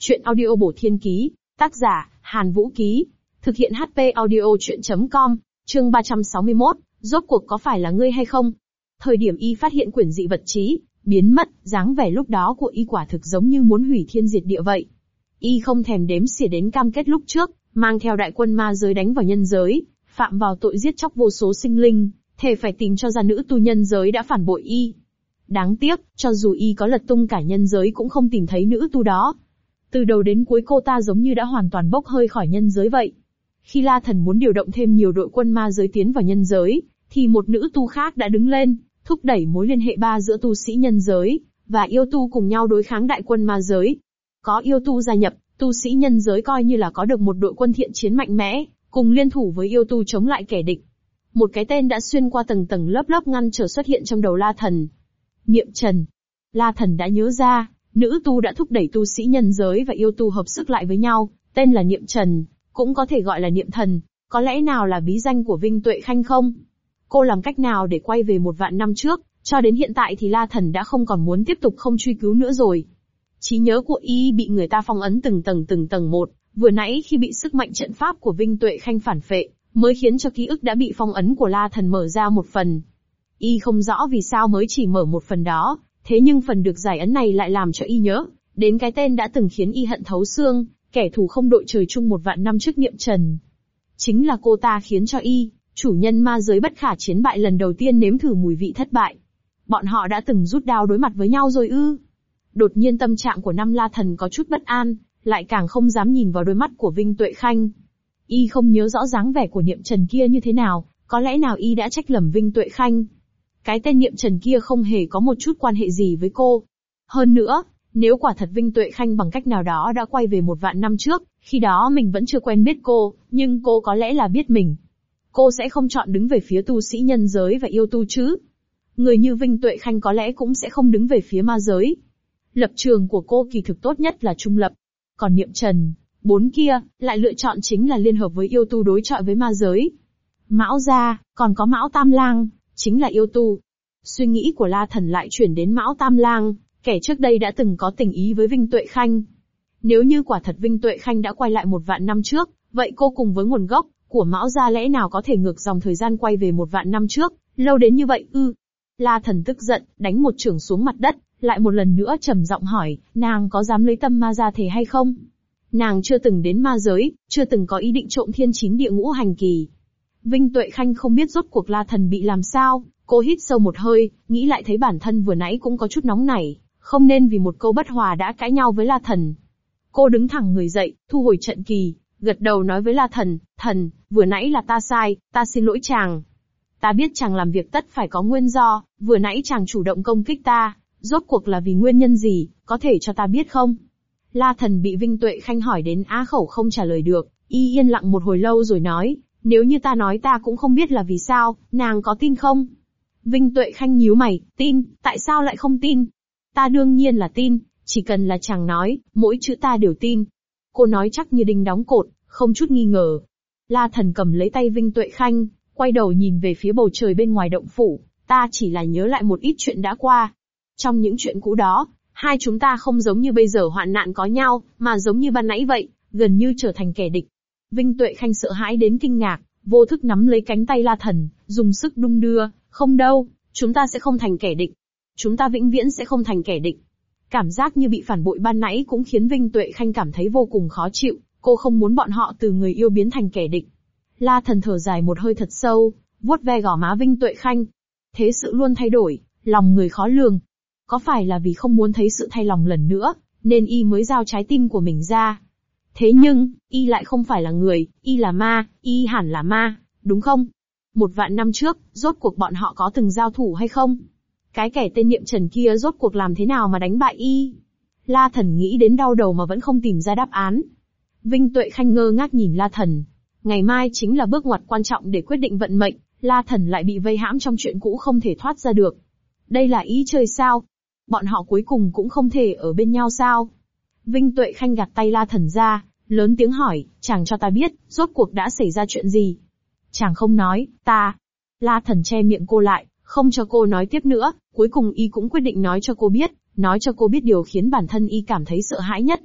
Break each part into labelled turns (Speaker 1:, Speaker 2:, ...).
Speaker 1: Chuyện audio bổ thiên ký, tác giả, Hàn Vũ Ký. Thực hiện HP audio chuyện.com, chương 361, rốt cuộc có phải là ngươi hay không? Thời điểm y phát hiện quyển dị vật chí, biến mất, dáng vẻ lúc đó của y quả thực giống như muốn hủy thiên diệt địa vậy. Y không thèm đếm xỉa đến cam kết lúc trước, mang theo đại quân ma giới đánh vào nhân giới, phạm vào tội giết chóc vô số sinh linh, thề phải tìm cho ra nữ tu nhân giới đã phản bội y. Đáng tiếc, cho dù y có lật tung cả nhân giới cũng không tìm thấy nữ tu đó. Từ đầu đến cuối cô ta giống như đã hoàn toàn bốc hơi khỏi nhân giới vậy. Khi La Thần muốn điều động thêm nhiều đội quân ma giới tiến vào nhân giới, thì một nữ tu khác đã đứng lên, thúc đẩy mối liên hệ giữa tu sĩ nhân giới và yêu tu cùng nhau đối kháng đại quân ma giới. Có yêu tu gia nhập, tu sĩ nhân giới coi như là có được một đội quân thiện chiến mạnh mẽ, cùng liên thủ với yêu tu chống lại kẻ địch. Một cái tên đã xuyên qua tầng tầng lớp lớp ngăn trở xuất hiện trong đầu La Thần. Niệm Trần. La Thần đã nhớ ra, nữ tu đã thúc đẩy tu sĩ nhân giới và yêu tu hợp sức lại với nhau, tên là Niệm Trần, cũng có thể gọi là Niệm Thần, có lẽ nào là bí danh của Vinh Tuệ Khanh không? Cô làm cách nào để quay về 1.000 năm trước, cho đến hiện tại thì La Thần đã không còn muốn tiếp tục không truy cứu nữa rồi. Trí nhớ của y bị người ta phong ấn từng tầng một, vừa nãy khi bị sức mạnh trận pháp của Vinh Tuệ Khanh phản phệ, mới khiến cho ký ức đã bị phong ấn của La Thần mở ra một phần. Y không rõ vì sao mới chỉ mở một phần đó, thế nhưng phần được giải ấn này lại làm cho y nhớ đến cái tên đã từng khiến y hận thấu xương, kẻ thù không đội trời chung 1.000 năm trước Niệm Trần. Chính là cô ta khiến cho y, chủ nhân ma giới bất khả chiến bại lần đầu tiên nếm thử mùi vị thất bại. Bọn họ đã từng rút đao đối mặt với nhau rồi ư? Đột nhiên tâm trạng của năm La Thần có chút bất an, lại càng không dám nhìn vào đôi mắt của Vinh Tuệ Khanh. Y không nhớ rõ dáng vẻ của Niệm Trần kia như thế nào, có lẽ nào y đã trách lầm Vinh Tuệ Khanh. Cái tên Niệm Trần kia không hề có một chút quan hệ gì với cô. Hơn nữa, nếu quả thật Vinh Tuệ Khanh bằng cách nào đó đã quay về 1.000 năm trước, khi đó mình vẫn chưa quen biết cô, nhưng cô có lẽ là biết mình. Cô sẽ không chọn đứng về phía tu sĩ nhân giới và yêu tu chứ. Người như Vinh Tuệ Khanh có lẽ cũng sẽ không đứng về phía ma giới. Lập trường của cô kỳ thực tốt nhất là trung lập. Còn Niệm Trần, bốn kia, lại lựa chọn chính là liên hợp với yêu tu đối chọi với ma giới. Mão gia, còn có Mão Tam Lang, chính là yêu tu. Suy nghĩ của La Thần lại chuyển đến Mão Tam Lang, kẻ trước đây đã từng có tình ý với Vinh Tuệ Khanh. Nếu như quả thật Vinh Tuệ Khanh đã quay lại 1.000 năm trước, vậy cô cùng với nguồn gốc của Mão gia lẽ nào có thể ngược dòng thời gian quay về 1.000 năm trước, lâu đến như vậy ư? La Thần tức giận, đánh một chưởng xuống mặt đất, lại một lần nữa trầm giọng hỏi, nàng có dám lấy tâm ma gia thể hay không? Nàng chưa từng đến ma giới, chưa từng có ý định trộm thiên 9 địa ngũ hành kỳ. Vinh Tuệ Khanh không biết rốt cuộc La Thần bị làm sao, cô hít sâu một hơi, nghĩ lại thấy bản thân vừa nãy cũng có chút nóng nảy, không nên vì một câu bất hòa đã cãi nhau với La Thần. Cô đứng thẳng người dậy, thu hồi trận kỳ, gật đầu nói với La Thần, thần, vừa nãy là ta sai, ta xin lỗi chàng. Ta biết chàng làm việc tất phải có nguyên do, vừa nãy chàng chủ động công kích ta, rốt cuộc là vì nguyên nhân gì, có thể cho ta biết không? La Thần bị Vinh Tuệ Khanh hỏi đến á khẩu không trả lời được, y yên lặng một hồi lâu rồi nói, nếu như ta nói ta cũng không biết là vì sao, nàng có tin không? Vinh Tuệ Khanh nhíu mày, tin, tại sao lại không tin? Ta đương nhiên là tin, chỉ cần là chàng nói, mỗi chữ ta đều tin. Cô nói chắc như đinh đóng cột, không chút nghi ngờ. La Thần cầm lấy tay Vinh Tuệ Khanh, quay đầu nhìn về phía bầu trời bên ngoài động phủ, ta chỉ là nhớ lại một ít chuyện đã qua. Trong những chuyện cũ đó, hai chúng ta không giống như bây giờ hoạn nạn có nhau, mà giống như ban nãy vậy, gần như trở thành kẻ địch. Vinh Tuệ Khanh sợ hãi đến kinh ngạc, vô thức nắm lấy cánh tay La Thần, dùng sức đung đưa, không đâu, chúng ta sẽ không thành kẻ địch. Chúng ta vĩnh viễn sẽ không thành kẻ địch. Cảm giác như bị phản bội ban nãy cũng khiến Vinh Tuệ Khanh cảm thấy vô cùng khó chịu, cô không muốn bọn họ từ người yêu biến thành kẻ địch. La Thần thở dài một hơi thật sâu, vuốt ve gò má Vinh Tuệ Khanh. Thế sự luôn thay đổi, lòng người khó lường. Có phải là vì không muốn thấy sự thay lòng lần nữa, nên y mới giao trái tim của mình ra? Thế nhưng, y lại không phải là người, y là ma, y hẳn là ma, đúng không? 1.000 năm trước, rốt cuộc bọn họ có từng giao thủ hay không? Cái kẻ tên Niệm Trần kia rốt cuộc làm thế nào mà đánh bại y? La Thần nghĩ đến đau đầu mà vẫn không tìm ra đáp án. Vinh Tuệ Khanh ngơ ngác nhìn La Thần. Ngày mai chính là bước ngoặt quan trọng để quyết định vận mệnh, La Thần lại bị vây hãm trong chuyện cũ không thể thoát ra được. Đây là ý trời sao? Bọn họ cuối cùng cũng không thể ở bên nhau sao? Vinh Tuệ Khanh gạt tay La Thần ra, lớn tiếng hỏi, chàng cho ta biết, rốt cuộc đã xảy ra chuyện gì? Chàng không nói, ta. La Thần che miệng cô lại, không cho cô nói tiếp nữa, cuối cùng y cũng quyết định nói cho cô biết điều khiến bản thân y cảm thấy sợ hãi nhất.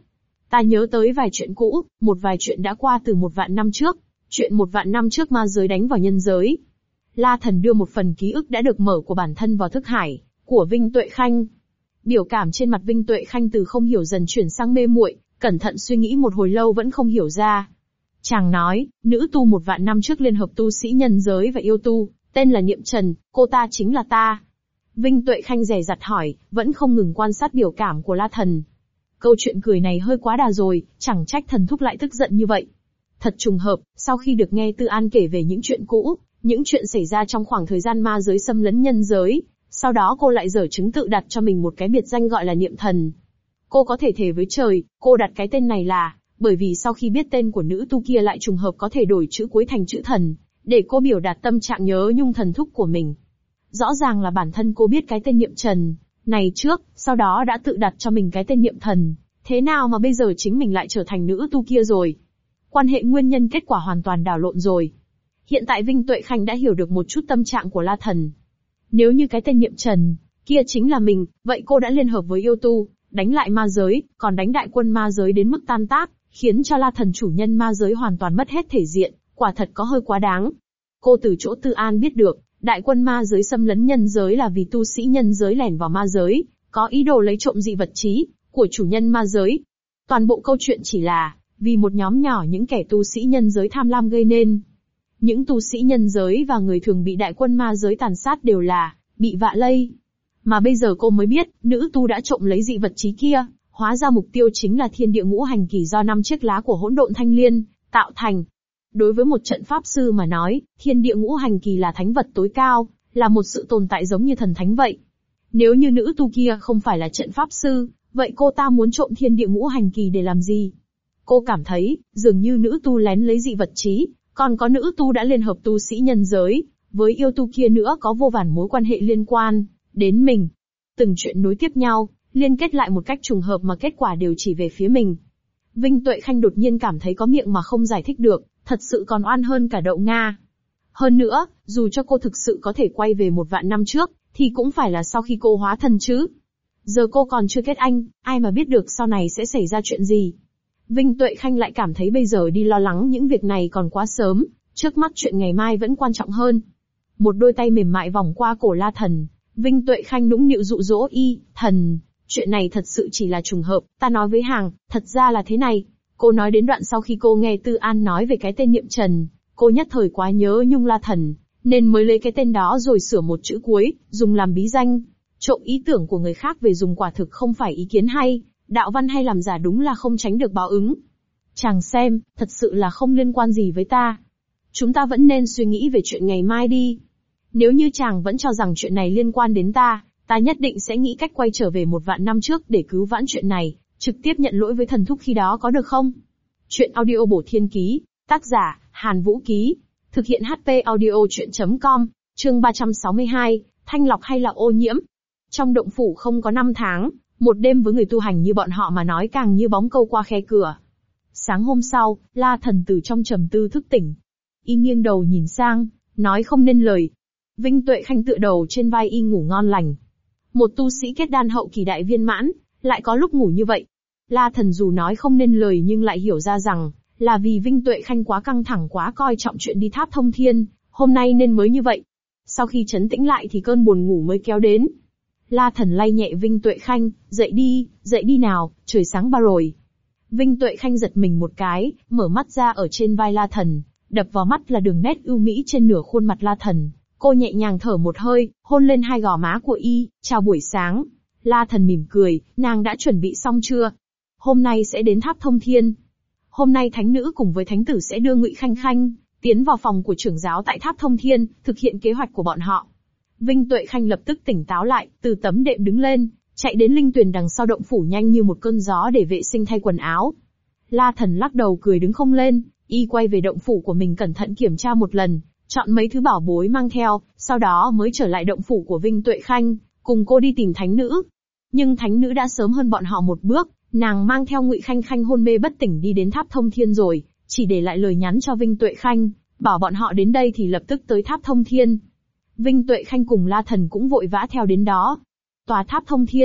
Speaker 1: Ta nhớ tới vài chuyện cũ, một vài chuyện đã qua từ 1.000.000 năm trước. Chuyện 1.000.000 năm trước ma giới đánh vào nhân giới. La Thần đưa một phần ký ức đã được mở của bản thân vào thức hải của Vinh Tuệ Khanh. Biểu cảm trên mặt Vinh Tuệ Khanh từ không hiểu dần chuyển sang mê muội, cẩn thận suy nghĩ một hồi lâu vẫn không hiểu ra. Chàng nói, nữ tu 1.000.000 năm trước liên hợp tu sĩ nhân giới và yêu tu, tên là Niệm Trần, cô ta chính là ta. Vinh Tuệ Khanh dè dặt hỏi, vẫn không ngừng quan sát biểu cảm của La Thần. Câu chuyện cười này hơi quá đà rồi, chẳng trách thần thúc lại tức giận như vậy. Thật trùng hợp, sau khi được nghe Tư An kể về những chuyện cũ, những chuyện xảy ra trong khoảng thời gian ma giới xâm lấn nhân giới, sau đó cô lại giở chứng tự đặt cho mình một cái biệt danh gọi là Niệm Thần. Cô có thể thề với trời, cô đặt cái tên này là, bởi vì sau khi biết tên của nữ tu kia lại trùng hợp có thể đổi chữ cuối thành chữ thần, để cô biểu đạt tâm trạng nhớ nhung thần thúc của mình. Rõ ràng là bản thân cô biết cái tên Niệm Trần này trước, sau đó đã tự đặt cho mình cái tên Niệm Thần, thế nào mà bây giờ chính mình lại trở thành nữ tu kia rồi. Quan hệ nguyên nhân kết quả hoàn toàn đảo lộn rồi. Hiện tại Vinh Tuệ Khanh đã hiểu được một chút tâm trạng của La Thần. Nếu như cái tên Niệm Trần kia chính là mình, vậy cô đã liên hợp với yêu tu, đánh lại ma giới, còn đánh đại quân ma giới đến mức tan tác, khiến cho La Thần chủ nhân ma giới hoàn toàn mất hết thể diện, quả thật có hơi quá đáng. Cô từ chỗ Tư An biết được, đại quân ma giới xâm lấn nhân giới là vì tu sĩ nhân giới lẻn vào ma giới, có ý đồ lấy trộm dị vật chí của chủ nhân ma giới. Toàn bộ câu chuyện chỉ là vì một nhóm nhỏ những kẻ tu sĩ nhân giới tham lam gây nên. Những tu sĩ nhân giới và người thường bị đại quân ma giới tàn sát đều là bị vạ lây. Mà bây giờ cô mới biết, nữ tu đã trộm lấy dị vật chí kia, hóa ra mục tiêu chính là thiên địa ngũ hành kỳ do 5 chiếc lá của hỗn độn thanh liên tạo thành. Đối với một trận pháp sư mà nói, thiên địa ngũ hành kỳ là thánh vật tối cao, là một sự tồn tại giống như thần thánh vậy. Nếu như nữ tu kia không phải là trận pháp sư, vậy cô ta muốn trộm thiên địa ngũ hành kỳ để làm gì? Cô cảm thấy, dường như nữ tu lén lấy dị vật chí, còn có nữ tu đã liên hợp tu sĩ nhân giới, với yêu tu kia nữa có vô vàn mối quan hệ liên quan đến mình. Từng chuyện nối tiếp nhau, liên kết lại một cách trùng hợp mà kết quả đều chỉ về phía mình. Vinh Tuệ Khanh đột nhiên cảm thấy có miệng mà không giải thích được, thật sự còn oan hơn cả đậu Nga. Hơn nữa, dù cho cô thực sự có thể quay về 1.000.000 năm trước, thì cũng phải là sau khi cô hóa thần chứ. Giờ cô còn chưa kết anh, ai mà biết được sau này sẽ xảy ra chuyện gì. Vinh Tuệ Khanh lại cảm thấy bây giờ đi lo lắng những việc này còn quá sớm, trước mắt chuyện ngày mai vẫn quan trọng hơn. Một đôi tay mềm mại vòng qua cổ La Thần, Vinh Tuệ Khanh nũng nịu dụ dỗ thần, chuyện này thật sự chỉ là trùng hợp, ta nói với hàng, thật ra là thế này. Cô nói đến đoạn sau khi cô nghe Tư An nói về cái tên Niệm Trần, cô nhất thời quá nhớ nhung La Thần, nên mới lấy cái tên đó rồi sửa một chữ cuối, dùng làm bí danh. Trộm ý tưởng của người khác về dùng quả thực không phải ý kiến hay, đạo văn hay làm giả đúng là không tránh được báo ứng. Chàng xem, thật sự là không liên quan gì với ta. Chúng ta vẫn nên suy nghĩ về chuyện ngày mai đi. Nếu như chàng vẫn cho rằng chuyện này liên quan đến ta, ta nhất định sẽ nghĩ cách quay trở về 1.000.000 năm trước để cứu vãn chuyện này, trực tiếp nhận lỗi với thần thúc khi đó có được không? Chuyện audio bổ thiên ký, tác giả, Hàn Vũ Ký, thực hiện HP audio chuyện.com, chương 362, thanh lọc hay là ô nhiễm? Trong động phủ không có 5 tháng, một đêm với người tu hành như bọn họ mà nói càng như bóng câu qua khe cửa. Sáng hôm sau, La Thần từ trong trầm tư thức tỉnh. Y nghiêng đầu nhìn sang, nói không nên lời. Vinh Tuệ Khanh tựa đầu trên vai y ngủ ngon lành. Một tu sĩ kết đan hậu kỳ đại viên mãn, lại có lúc ngủ như vậy. La Thần dù nói không nên lời nhưng lại hiểu ra rằng, là vì Vinh Tuệ Khanh quá căng thẳng quá coi trọng chuyện đi tháp thông thiên, hôm nay nên mới như vậy. Sau khi trấn tĩnh lại thì cơn buồn ngủ mới kéo đến. La Thần lay nhẹ Vinh Tuệ Khanh, dậy đi nào, trời sáng ba rồi. Vinh Tuệ Khanh giật mình một cái, mở mắt ra ở trên vai La Thần, đập vào mắt là đường nét ưu mỹ trên nửa khuôn mặt La Thần. Cô nhẹ nhàng thở một hơi, hôn lên hai gò má của y, chào buổi sáng. La Thần mỉm cười, nàng đã chuẩn bị xong chưa? Hôm nay sẽ đến tháp thông thiên. Hôm nay thánh nữ cùng với thánh tử sẽ đưa Ngụy Khanh Khanh tiến vào phòng của trưởng giáo tại tháp thông thiên, thực hiện kế hoạch của bọn họ. Vinh Tuệ Khanh lập tức tỉnh táo lại, từ tấm đệm đứng lên, chạy đến linh tuyền đằng sau động phủ nhanh như một cơn gió để vệ sinh thay quần áo. La Thần lắc đầu cười đứng không lên, y quay về động phủ của mình cẩn thận kiểm tra một lần, chọn mấy thứ bảo bối mang theo, sau đó mới trở lại động phủ của Vinh Tuệ Khanh, cùng cô đi tìm thánh nữ. Nhưng thánh nữ đã sớm hơn bọn họ một bước, nàng mang theo Ngụy Khanh Khanh hôn mê bất tỉnh đi đến tháp thông thiên rồi, chỉ để lại lời nhắn cho Vinh Tuệ Khanh, bảo bọn họ đến đây thì lập tức tới tháp thông thiên. Vinh Tuệ Khanh cùng La Thần cũng vội vã theo đến đó. Tòa tháp thông thiên,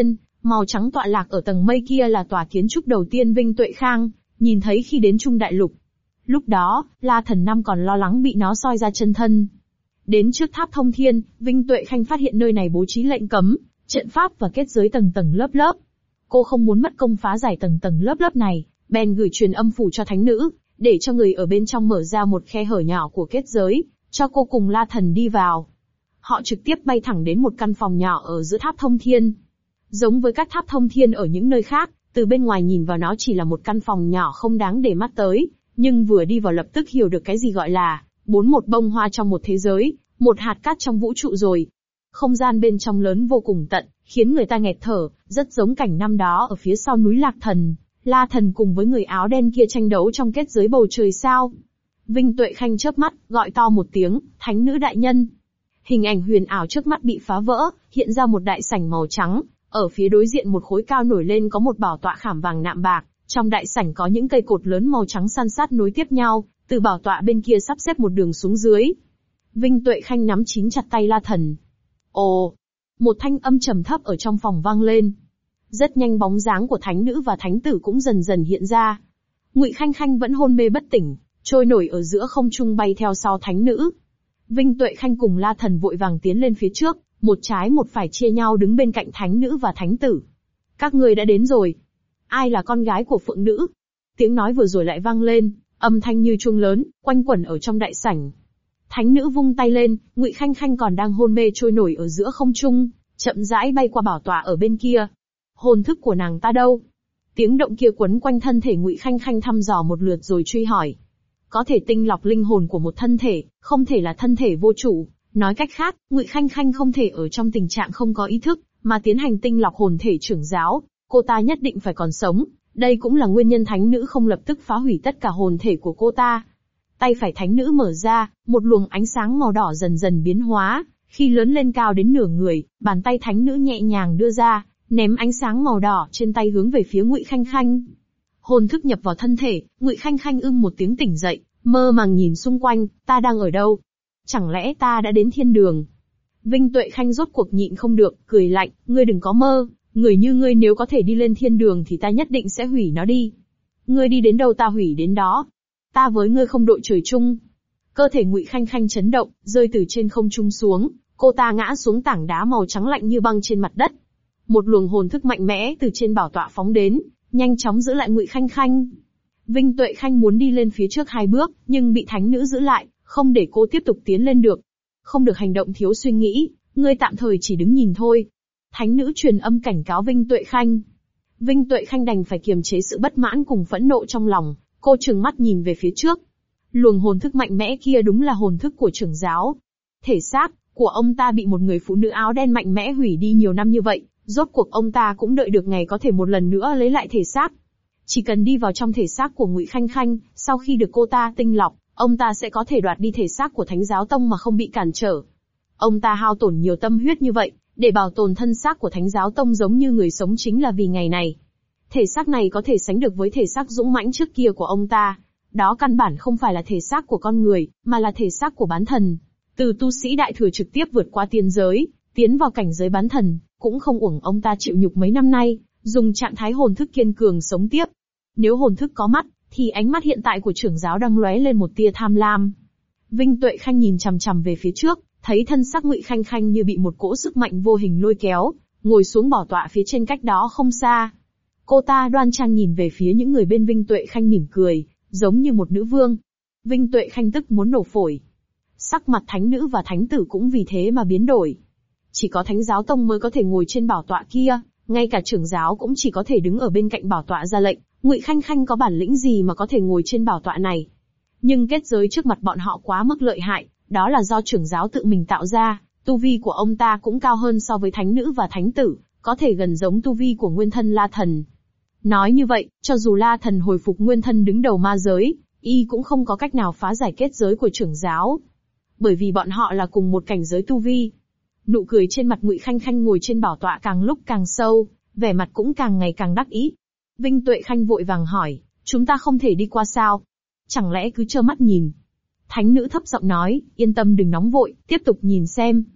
Speaker 1: Màu trắng tọa lạc ở tầng mây kia là tòa kiến trúc đầu tiên Vinh Tuệ Khang nhìn thấy khi đến Trung Đại Lục. Lúc đó, La Thần Năm còn lo lắng bị nó soi ra chân thân. Đến trước tháp thông thiên, Vinh Tuệ Khanh phát hiện nơi này bố trí lệnh cấm, trận pháp và kết giới tầng tầng lớp lớp. Cô không muốn mất công phá giải tầng tầng lớp lớp này, bèn gửi truyền âm phủ cho thánh nữ, để cho người ở bên trong mở ra một khe hở nhỏ của kết giới, cho cô cùng La Thần đi vào. Họ trực tiếp bay thẳng đến một căn phòng nhỏ ở giữa tháp thông thiên. Giống với các tháp thông thiên ở những nơi khác, từ bên ngoài nhìn vào nó chỉ là một căn phòng nhỏ không đáng để mắt tới, nhưng vừa đi vào lập tức hiểu được cái gì gọi là một bông hoa trong một thế giới, một hạt cát trong vũ trụ rồi. Không gian bên trong lớn vô cùng tận, khiến người ta nghẹt thở, rất giống cảnh năm đó ở phía sau núi Lạc Thần, La Thần cùng với người áo đen kia tranh đấu trong kết giới bầu trời sao. Vinh Tuệ Khanh chớp mắt, gọi to một tiếng, thánh nữ đại nhân. Hình ảnh huyền ảo trước mắt bị phá vỡ, hiện ra một đại sảnh màu trắng, ở phía đối diện một khối cao nổi lên có một bảo tọa khảm vàng nạm bạc, trong đại sảnh có những cây cột lớn màu trắng san sát nối tiếp nhau, từ bảo tọa bên kia sắp xếp một đường xuống dưới. Vinh Tuệ Khanh nắm chín chặt tay La Thần. Ồ! Một thanh âm trầm thấp ở trong phòng vang lên. Rất nhanh bóng dáng của thánh nữ và thánh tử cũng dần dần hiện ra. Ngụy Khanh Khanh vẫn hôn mê bất tỉnh, trôi nổi ở giữa không trung bay theo sau thánh nữ. Vinh Tuệ Khanh cùng La Thần vội vàng tiến lên phía trước, một trái một phải chia nhau đứng bên cạnh thánh nữ và thánh tử. Các ngươi đã đến rồi. Ai là con gái của phượng nữ? Tiếng nói vừa rồi lại vang lên, âm thanh như chuông lớn, quanh quẩn ở trong đại sảnh. Thánh nữ vung tay lên, Ngụy Khanh Khanh còn đang hôn mê trôi nổi ở giữa không trung, chậm rãi bay qua bảo tọa ở bên kia. Hồn thức của nàng ta đâu? Tiếng động kia quấn quanh thân thể Ngụy Khanh Khanh thăm dò một lượt rồi truy hỏi. Có thể tinh lọc linh hồn của một thân thể, không thể là thân thể vô chủ. Nói cách khác, Ngụy Khanh Khanh không thể ở trong tình trạng không có ý thức, mà tiến hành tinh lọc hồn thể trưởng giáo. Cô ta nhất định phải còn sống. Đây cũng là nguyên nhân thánh nữ không lập tức phá hủy tất cả hồn thể của cô ta. Tay phải thánh nữ mở ra, một luồng ánh sáng màu đỏ dần dần biến hóa, khi lớn lên cao đến nửa người, bàn tay thánh nữ nhẹ nhàng đưa ra, ném ánh sáng màu đỏ trên tay hướng về phía Ngụy Khanh Khanh. Hồn thức nhập vào thân thể, Ngụy Khanh Khanh một tiếng tỉnh dậy, mơ màng nhìn xung quanh, ta đang ở đâu? Chẳng lẽ ta đã đến thiên đường? Vinh Tuệ Khanh rốt cuộc nhịn không được, cười lạnh, ngươi đừng có mơ, người như ngươi nếu có thể đi lên thiên đường thì ta nhất định sẽ hủy nó đi. Ngươi đi đến đâu ta hủy đến đó. Ta với ngươi không đội trời chung. Cơ thể Ngụy Khanh Khanh chấn động, rơi từ trên không trung xuống, cô ta ngã xuống tảng đá màu trắng lạnh như băng trên mặt đất. Một luồng hồn thức mạnh mẽ từ trên bảo tọa phóng đến, nhanh chóng giữ lại Ngụy Khanh Khanh. Vinh Tuệ Khanh muốn đi lên phía trước 2 bước, nhưng bị thánh nữ giữ lại, không để cô tiếp tục tiến lên được. Không được hành động thiếu suy nghĩ, ngươi tạm thời chỉ đứng nhìn thôi. Thánh nữ truyền âm cảnh cáo Vinh Tuệ Khanh. Vinh Tuệ Khanh đành phải kiềm chế sự bất mãn cùng phẫn nộ trong lòng, cô trừng mắt nhìn về phía trước. Luồng hồn thức mạnh mẽ kia đúng là hồn thức của trưởng giáo. Thể xác của ông ta bị một người phụ nữ áo đen mạnh mẽ hủy đi nhiều năm như vậy, rốt cuộc ông ta cũng đợi được ngày có thể một lần nữa lấy lại thể xác. Chỉ cần đi vào trong thể xác của Ngụy Khanh Khanh, sau khi được cô ta tinh lọc, ông ta sẽ có thể đoạt đi thể xác của Thánh giáo tông mà không bị cản trở. Ông ta hao tổn nhiều tâm huyết như vậy, để bảo tồn thân xác của Thánh giáo tông giống như người sống chính là vì ngày này. Thể xác này có thể sánh được với thể xác dũng mãnh trước kia của ông ta. Đó căn bản không phải là thể xác của con người, mà là thể xác của bán thần. Từ tu sĩ đại thừa trực tiếp vượt qua tiên giới, tiến vào cảnh giới bán thần, cũng không uổng ông ta chịu nhục mấy năm nay, dùng trạng thái hồn thức kiên cường sống tiếp. Nếu hồn thức có mắt, thì ánh mắt hiện tại của trưởng giáo đang lóe lên một tia tham lam. Vinh Tuệ Khanh nhìn chằm chằm về phía trước, thấy thân xác Ngụy Khanh Khanh như bị một cỗ sức mạnh vô hình lôi kéo, ngồi xuống bảo tọa phía trên cách đó không xa. Cô ta đoan trang nhìn về phía những người bên Vinh Tuệ Khanh mỉm cười, giống như một nữ vương. Vinh Tuệ Khanh tức muốn nổ phổi. Sắc mặt thánh nữ và thánh tử cũng vì thế mà biến đổi. Chỉ có Thánh giáo tông mới có thể ngồi trên bảo tọa kia, ngay cả trưởng giáo cũng chỉ có thể đứng ở bên cạnh bảo tọa ra lệnh. Ngụy Khanh Khanh có bản lĩnh gì mà có thể ngồi trên bảo tọa này? Nhưng kết giới trước mặt bọn họ quá mức lợi hại, đó là do trưởng giáo tự mình tạo ra, tu vi của ông ta cũng cao hơn so với thánh nữ và thánh tử, có thể gần giống tu vi của nguyên thân La Thần. Nói như vậy, cho dù La Thần hồi phục nguyên thân đứng đầu ma giới, y cũng không có cách nào phá giải kết giới của trưởng giáo. Bởi vì bọn họ là cùng một cảnh giới tu vi. Nụ cười trên mặt Ngụy Khanh Khanh ngồi trên bảo tọa càng lúc càng sâu, vẻ mặt cũng càng ngày càng đắc ý. Vinh Tuệ Khanh vội vàng hỏi, chúng ta không thể đi qua sao? Chẳng lẽ cứ trơ mắt nhìn? Thánh nữ thấp giọng nói, yên tâm đừng nóng vội, tiếp tục nhìn xem.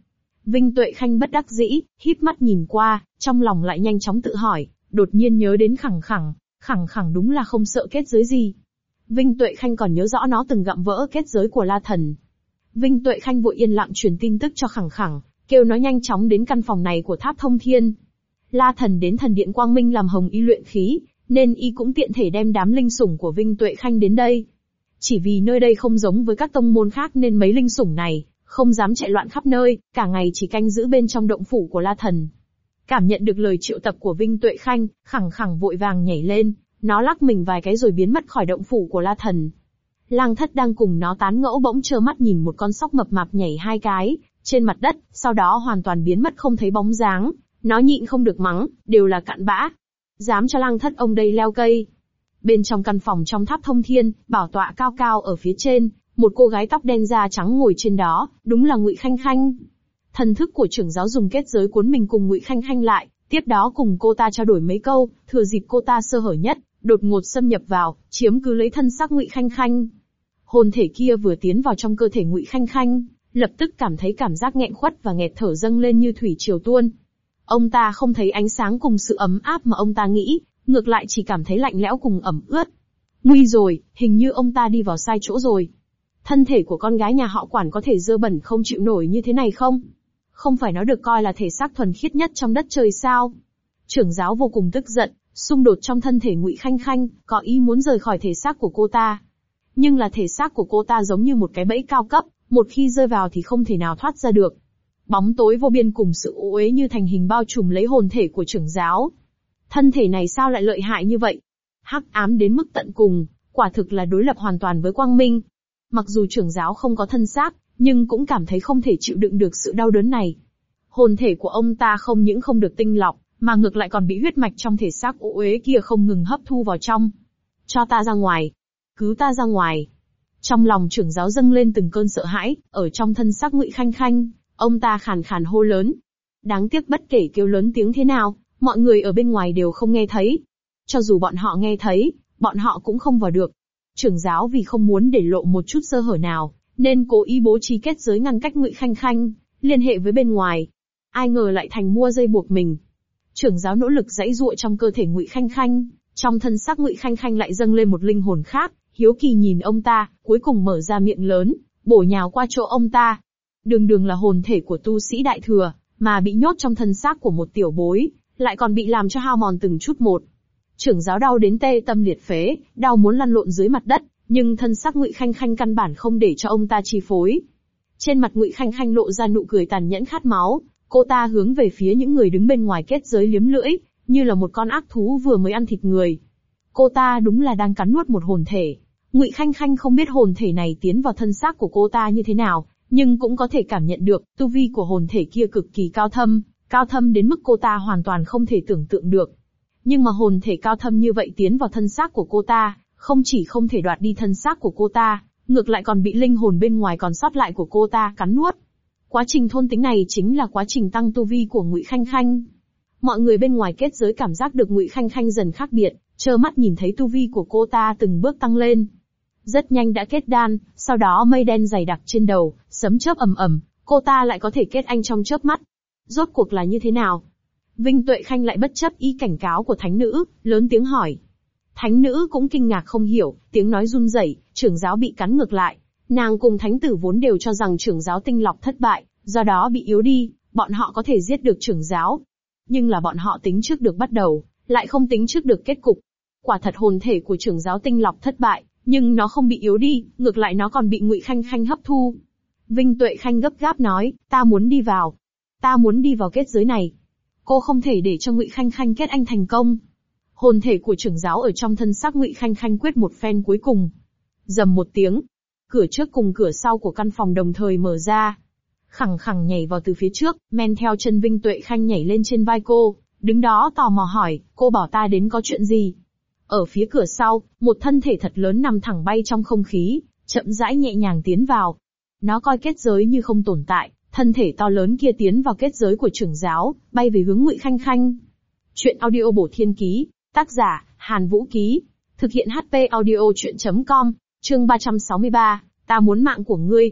Speaker 1: Vinh Tuệ Khanh bất đắc dĩ, híp mắt nhìn qua, trong lòng lại nhanh chóng tự hỏi, đột nhiên nhớ đến khẳng khẳng đúng là không sợ kết giới gì. Vinh Tuệ Khanh còn nhớ rõ nó từng gặm vỡ kết giới của La Thần. Vinh Tuệ Khanh vội yên lặng truyền tin tức cho khẳng, kêu nó nhanh chóng đến căn phòng này của Tháp Thông Thiên. La Thần đến thần điện Quang Minh làm hồng y luyện khí, nên y cũng tiện thể đem đám linh sủng của Vinh Tuệ Khanh đến đây. Chỉ vì nơi đây không giống với các tông môn khác nên mấy linh sủng này không dám chạy loạn khắp nơi, cả ngày chỉ canh giữ bên trong động phủ của La Thần. Cảm nhận được lời triệu tập của Vinh Tuệ Khanh, khẳng vội vàng nhảy lên, nó lắc mình vài cái rồi biến mất khỏi động phủ của La Thần. Lang Thất đang cùng nó tán gẫu bỗng trơ mắt nhìn một con sóc mập mạp nhảy 2 cái trên mặt đất, sau đó hoàn toàn biến mất không thấy bóng dáng. Nó nhịn không được mắng, đều là cặn bã. Dám cho Lang Thất ông đây leo cây. Bên trong căn phòng trong Tháp Thông Thiên, bảo tọa cao cao ở phía trên, một cô gái tóc đen da trắng ngồi trên đó, đúng là Ngụy Khanh Khanh. Thần thức của trưởng giáo dùng kết giới cuốn mình cùng Ngụy Khanh Khanh lại, tiếp đó cùng cô ta trao đổi mấy câu, thừa dịp cô ta sơ hở nhất, đột ngột xâm nhập vào, chiếm cứ lấy thân xác Ngụy Khanh Khanh. Hồn thể kia vừa tiến vào trong cơ thể Ngụy Khanh Khanh, lập tức cảm thấy cảm giác nghẹn khuất và nghẹt thở dâng lên như thủy triều tuôn. Ông ta không thấy ánh sáng cùng sự ấm áp mà ông ta nghĩ, ngược lại chỉ cảm thấy lạnh lẽo cùng ẩm ướt. Nguy rồi, hình như ông ta đi vào sai chỗ rồi. Thân thể của con gái nhà họ Quản có thể dơ bẩn không chịu nổi như thế này không? Không phải nó được coi là thể xác thuần khiết nhất trong đất trời sao? Trưởng giáo vô cùng tức giận, xung đột trong thân thể Ngụy Khanh Khanh, có ý muốn rời khỏi thể xác của cô ta. Nhưng là thể xác của cô ta giống như một cái bẫy cao cấp, một khi rơi vào thì không thể nào thoát ra được. Bóng tối vô biên cùng sự u uế như thành hình bao trùm lấy hồn thể của trưởng giáo. Thân thể này sao lại lợi hại như vậy? Hắc ám đến mức tận cùng, quả thực là đối lập hoàn toàn với quang minh. Mặc dù trưởng giáo không có thân xác, nhưng cũng cảm thấy không thể chịu đựng được sự đau đớn này. Hồn thể của ông ta không những không được tinh lọc, mà ngược lại còn bị huyết mạch trong thể xác u uế kia không ngừng hấp thu vào trong. Cho ta ra ngoài. Cứu ta ra ngoài. Trong lòng trưởng giáo dâng lên từng cơn sợ hãi, ở trong thân xác Ngụy Khanh Khanh, ông ta khàn khàn hô lớn. Đáng tiếc bất kể kêu lớn tiếng thế nào, mọi người ở bên ngoài đều không nghe thấy. Cho dù bọn họ nghe thấy, bọn họ cũng không vào được. Trưởng giáo vì không muốn để lộ một chút sơ hở nào, nên cố ý bố trí kết giới ngăn cách Ngụy Khanh Khanh, liên hệ với bên ngoài. Ai ngờ lại thành mua dây buộc mình. Trưởng giáo nỗ lực giãy giụa trong cơ thể Ngụy Khanh Khanh, trong thân xác Ngụy Khanh Khanh lại dâng lên một linh hồn khác, hiếu kỳ nhìn ông ta, cuối cùng mở ra miệng lớn, bổ nhào qua chỗ ông ta. Đường là hồn thể của tu sĩ đại thừa, mà bị nhốt trong thân xác của một tiểu bối, lại còn bị làm cho hao mòn từng chút một. Trưởng giáo đau đến tê tâm liệt phế, đau muốn lăn lộn dưới mặt đất, nhưng thân xác Ngụy Khanh Khanh căn bản không để cho ông ta chi phối. Trên mặt Ngụy Khanh Khanh lộ ra nụ cười tàn nhẫn khát máu, cô ta hướng về phía những người đứng bên ngoài kết giới liếm lưỡi, như là một con ác thú vừa mới ăn thịt người. Cô ta đúng là đang cắn nuốt một hồn thể. Ngụy Khanh Khanh không biết hồn thể này tiến vào thân xác của cô ta như thế nào, nhưng cũng có thể cảm nhận được, tu vi của hồn thể kia cực kỳ cao thâm đến mức cô ta hoàn toàn không thể tưởng tượng được. Nhưng mà hồn thể cao thâm như vậy tiến vào thân xác của cô ta, không chỉ không thể đoạt đi thân xác của cô ta, ngược lại còn bị linh hồn bên ngoài còn sót lại của cô ta cắn nuốt. Quá trình thôn tính này chính là quá trình tăng tu vi của Ngụy Khanh Khanh. Mọi người bên ngoài kết giới cảm giác được Ngụy Khanh Khanh dần khác biệt, trơ mắt nhìn thấy tu vi của cô ta từng bước tăng lên. Rất nhanh đã kết đan, sau đó mây đen dày đặc trên đầu, sấm chớp ầm ầm, cô ta lại có thể kết anh trong chớp mắt. Rốt cuộc là như thế nào? Vinh Tuệ Khanh lại bất chấp ý cảnh cáo của thánh nữ, lớn tiếng hỏi. Thánh nữ cũng kinh ngạc không hiểu, tiếng nói run rẩy, trưởng giáo bị cắn ngược lại. Nàng cùng thánh tử vốn đều cho rằng trưởng giáo tinh lọc thất bại, do đó bị yếu đi, bọn họ có thể giết được trưởng giáo. Nhưng là bọn họ tính trước được bắt đầu, lại không tính trước được kết cục. Quả thật hồn thể của trưởng giáo tinh lọc thất bại, nhưng nó không bị yếu đi, ngược lại nó còn bị Ngụy Khanh Khanh hấp thu. Vinh Tuệ Khanh gấp gáp nói, ta muốn đi vào. Ta muốn đi vào kết giới này. Cô không thể để cho Ngụy Khanh Khanh kết anh thành công. Hồn thể của trưởng giáo ở trong thân xác Ngụy Khanh Khanh quyết một phen cuối cùng. Rầm một tiếng, cửa trước cùng cửa sau của căn phòng đồng thời mở ra. Khẳng nhảy vào từ phía trước, men theo chân Vinh Tuệ Khanh nhảy lên trên vai cô, đứng đó tò mò hỏi, cô bảo ta đến có chuyện gì? Ở phía cửa sau, một thân thể thật lớn nằm thẳng bay trong không khí, chậm rãi nhẹ nhàng tiến vào. Nó coi kết giới như không tồn tại, thân thể to lớn kia tiến vào kết giới của trưởng giáo, bay về hướng Ngụy Khanh Khanh. Chuyện audio bổ thiên ký, tác giả, Hàn Vũ Ký. Thực hiện HP audio chuyện.com, chương 363, ta muốn mạng của ngươi.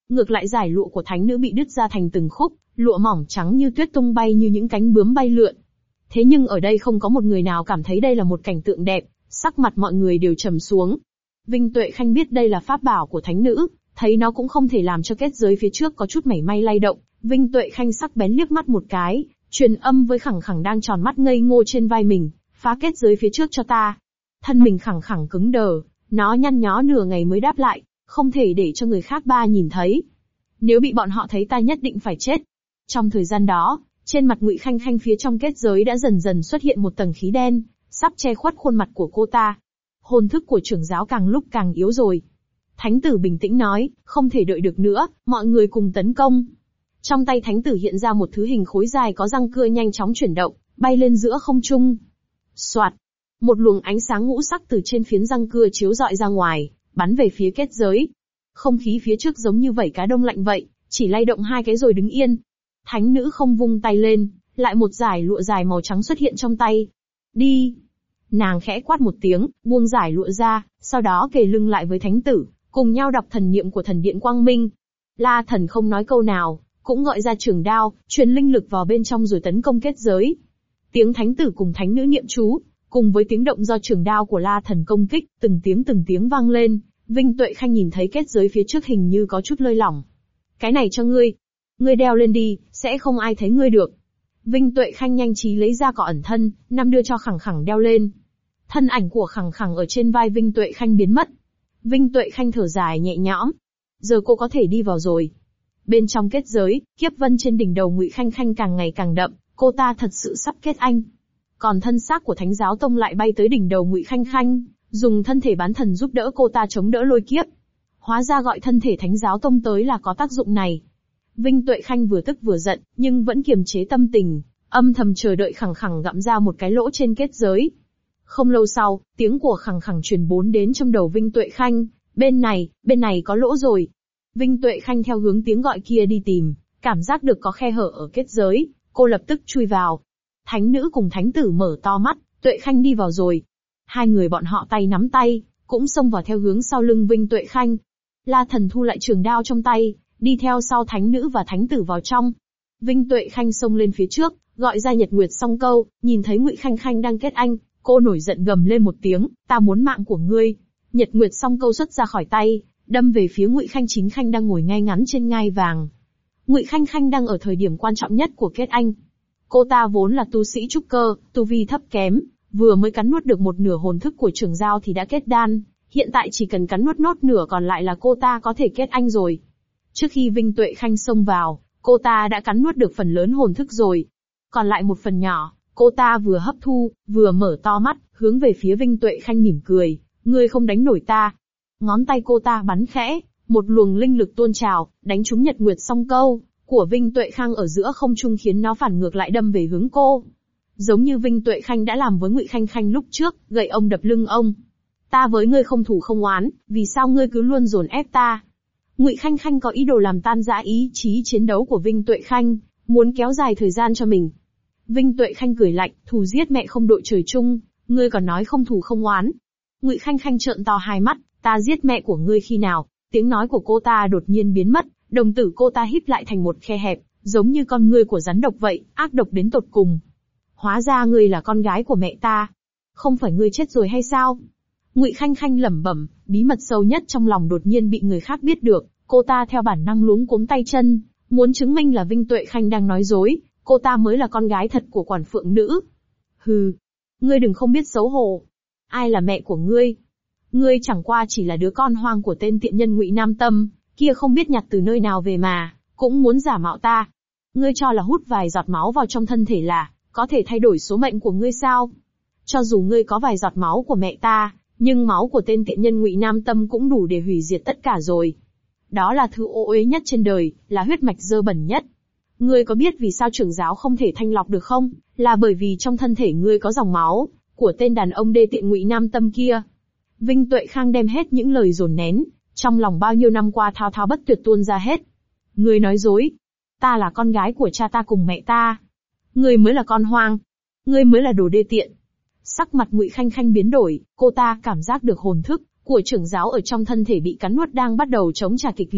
Speaker 1: Ngược lại giải lụa của thánh nữ bị đứt ra thành từng khúc, lụa mỏng trắng như tuyết tung bay như những cánh bướm bay lượn. Thế nhưng ở đây không có một người nào cảm thấy đây là một cảnh tượng đẹp, sắc mặt mọi người đều trầm xuống. Vinh Tuệ Khanh biết đây là pháp bảo của thánh nữ, thấy nó cũng không thể làm cho kết giới phía trước có chút mảy may lay động. Vinh Tuệ Khanh sắc bén liếc mắt một cái, truyền âm với Khẳng Khẳng đang tròn mắt ngây ngô trên vai mình, phá kết giới phía trước cho ta. Thân mình Khẳng Khẳng cứng đờ, nó nhăn nhó nửa ngày mới đáp lại, không thể để cho người khác ba nhìn thấy. Nếu bị bọn họ thấy ta nhất định phải chết. Trong thời gian đó, trên mặt Ngụy Khanh Khanh phía trong kết giới đã dần dần xuất hiện một tầng khí đen, sắp che khuất khuôn mặt của cô ta. Hồn thức của trưởng giáo càng lúc càng yếu rồi. Thánh tử bình tĩnh nói, không thể đợi được nữa, mọi người cùng tấn công. Trong tay thánh tử hiện ra một thứ hình khối dài có răng cưa nhanh chóng chuyển động, bay lên giữa không trung. Soạt, một luồng ánh sáng ngũ sắc từ trên phiến răng cưa chiếu rọi ra ngoài, bắn về phía kết giới. Không khí phía trước giống như vảy cá đông lạnh vậy, chỉ lay động hai cái rồi đứng yên. Thánh nữ không vung tay lên, lại một dải lụa dài màu trắng xuất hiện trong tay. Đi! Nàng khẽ quát một tiếng, buông dải lụa ra, sau đó kề lưng lại với thánh tử, cùng nhau đọc thần niệm của thần điện Quang Minh. La Thần không nói câu nào, cũng gọi ra trường đao, truyền linh lực vào bên trong rồi tấn công kết giới. Tiếng thánh tử cùng thánh nữ niệm chú, cùng với tiếng động do trường đao của La Thần công kích, từng tiếng vang lên. Vinh Tuệ Khanh nhìn thấy kết giới phía trước hình như có chút lơi lỏng. Cái này cho ngươi. Ngươi đeo lên đi, sẽ không ai thấy ngươi được. Vinh Tuệ Khanh nhanh trí lấy ra cỏ ẩn thân, đưa cho Khẳng Khẳng đeo lên. Thân ảnh của Khẳng Khẳng ở trên vai Vinh Tuệ Khanh biến mất. Vinh Tuệ Khanh thở dài nhẹ nhõm. Giờ cô có thể đi vào rồi. Bên trong kết giới, kiếp vân trên đỉnh đầu Ngụy Khanh Khanh càng ngày càng đậm, cô ta thật sự sắp kết anh. Còn thân xác của Thánh giáo tông lại bay tới đỉnh đầu Ngụy Khanh Khanh, dùng thân thể bán thần giúp đỡ cô ta chống đỡ lôi kiếp. Hóa ra gọi thân thể Thánh giáo tông tới là có tác dụng này. Vinh Tuệ Khanh vừa tức vừa giận, nhưng vẫn kiềm chế tâm tình, âm thầm chờ đợi Khẳng Khẳng gặm ra một cái lỗ trên kết giới. Không lâu sau, tiếng của Khẳng Khẳng truyền bốn đến trong đầu Vinh Tuệ Khanh, bên này có lỗ rồi. Vinh Tuệ Khanh theo hướng tiếng gọi kia đi tìm, cảm giác được có khe hở ở kết giới, cô lập tức chui vào. Thánh nữ cùng thánh tử mở to mắt, Tuệ Khanh đi vào rồi. Hai người bọn họ tay nắm tay, cũng xông vào theo hướng sau lưng Vinh Tuệ Khanh. La Thần thu lại trường đao trong tay, đi theo sau thánh nữ và thánh tử vào trong. Vinh Tuệ Khanh xông lên phía trước, gọi ra Nhật Nguyệt Song Câu, nhìn thấy Ngụy Khanh Khanh đang kết anh, cô nổi giận gầm lên một tiếng, ta muốn mạng của ngươi. Nhật Nguyệt Song Câu xuất ra khỏi tay, đâm về phía Ngụy Khanh Chính Khanh đang ngồi ngay ngắn trên ngai vàng. Ngụy Khanh Khanh đang ở thời điểm quan trọng nhất của kết anh. Cô ta vốn là tu sĩ trúc cơ, tu vi thấp kém, vừa mới cắn nuốt được một nửa hồn thức của trưởng giao thì đã kết đan, hiện tại chỉ cần cắn nuốt nốt nửa còn lại là cô ta có thể kết anh rồi. Trước khi Vinh Tuệ Khanh xông vào, cô ta đã cắn nuốt được phần lớn hồn thức rồi. Còn lại một phần nhỏ, cô ta vừa hấp thu, vừa mở to mắt, hướng về phía Vinh Tuệ Khanh mỉm cười, ngươi không đánh nổi ta. Ngón tay cô ta bắn khẽ, một luồng linh lực tuôn trào, đánh trúng Nhật Nguyệt Song Câu của Vinh Tuệ Khanh ở giữa không trung khiến nó phản ngược lại đâm về hướng cô. Giống như Vinh Tuệ Khanh đã làm với Ngụy Khanh Khanh lúc trước, gậy ông đập lưng ông. Ta với ngươi không thù không oán, vì sao ngươi cứ luôn dồn ép ta? Ngụy Khanh Khanh có ý đồ làm tan rã ý chí chiến đấu của Vinh Tuệ Khanh, muốn kéo dài thời gian cho mình. Vinh Tuệ Khanh cười lạnh, thù giết mẹ không đội trời chung, ngươi còn nói không thù không oán. Ngụy Khanh Khanh trợn to hai mắt, ta giết mẹ của ngươi khi nào? Tiếng nói của cô ta đột nhiên biến mất, đồng tử cô ta híp lại thành một khe hẹp, giống như con ngươi của rắn độc vậy, ác độc đến tột cùng. Hóa ra ngươi là con gái của mẹ ta. Không phải ngươi chết rồi hay sao? Ngụy Khanh Khanh lẩm bẩm, bí mật sâu nhất trong lòng đột nhiên bị người khác biết được, cô ta theo bản năng luống cuống tay chân, muốn chứng minh là Vinh Tuệ Khanh đang nói dối, cô ta mới là con gái thật của quản phượng nữ. Hừ, ngươi đừng không biết xấu hổ. Ai là mẹ của ngươi? Ngươi chẳng qua chỉ là đứa con hoang của tên tiện nhân Ngụy Nam Tâm, kia không biết nhặt từ nơi nào về mà, cũng muốn giả mạo ta. Ngươi cho là hút vài giọt máu vào trong thân thể là có thể thay đổi số mệnh của ngươi sao? Cho dù ngươi có vài giọt máu của mẹ ta, nhưng máu của tên tiện nhân Ngụy Nam Tâm cũng đủ để hủy diệt tất cả rồi. Đó là thứ ô uế nhất trên đời, là huyết mạch dơ bẩn nhất. Ngươi có biết vì sao trưởng giáo không thể thanh lọc được không? Là bởi vì trong thân thể ngươi có dòng máu của tên đàn ông đê tiện Ngụy Nam Tâm kia. Vinh Tuệ Khang đem hết những lời dồn nén, trong lòng bao nhiêu năm qua thao thao bất tuyệt tuôn ra hết. Ngươi nói dối. Ta là con gái của cha ta cùng mẹ ta. Ngươi mới là con hoang. Ngươi mới là đồ đê tiện. Sắc mặt Ngụy Khanh Khanh biến đổi, cô ta cảm giác được hồn thức của trưởng giáo ở trong thân thể bị cắn nuốt đang bắt đầu chống trả kịch liệt,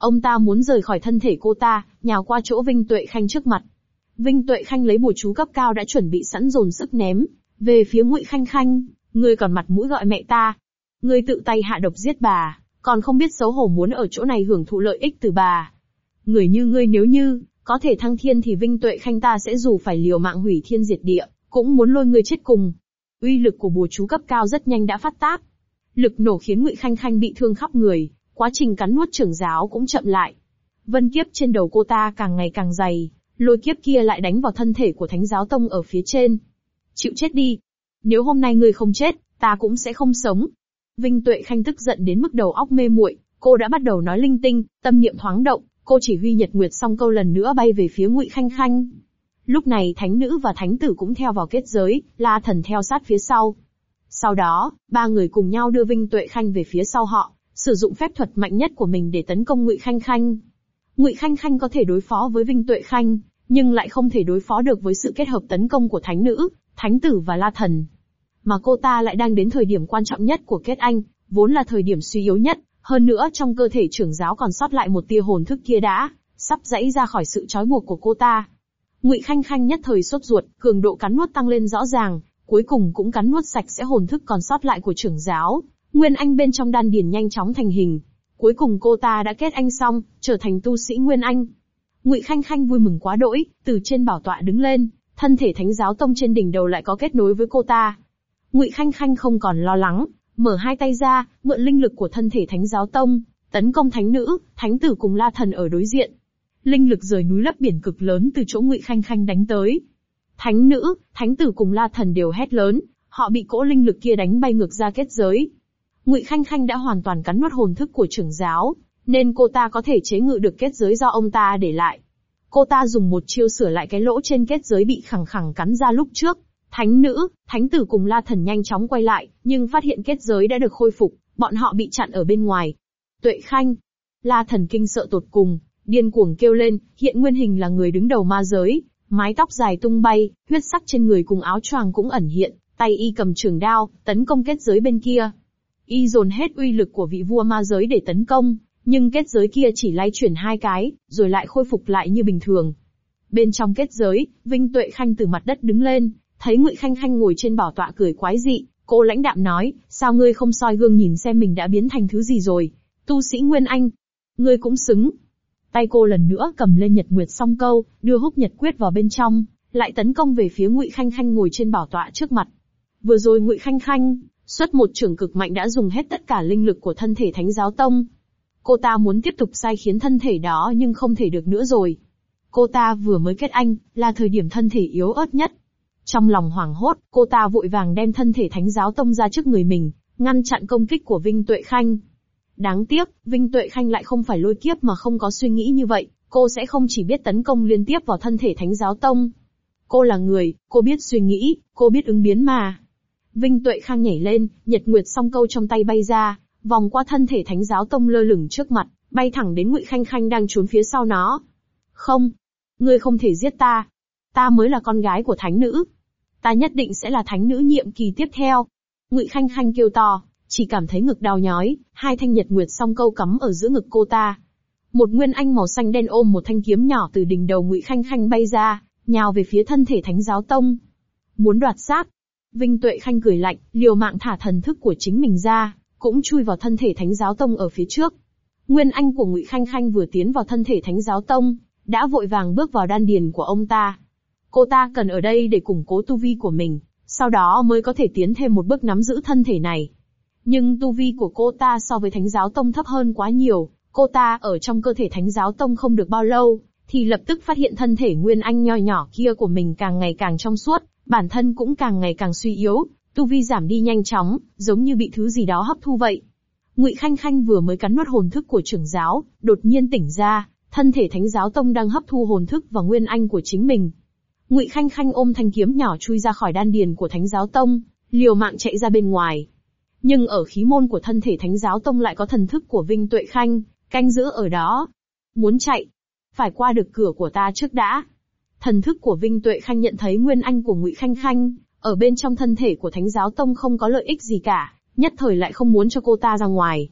Speaker 1: Ông ta muốn rời khỏi thân thể cô ta, nhào qua chỗ Vinh Tuệ Khanh trước mặt. Vinh Tuệ Khanh lấy bùa chú cấp cao đã chuẩn bị sẵn dồn sức ném về phía Ngụy Khanh Khanh. Ngươi còn mặt mũi gọi mẹ ta? Ngươi tự tay hạ độc giết bà, còn không biết xấu hổ muốn ở chỗ này hưởng thụ lợi ích từ bà. Người như ngươi nếu như có thể thăng thiên thì Vinh Tuệ Khanh ta sẽ dù phải liều mạng hủy thiên diệt địa, cũng muốn lôi ngươi chết cùng. Uy lực của bùa chú cấp cao rất nhanh đã phát tác. Lực nổ khiến Ngụy Khanh Khanh bị thương khắp người, quá trình cắn nuốt trưởng giáo cũng chậm lại. Vân kiếp trên đầu cô ta càng ngày càng dày, lôi kiếp kia lại đánh vào thân thể của Thánh giáo tông ở phía trên. Chịu chết đi. Nếu hôm nay ngươi không chết, ta cũng sẽ không sống. Vinh Tuệ Khanh tức giận đến mức đầu óc mê muội, cô đã bắt đầu nói linh tinh, tâm niệm thoáng động, cô chỉ huy Nhật Nguyệt Song Câu lần nữa bay về phía Ngụy Khanh Khanh. Lúc này thánh nữ và thánh tử cũng theo vào kết giới, La Thần theo sát phía sau. Sau đó, ba người cùng nhau đưa Vinh Tuệ Khanh về phía sau họ, sử dụng phép thuật mạnh nhất của mình để tấn công Ngụy Khanh Khanh. Ngụy Khanh Khanh có thể đối phó với Vinh Tuệ Khanh, nhưng lại không thể đối phó được với sự kết hợp tấn công của thánh nữ, thánh tử và La Thần. Mà cô ta lại đang đến thời điểm quan trọng nhất của kết anh, vốn là thời điểm suy yếu nhất, hơn nữa trong cơ thể trưởng giáo còn sót lại một tia hồn thức kia đã sắp giãy ra khỏi sự trói buộc của cô ta. Ngụy Khanh Khanh nhất thời sốt ruột, cường độ cắn nuốt tăng lên rõ ràng, cuối cùng cũng cắn nuốt sạch sẽ hồn thức còn sót lại của trưởng giáo. Nguyên anh bên trong đan điền nhanh chóng thành hình. Cuối cùng cô ta đã kết anh xong, trở thành tu sĩ Nguyên anh. Ngụy Khanh Khanh vui mừng quá đỗi, từ trên bảo tọa đứng lên, thân thể Thánh giáo tông trên đỉnh đầu lại có kết nối với cô ta. Ngụy Khanh Khanh không còn lo lắng, mở hai tay ra, mượn linh lực của thân thể Thánh giáo tông, tấn công thánh nữ, thánh tử cùng La Thần ở đối diện. Linh lực rời núi lấp biển cực lớn từ chỗ Ngụy Khanh Khanh đánh tới. Thánh nữ, thánh tử cùng La Thần đều hét lớn, họ bị cỗ linh lực kia đánh bay ngược ra kết giới. Ngụy Khanh Khanh đã hoàn toàn cắn nuốt hồn thức của trưởng giáo, nên cô ta có thể chế ngự được kết giới do ông ta để lại. Cô ta dùng một chiêu sửa lại cái lỗ trên kết giới bị khẳng khẳng cắn ra lúc trước. Thánh nữ, thánh tử cùng La Thần nhanh chóng quay lại, nhưng phát hiện kết giới đã được khôi phục, bọn họ bị chặn ở bên ngoài. Tuệ Khanh, La Thần kinh sợ tột cùng, điên cuồng kêu lên, hiện nguyên hình là người đứng đầu ma giới, mái tóc dài tung bay, huyết sắc trên người cùng áo choàng cũng ẩn hiện, tay y cầm trường đao, tấn công kết giới bên kia. Y dồn hết uy lực của vị vua ma giới để tấn công, nhưng kết giới kia chỉ lay chuyển hai cái, rồi lại khôi phục lại như bình thường. Bên trong kết giới, Vinh Tuệ Khanh từ mặt đất đứng lên, thấy Ngụy Khanh Khanh ngồi trên bảo tọa cười quái dị, cô lãnh đạm nói, sao ngươi không soi gương nhìn xem mình đã biến thành thứ gì rồi? Tu sĩ Nguyên Anh, ngươi cũng xứng. Tay cô lần nữa cầm lên Nhật Nguyệt Song Câu, đưa Húc Nhật Quyết vào bên trong, lại tấn công về phía Ngụy Khanh Khanh ngồi trên bảo tọa trước mặt. Vừa rồi Ngụy Khanh Khanh xuất một chưởng cực mạnh đã dùng hết tất cả linh lực của thân thể Thánh giáo tông. Cô ta muốn tiếp tục sai khiến thân thể đó nhưng không thể được nữa rồi. Cô ta vừa mới kết anh, là thời điểm thân thể yếu ớt nhất. Trong lòng hoảng hốt, cô ta vội vàng đem thân thể Thánh giáo tông ra trước người mình, ngăn chặn công kích của Vinh Tuệ Khanh. Đáng tiếc, Vinh Tuệ Khanh lại không phải lôi kiếp mà không có suy nghĩ như vậy, cô sẽ không chỉ biết tấn công liên tiếp vào thân thể Thánh giáo tông. Cô là người, cô biết suy nghĩ, cô biết ứng biến mà. Vinh Tuệ Khanh nhảy lên, Nhật Nguyệt Song Câu trong tay bay ra, vòng qua thân thể Thánh giáo tông lơ lửng trước mặt, bay thẳng đến Ngụy Khanh Khanh đang trốn phía sau nó. Không, ngươi không thể giết ta. Ta mới là con gái của thánh nữ. Ta nhất định sẽ là thánh nữ nhiệm kỳ tiếp theo. Ngụy Khanh Khanh kêu to, chỉ cảm thấy ngực đau nhói, hai thanh Nhật Nguyệt Song Câu cắm ở giữa ngực cô ta. Một nguyên anh màu xanh đen ôm một thanh kiếm nhỏ từ đỉnh đầu Ngụy Khanh Khanh bay ra, nhào về phía thân thể Thánh giáo tông. Muốn đoạt xác. Vinh Tuệ Khanh cười lạnh, liều mạng thả thần thức của chính mình ra, cũng chui vào thân thể Thánh giáo tông ở phía trước. Nguyên anh của Ngụy Khanh Khanh vừa tiến vào thân thể Thánh giáo tông, đã vội vàng bước vào đan điền của ông ta. Cô ta cần ở đây để củng cố tu vi của mình, sau đó mới có thể tiến thêm một bước nắm giữ thân thể này. Nhưng tu vi của cô ta so với Thánh giáo tông thấp hơn quá nhiều, cô ta ở trong cơ thể Thánh giáo tông không được bao lâu, thì lập tức phát hiện thân thể nguyên anh nho nhỏ kia của mình càng ngày càng trong suốt, bản thân cũng càng ngày càng suy yếu, tu vi giảm đi nhanh chóng, giống như bị thứ gì đó hấp thu vậy. Ngụy Khanh Khanh vừa mới cắn nuốt hồn thức của trưởng giáo, đột nhiên tỉnh ra, thân thể Thánh giáo tông đang hấp thu hồn thức và nguyên anh của chính mình. Ngụy Khanh Khanh ôm thanh kiếm nhỏ chui ra khỏi đan điền của Thánh giáo tông, liều mạng chạy ra bên ngoài. Nhưng ở khí môn của thân thể Thánh giáo tông lại có thần thức của Vinh Tuệ Khanh, canh giữ ở đó. Muốn chạy, phải qua được cửa của ta trước đã. Thần thức của Vinh Tuệ Khanh nhận thấy nguyên anh của Ngụy Khanh Khanh, ở bên trong thân thể của Thánh giáo tông không có lợi ích gì cả, nhất thời lại không muốn cho cô ta ra ngoài.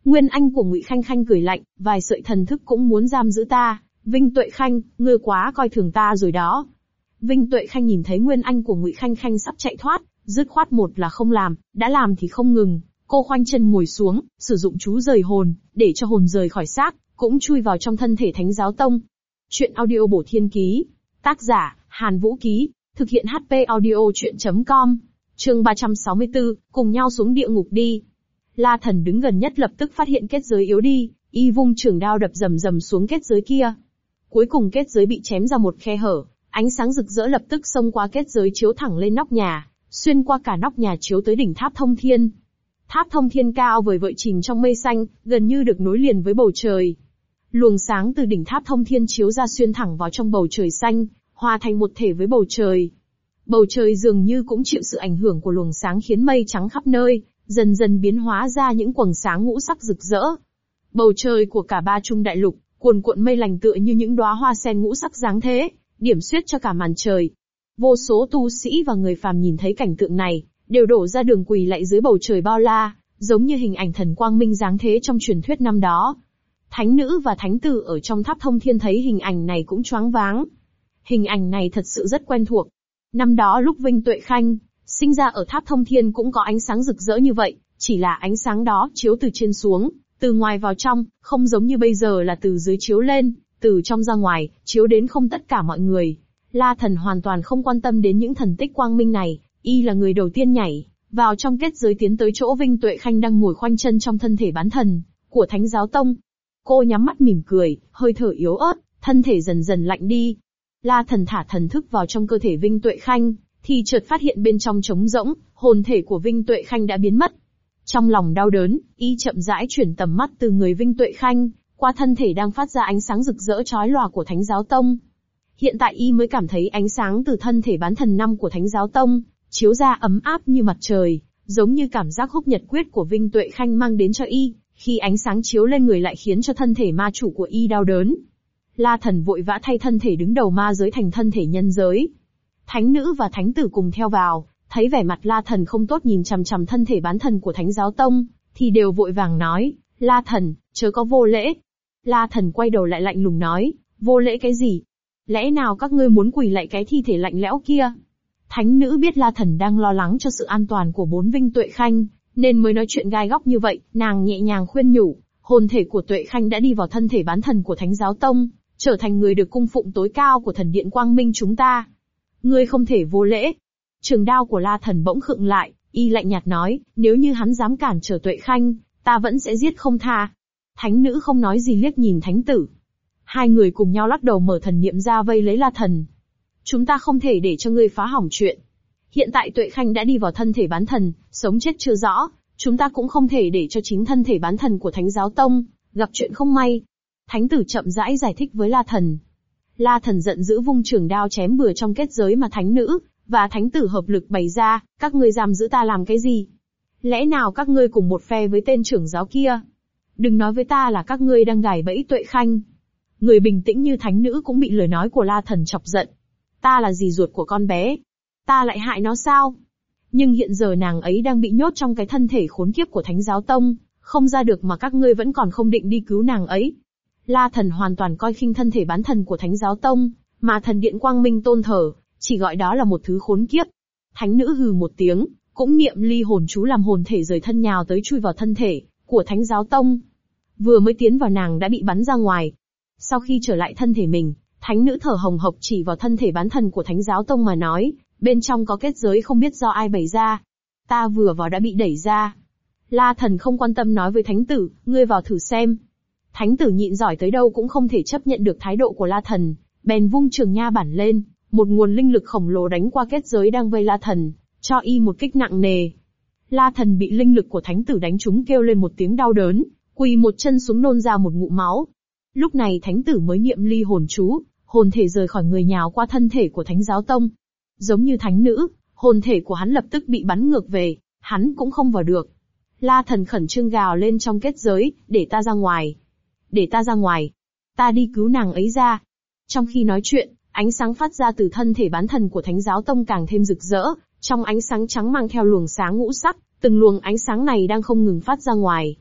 Speaker 1: Nguyên Anh của Ngụy Khanh Khanh cười lạnh, vài sợi thần thức cũng muốn giam giữ ta. Vinh Tuệ Khanh, ngươi quá coi thường ta rồi đó. Vinh Tuệ Khanh nhìn thấy Nguyên Anh của Ngụy Khanh Khanh sắp chạy thoát, dứt khoát một là không làm, đã làm thì không ngừng. Cô khoanh chân ngồi xuống, sử dụng chú rời hồn, để cho hồn rời khỏi xác, cũng chui vào trong thân thể Thánh Giáo Tông. Chuyện audio bổ thiên ký. Tác giả, Hàn Vũ Ký. Thực hiện HP audio chuyện.com. Chương 364, cùng nhau xuống địa ngục đi. La Thần đứng gần nhất lập tức phát hiện kết giới yếu đi, y vung trường đao đập rầm rầm xuống kết giới kia. Cuối cùng kết giới bị chém ra một khe hở, ánh sáng rực rỡ lập tức xông qua kết giới chiếu thẳng lên nóc nhà, xuyên qua cả nóc nhà chiếu tới đỉnh tháp thông thiên. Tháp thông thiên cao vời vợi chìm trong mây xanh, gần như được nối liền với bầu trời. Luồng sáng từ đỉnh tháp thông thiên chiếu ra xuyên thẳng vào trong bầu trời xanh, hòa thành một thể với bầu trời. Bầu trời dường như cũng chịu sự ảnh hưởng của luồng sáng khiến mây trắng khắp nơi, dần dần biến hóa ra những quầng sáng ngũ sắc rực rỡ. Bầu trời của cả ba trung đại lục, cuồn cuộn mây lành tựa như những đóa hoa sen ngũ sắc dáng thế, điểm xuyết cho cả màn trời. Vô số tu sĩ và người phàm nhìn thấy cảnh tượng này, đều đổ ra đường quỳ lạy dưới bầu trời bao la, giống như hình ảnh thần quang minh dáng thế trong truyền thuyết năm đó. Thánh nữ và thánh tử ở trong tháp thông thiên thấy hình ảnh này cũng choáng váng. Hình ảnh này thật sự rất quen thuộc. Năm đó lúc Vinh Tuệ Khanh sinh ra ở tháp thông thiên cũng có ánh sáng rực rỡ như vậy, chỉ là ánh sáng đó chiếu từ trên xuống, từ ngoài vào trong, không giống như bây giờ là từ dưới chiếu lên, từ trong ra ngoài, chiếu đến không tất cả mọi người. La Thần hoàn toàn không quan tâm đến những thần tích quang minh này, y là người đầu tiên nhảy vào trong kết giới tiến tới chỗ Vinh Tuệ Khanh đang ngồi khoanh chân trong thân thể bán thần của Thánh Giáo Tông. Cô nhắm mắt mỉm cười, hơi thở yếu ớt, thân thể dần dần lạnh đi. La Thần thả thần thức vào trong cơ thể Vinh Tuệ Khanh, thì chợt phát hiện bên trong trống rỗng, hồn thể của Vinh Tuệ Khanh đã biến mất. Trong lòng đau đớn, y chậm rãi chuyển tầm mắt từ người Vinh Tuệ Khanh qua thân thể đang phát ra ánh sáng rực rỡ chói lòa của Thánh Giáo Tông. Hiện tại y mới cảm thấy ánh sáng từ thân thể bán thần năm của Thánh Giáo Tông chiếu ra ấm áp như mặt trời, giống như cảm giác húc nhật quyết của Vinh Tuệ Khanh mang đến cho y, khi ánh sáng chiếu lên người lại khiến cho thân thể ma chủ của y đau đớn. La Thần vội vã thay thân thể đứng đầu ma giới thành thân thể nhân giới. Thánh nữ và thánh tử cùng theo vào, thấy vẻ mặt La Thần không tốt nhìn chằm chằm thân thể bán thần của Thánh Giáo Tông, thì đều vội vàng nói, La Thần, chớ có vô lễ. La Thần quay đầu lại lạnh lùng nói, vô lễ cái gì? Lẽ nào các ngươi muốn quỳ lạy cái thi thể lạnh lẽo kia? Thánh nữ biết La Thần đang lo lắng cho sự an toàn của bốn Vinh Tuệ Khanh, nên mới nói chuyện gai góc như vậy, nàng nhẹ nhàng khuyên nhủ, hồn thể của Tuệ Khanh đã đi vào thân thể bán thần của Thánh Giáo Tông, trở thành người được cung phụng tối cao của thần điện quang minh chúng ta. Ngươi không thể vô lễ. Trường đao của La Thần bỗng khựng lại, y lạnh nhạt nói, nếu như hắn dám cản trở Tuệ Khanh, ta vẫn sẽ giết không tha. Thánh nữ không nói gì liếc nhìn thánh tử. Hai người cùng nhau lắc đầu mở thần niệm ra vây lấy La Thần. Chúng ta không thể để cho ngươi phá hỏng chuyện. Hiện tại Tuệ Khanh đã đi vào thân thể bán thần, sống chết chưa rõ, chúng ta cũng không thể để cho chính thân thể bán thần của Thánh Giáo Tông gặp chuyện không may. Thánh tử chậm rãi giải thích với La Thần. La Thần giận dữ vung trường đao chém bừa trong kết giới mà thánh nữ và thánh tử hợp lực bày ra, các ngươi giam giữ ta làm cái gì? Lẽ nào các ngươi cùng một phe với tên trưởng giáo kia? Đừng nói với ta là các ngươi đang gài bẫy Tuệ Khanh. Người bình tĩnh như thánh nữ cũng bị lời nói của La Thần chọc giận. Ta là dì ruột của con bé. Ta lại hại nó sao? Nhưng hiện giờ nàng ấy đang bị nhốt trong cái thân thể khốn kiếp của Thánh Giáo Tông, không ra được mà các ngươi vẫn còn không định đi cứu nàng ấy. La Thần hoàn toàn coi khinh thân thể bán thần của Thánh Giáo Tông, mà thần điện quang minh tôn thờ, chỉ gọi đó là một thứ khốn kiếp. Thánh nữ hừ một tiếng, cũng niệm ly hồn chú làm hồn thể rời thân nhào tới chui vào thân thể của Thánh Giáo Tông. Vừa mới tiến vào nàng đã bị bắn ra ngoài. Sau khi trở lại thân thể mình, thánh nữ thở hồng hộc chỉ vào thân thể bán thần của Thánh Giáo Tông mà nói, bên trong có kết giới không biết do ai bày ra. Ta vừa vào đã bị đẩy ra. La Thần không quan tâm nói với thánh tử, ngươi vào thử xem. Thánh tử nhịn giỏi tới đâu cũng không thể chấp nhận được thái độ của La Thần, bèn vung trường nha bản lên, một nguồn linh lực khổng lồ đánh qua kết giới đang vây La Thần, cho y một kích nặng nề. La Thần bị linh lực của thánh tử đánh trúng kêu lên một tiếng đau đớn, quỳ một chân xuống nôn ra một ngụm máu. Lúc này thánh tử mới niệm ly hồn chú, hồn thể rời khỏi người nhào qua thân thể của Thánh Giáo Tông. Giống như thánh nữ, hồn thể của hắn lập tức bị bắn ngược về, hắn cũng không vào được. La Thần khẩn trương gào lên trong kết giới, để ta ra ngoài. Để ta ra ngoài. Ta đi cứu nàng ấy ra. Trong khi nói chuyện, ánh sáng phát ra từ thân thể bán thần của Thánh Giáo Tông càng thêm rực rỡ, trong ánh sáng trắng mang theo luồng sáng ngũ sắc, từng luồng ánh sáng này đang không ngừng phát ra ngoài.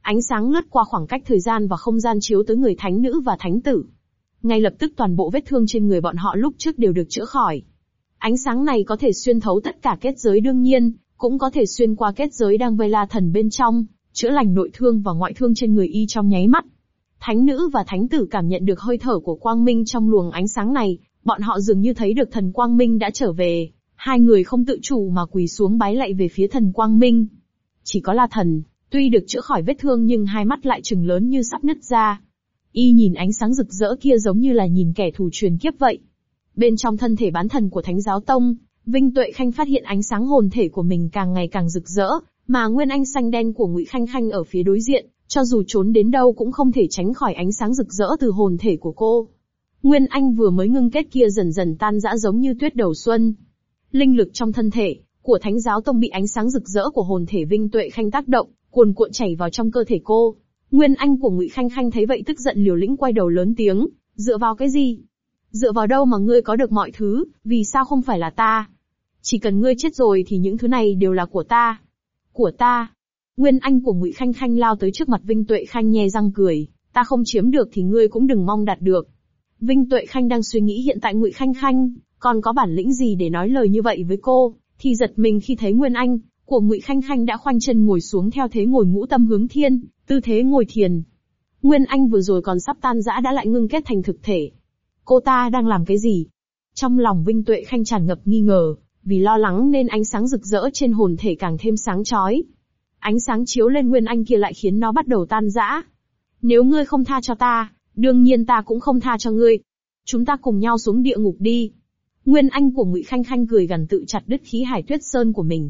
Speaker 1: Ánh sáng lướt qua khoảng cách thời gian và không gian chiếu tới người thánh nữ và thánh tử. Ngay lập tức toàn bộ vết thương trên người bọn họ lúc trước đều được chữa khỏi. Ánh sáng này có thể xuyên thấu tất cả kết giới đương nhiên, cũng có thể xuyên qua kết giới đang vây La Thần bên trong, chữa lành nội thương và ngoại thương trên người y trong nháy mắt. Thánh nữ và thánh tử cảm nhận được hơi thở của quang minh trong luồng ánh sáng này, bọn họ dường như thấy được thần quang minh đã trở về. Hai người không tự chủ mà quỳ xuống bái lạy về phía thần quang minh. Chỉ có La Thần, tuy được chữa khỏi vết thương nhưng hai mắt lại trừng lớn như sắp nứt ra. Y nhìn ánh sáng rực rỡ kia giống như là nhìn kẻ thù truyền kiếp vậy. Bên trong thân thể bán thần của Thánh Giáo Tông, Vinh Tuệ Khanh phát hiện ánh sáng hồn thể của mình càng ngày càng rực rỡ, mà nguyên anh xanh đen của Ngụy Khanh Khanh ở phía đối diện, cho dù trốn đến đâu cũng không thể tránh khỏi ánh sáng rực rỡ từ hồn thể của cô. Nguyên anh vừa mới ngưng kết kia dần dần tan rã giống như tuyết đầu xuân. Linh lực trong thân thể của Thánh Giáo Tông bị ánh sáng rực rỡ của hồn thể Vinh Tuệ Khanh tác động, cuồn cuộn chảy vào trong cơ thể cô. Nguyên anh của Ngụy Khanh Khanh thấy vậy tức giận liều lĩnh quay đầu lớn tiếng, dựa vào cái gì? Dựa vào đâu mà ngươi có được mọi thứ, vì sao không phải là ta? Chỉ cần ngươi chết rồi thì những thứ này đều là của ta. Của ta. Nguyên anh của Ngụy Khanh Khanh lao tới trước mặt Vinh Tuệ Khanh nhe răng cười, ta không chiếm được thì ngươi cũng đừng mong đạt được. Vinh Tuệ Khanh đang suy nghĩ hiện tại Ngụy Khanh Khanh còn có bản lĩnh gì để nói lời như vậy với cô, thì giật mình khi thấy Nguyên anh của Ngụy Khanh Khanh đã khoanh chân ngồi xuống theo thế ngồi ngũ tâm hướng thiên, tư thế ngồi thiền. Nguyên anh vừa rồi còn sắp tan rã đã lại ngưng kết thành thực thể. Cô ta đang làm cái gì? Trong lòng Vinh Tuệ Khanh tràn ngập nghi ngờ, vì lo lắng nên ánh sáng rực rỡ trên hồn thể càng thêm sáng chói. Ánh sáng chiếu lên Nguyên anh kia lại khiến nó bắt đầu tan rã. Nếu ngươi không tha cho ta, đương nhiên ta cũng không tha cho ngươi. Chúng ta cùng nhau xuống địa ngục đi. Nguyên anh của Ngụy Khanh Khanh cười gằn tự chặt đứt khí hải tuyết sơn của mình.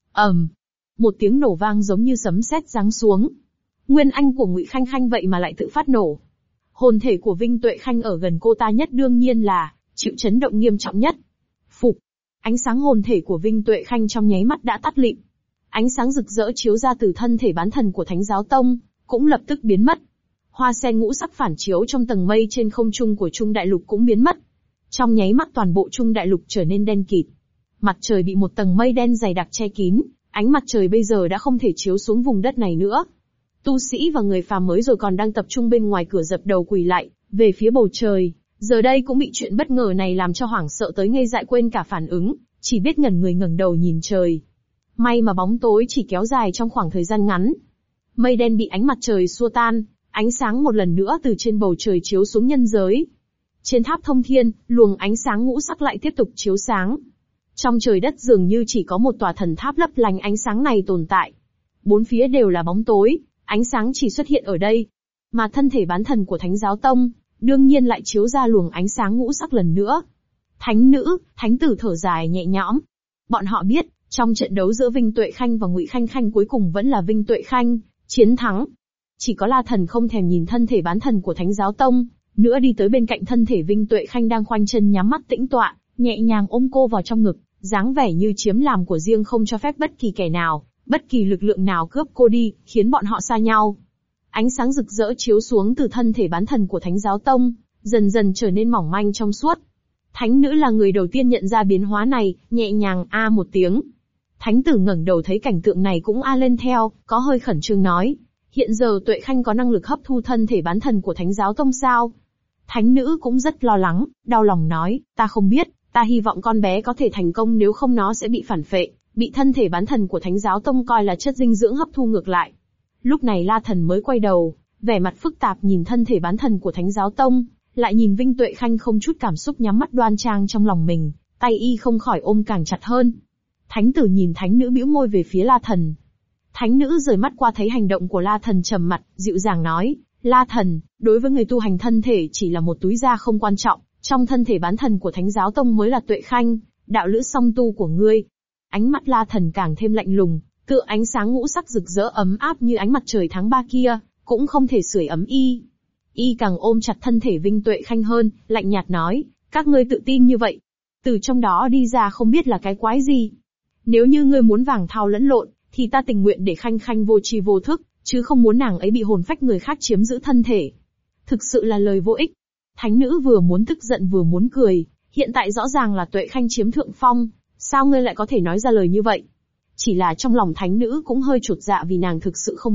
Speaker 1: Một tiếng nổ vang giống như sấm sét giáng xuống. Nguyên anh của Ngụy Khanh Khanh vậy mà lại tự phát nổ. Hồn thể của Vinh Tuệ Khanh ở gần cô ta nhất đương nhiên là chịu chấn động nghiêm trọng nhất. Phục. Ánh sáng hồn thể của Vinh Tuệ Khanh trong nháy mắt đã tắt lịm. Ánh sáng rực rỡ chiếu ra từ thân thể bán thần của Thánh Giáo Tông, cũng lập tức biến mất. Hoa sen ngũ sắc phản chiếu trong tầng mây trên không trung của Trung Đại Lục cũng biến mất. Trong nháy mắt toàn bộ Trung Đại Lục trở nên đen kịt. Mặt trời bị một tầng mây đen dày đặc che kín, ánh mặt trời bây giờ đã không thể chiếu xuống vùng đất này nữa. Tu sĩ và người phàm mới rồi còn đang tập trung bên ngoài cửa dập đầu quỳ lại, về phía bầu trời, giờ đây cũng bị chuyện bất ngờ này làm cho hoảng sợ tới ngây dại quên cả phản ứng, chỉ biết ngẩn người ngẩng đầu nhìn trời. May mà bóng tối chỉ kéo dài trong khoảng thời gian ngắn. Mây đen bị ánh mặt trời xua tan, ánh sáng một lần nữa từ trên bầu trời chiếu xuống nhân giới. Trên tháp thông thiên, luồng ánh sáng ngũ sắc lại tiếp tục chiếu sáng. Trong trời đất dường như chỉ có một tòa thần tháp lấp lánh ánh sáng này tồn tại. Bốn phía đều là bóng tối, ánh sáng chỉ xuất hiện ở đây. Mà thân thể bán thần của Thánh Giáo Tông, đương nhiên lại chiếu ra luồng ánh sáng ngũ sắc lần nữa. Thánh nữ, thánh tử thở dài nhẹ nhõm. Bọn họ biết, trong trận đấu giữa Vinh Tuệ Khanh và Ngụy Khanh Khanh cuối cùng vẫn là Vinh Tuệ Khanh chiến thắng. Chỉ có La Thần không thèm nhìn thân thể bán thần của Thánh Giáo Tông, nữa đi tới bên cạnh thân thể Vinh Tuệ Khanh đang khoanh chân nhắm mắt tĩnh tọa, nhẹ nhàng ôm cô vào trong ngực, dáng vẻ như chiếm làm của riêng không cho phép bất kỳ kẻ nào, bất kỳ lực lượng nào cướp cô đi, khiến bọn họ xa nhau. Ánh sáng rực rỡ chiếu xuống từ thân thể bán thần của Thánh Giáo Tông, dần dần trở nên mỏng manh trong suốt. Thánh nữ là người đầu tiên nhận ra biến hóa này, nhẹ nhàng a một tiếng. Thánh tử ngẩng đầu thấy cảnh tượng này cũng a lên theo, có hơi khẩn trương nói. Hiện giờ Tuệ Khanh có năng lực hấp thu thân thể bán thần của Thánh Giáo Tông sao? Thánh nữ cũng rất lo lắng, đau lòng nói, ta không biết, ta hy vọng con bé có thể thành công nếu không nó sẽ bị phản phệ, bị thân thể bán thần của Thánh Giáo Tông coi là chất dinh dưỡng hấp thu ngược lại. Lúc này La Thần mới quay đầu, vẻ mặt phức tạp nhìn thân thể bán thần của Thánh Giáo Tông, lại nhìn Vinh Tuệ Khanh không chút cảm xúc nhắm mắt đoan trang trong lòng mình, tay y không khỏi ôm càng chặt hơn. Thánh tử nhìn thánh nữ bĩu môi về phía La Thần. Thánh nữ rời mắt qua thấy hành động của La Thần trầm mặt, dịu dàng nói, La Thần, đối với người tu hành thân thể chỉ là một túi da không quan trọng, trong thân thể bán thần của Thánh Giáo Tông mới là Tuệ Khanh, đạo lữ song tu của ngươi. Ánh mắt La Thần càng thêm lạnh lùng, tựa ánh sáng ngũ sắc rực rỡ ấm áp như ánh mặt trời tháng 3 kia, cũng không thể sưởi ấm y. Y càng ôm chặt thân thể Vinh Tuệ Khanh hơn, lạnh nhạt nói, các ngươi tự tin như vậy, từ trong đó đi ra không biết là cái quái gì. Nếu như ngươi muốn vàng thao lẫn lộn, thì ta tình nguyện để Khanh Khanh vô tri vô thức, chứ không muốn nàng ấy bị hồn phách người khác chiếm giữ thân thể. Thực sự là lời vô ích. Thánh nữ vừa muốn tức giận vừa muốn cười, hiện tại rõ ràng là Tuệ Khanh chiếm thượng phong, sao ngươi lại có thể nói ra lời như vậy? Chỉ là trong lòng thánh nữ cũng hơi chột dạ vì nàng thực sự không biết,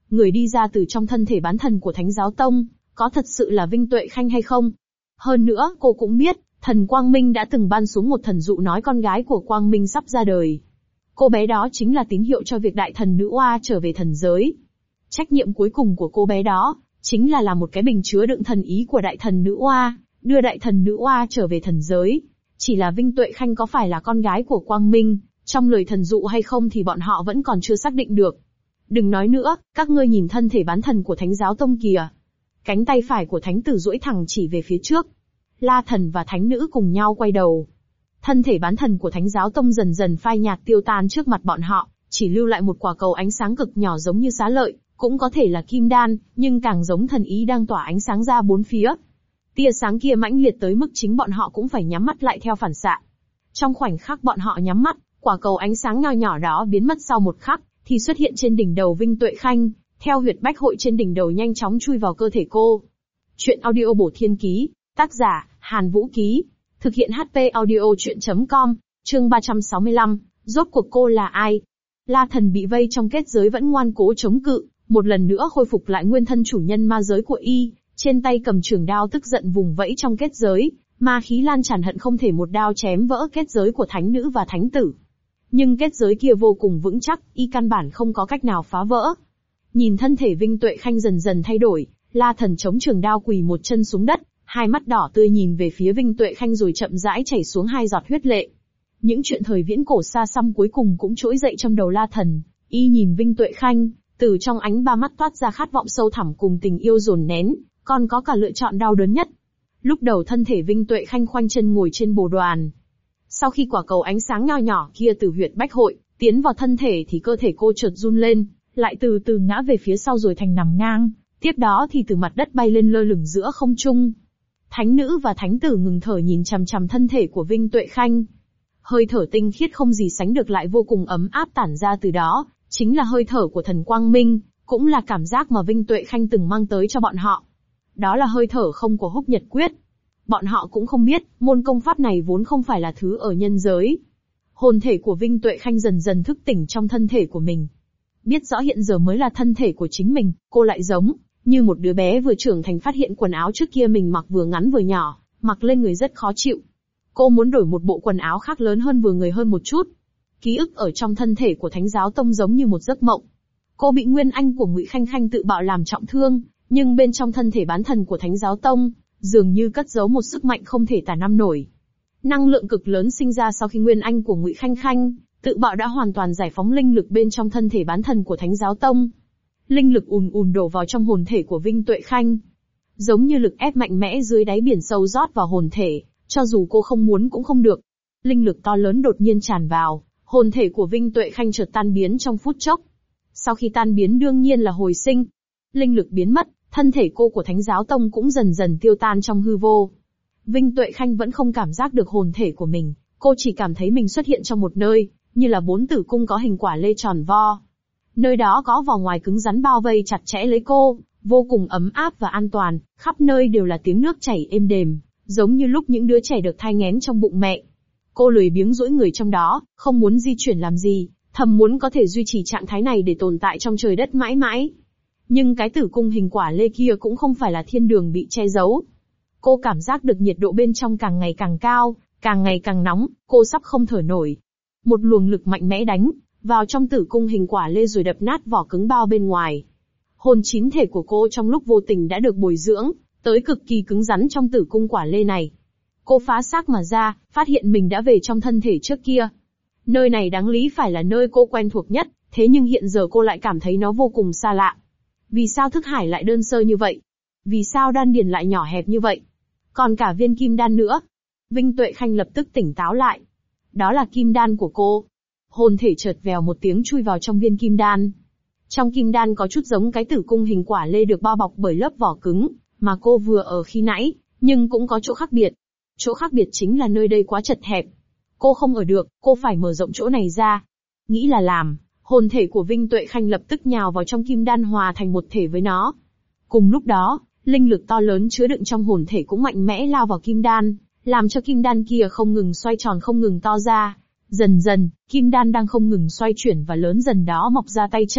Speaker 1: người đi ra từ trong thân thể bán thần của Thánh Giáo Tông, có thật sự là Vinh Tuệ Khanh hay không? Hơn nữa, cô cũng biết, thần Quang Minh đã từng ban xuống một thần dụ nói con gái của Quang Minh sắp ra đời. Cô bé đó chính là tín hiệu cho việc đại thần nữ oa trở về thần giới. Trách nhiệm cuối cùng của cô bé đó, chính là một cái bình chứa đựng thần ý của đại thần nữ oa, đưa đại thần nữ oa trở về thần giới. Chỉ là Vinh Tuệ Khanh có phải là con gái của Quang Minh, trong lời thần dụ hay không thì bọn họ vẫn còn chưa xác định được. Đừng nói nữa, các ngươi nhìn thân thể bán thần của Thánh Giáo Tông kìa. Cánh tay phải của thánh tử duỗi thẳng chỉ về phía trước. La thần và thánh nữ cùng nhau quay đầu. Thân thể bán thần của Thánh Giáo Tông dần dần phai nhạt tiêu tan trước mặt bọn họ, chỉ lưu lại một quả cầu ánh sáng cực nhỏ giống như xá lợi, cũng có thể là kim đan, nhưng càng giống thần ý đang tỏa ánh sáng ra bốn phía. Tia sáng kia mãnh liệt tới mức chính bọn họ cũng phải nhắm mắt lại theo phản xạ. Trong khoảnh khắc bọn họ nhắm mắt, quả cầu ánh sáng nho nhỏ đó biến mất sau một khắc, thì xuất hiện trên đỉnh đầu Vinh Tuệ Khanh, theo huyệt bách hội trên đỉnh đầu nhanh chóng chui vào cơ thể cô. Chuyện audio bổ thiên ký, tác giả, Hàn Vũ Ký, thực hiện HP audio chuyện.com, chương 365, rốt cuộc cô là ai? La thần bị vây trong kết giới vẫn ngoan cố chống cự, một lần nữa khôi phục lại nguyên thân chủ nhân ma giới của y, trên tay cầm trường đao tức giận vùng vẫy trong kết giới, ma khí lan tràn hận không thể một đao chém vỡ kết giới của thánh nữ và thánh tử. Nhưng kết giới kia vô cùng vững chắc, y căn bản không có cách nào phá vỡ. Nhìn thân thể Vinh Tuệ Khanh dần dần thay đổi, La thần chống trường đao quỳ một chân xuống đất, hai mắt đỏ tươi nhìn về phía Vinh Tuệ Khanh rồi chậm rãi chảy xuống hai giọt huyết lệ. Những chuyện thời viễn cổ xa xăm cuối cùng cũng trỗi dậy trong đầu La thần, y nhìn Vinh Tuệ Khanh, từ trong ánh ba mắt toát ra khát vọng sâu thẳm cùng tình yêu dồn nén, còn có cả lựa chọn đau đớn nhất. Lúc đầu thân thể Vinh Tuệ Khanh khoanh chân ngồi trên bồ đoàn. Sau khi quả cầu ánh sáng nho nhỏ kia từ huyệt bách hội tiến vào thân thể thì cơ thể cô chợt run lên, lại từ từ ngã về phía sau rồi thành nằm ngang, tiếp đó thì từ mặt đất bay lên lơ lửng giữa không trung. Thánh nữ và thánh tử ngừng thở nhìn chằm chằm thân thể của Vinh Tuệ Khanh. Hơi thở tinh khiết không gì sánh được lại vô cùng ấm áp tản ra từ đó, chính là hơi thở của thần Quang Minh, cũng là cảm giác mà Vinh Tuệ Khanh từng mang tới cho bọn họ. Đó là hơi thở không của Húc Nhật Quyết. Bọn họ cũng không biết, môn công pháp này vốn không phải là thứ ở nhân giới. Hồn thể của Vinh Tuệ Khanh dần dần thức tỉnh trong thân thể của mình. Biết rõ hiện giờ mới là thân thể của chính mình, cô lại giống như một đứa bé vừa trưởng thành phát hiện quần áo trước kia mình mặc vừa ngắn vừa nhỏ, mặc lên người rất khó chịu. Cô muốn đổi một bộ quần áo khác lớn hơn vừa người hơn một chút. Ký ức ở trong thân thể của Thánh Giáo Tông giống như một giấc mộng. Cô bị Nguyên Anh của Ngụy Khanh Khanh tự bạo làm trọng thương, nhưng bên trong thân thể bán thần của Thánh Giáo Tông, dường như cất giấu một sức mạnh không thể tả năm nổi. Năng lượng cực lớn sinh ra sau khi Nguyên Anh của Ngụy Khanh Khanh tự bạo đã hoàn toàn giải phóng linh lực bên trong thân thể bán thần của Thánh Giáo Tông. Linh lực ùn ùn đổ vào trong hồn thể của Vinh Tuệ Khanh. Giống như lực ép mạnh mẽ dưới đáy biển sâu rót vào hồn thể, cho dù cô không muốn cũng không được. Linh lực to lớn đột nhiên tràn vào, hồn thể của Vinh Tuệ Khanh chợt tan biến trong phút chốc. Sau khi tan biến đương nhiên là hồi sinh. Linh lực biến mất, thân thể cô của Thánh Giáo Tông cũng dần dần tiêu tan trong hư vô. Vinh Tuệ Khanh vẫn không cảm giác được hồn thể của mình, cô chỉ cảm thấy mình xuất hiện trong một nơi, như là 4 tử cung có hình quả lê tròn vo. Nơi đó có vỏ ngoài cứng rắn bao vây chặt chẽ lấy cô, vô cùng ấm áp và an toàn, khắp nơi đều là tiếng nước chảy êm đềm, giống như lúc những đứa trẻ được thai nghén trong bụng mẹ. Cô lười biếng duỗi người trong đó, không muốn di chuyển làm gì, thầm muốn có thể duy trì trạng thái này để tồn tại trong trời đất mãi mãi. Nhưng cái tử cung hình quả lê kia cũng không phải là thiên đường bị che giấu. Cô cảm giác được nhiệt độ bên trong càng ngày càng cao, càng ngày càng nóng, cô sắp không thở nổi. Một luồng lực mạnh mẽ đánh vào trong tử cung hình quả lê rồi đập nát vỏ cứng bao bên ngoài. Hồn chín thể của cô trong lúc vô tình đã được bồi dưỡng tới cực kỳ cứng rắn trong tử cung quả lê này. Cô phá xác mà ra, phát hiện mình đã về trong thân thể trước kia. Nơi này đáng lý phải là nơi cô quen thuộc nhất, thế nhưng hiện giờ cô lại cảm thấy nó vô cùng xa lạ. Vì sao thức hải lại đơn sơ như vậy? Vì sao đan điền lại nhỏ hẹp như vậy? Còn cả viên kim đan nữa. Vinh Tuệ Khanh lập tức tỉnh táo lại. Đó là kim đan của cô. Hồn thể chợt vèo một tiếng chui vào trong viên kim đan. Trong kim đan có chút giống cái tử cung hình quả lê được bao bọc bởi lớp vỏ cứng, mà cô vừa ở khi nãy, nhưng cũng có chỗ khác biệt. Chỗ khác biệt chính là nơi đây quá chật hẹp. Cô không ở được, cô phải mở rộng chỗ này ra. Nghĩ là làm, hồn thể của Vinh Tuệ Khanh lập tức nhào vào trong kim đan hòa thành một thể với nó. Cùng lúc đó, linh lực to lớn chứa đựng trong hồn thể cũng mạnh mẽ lao vào kim đan, làm cho kim đan kia không ngừng xoay tròn không ngừng to ra. Dần dần, kim đan đang không ngừng xoay chuyển và lớn dần đó mọc ra tay chân,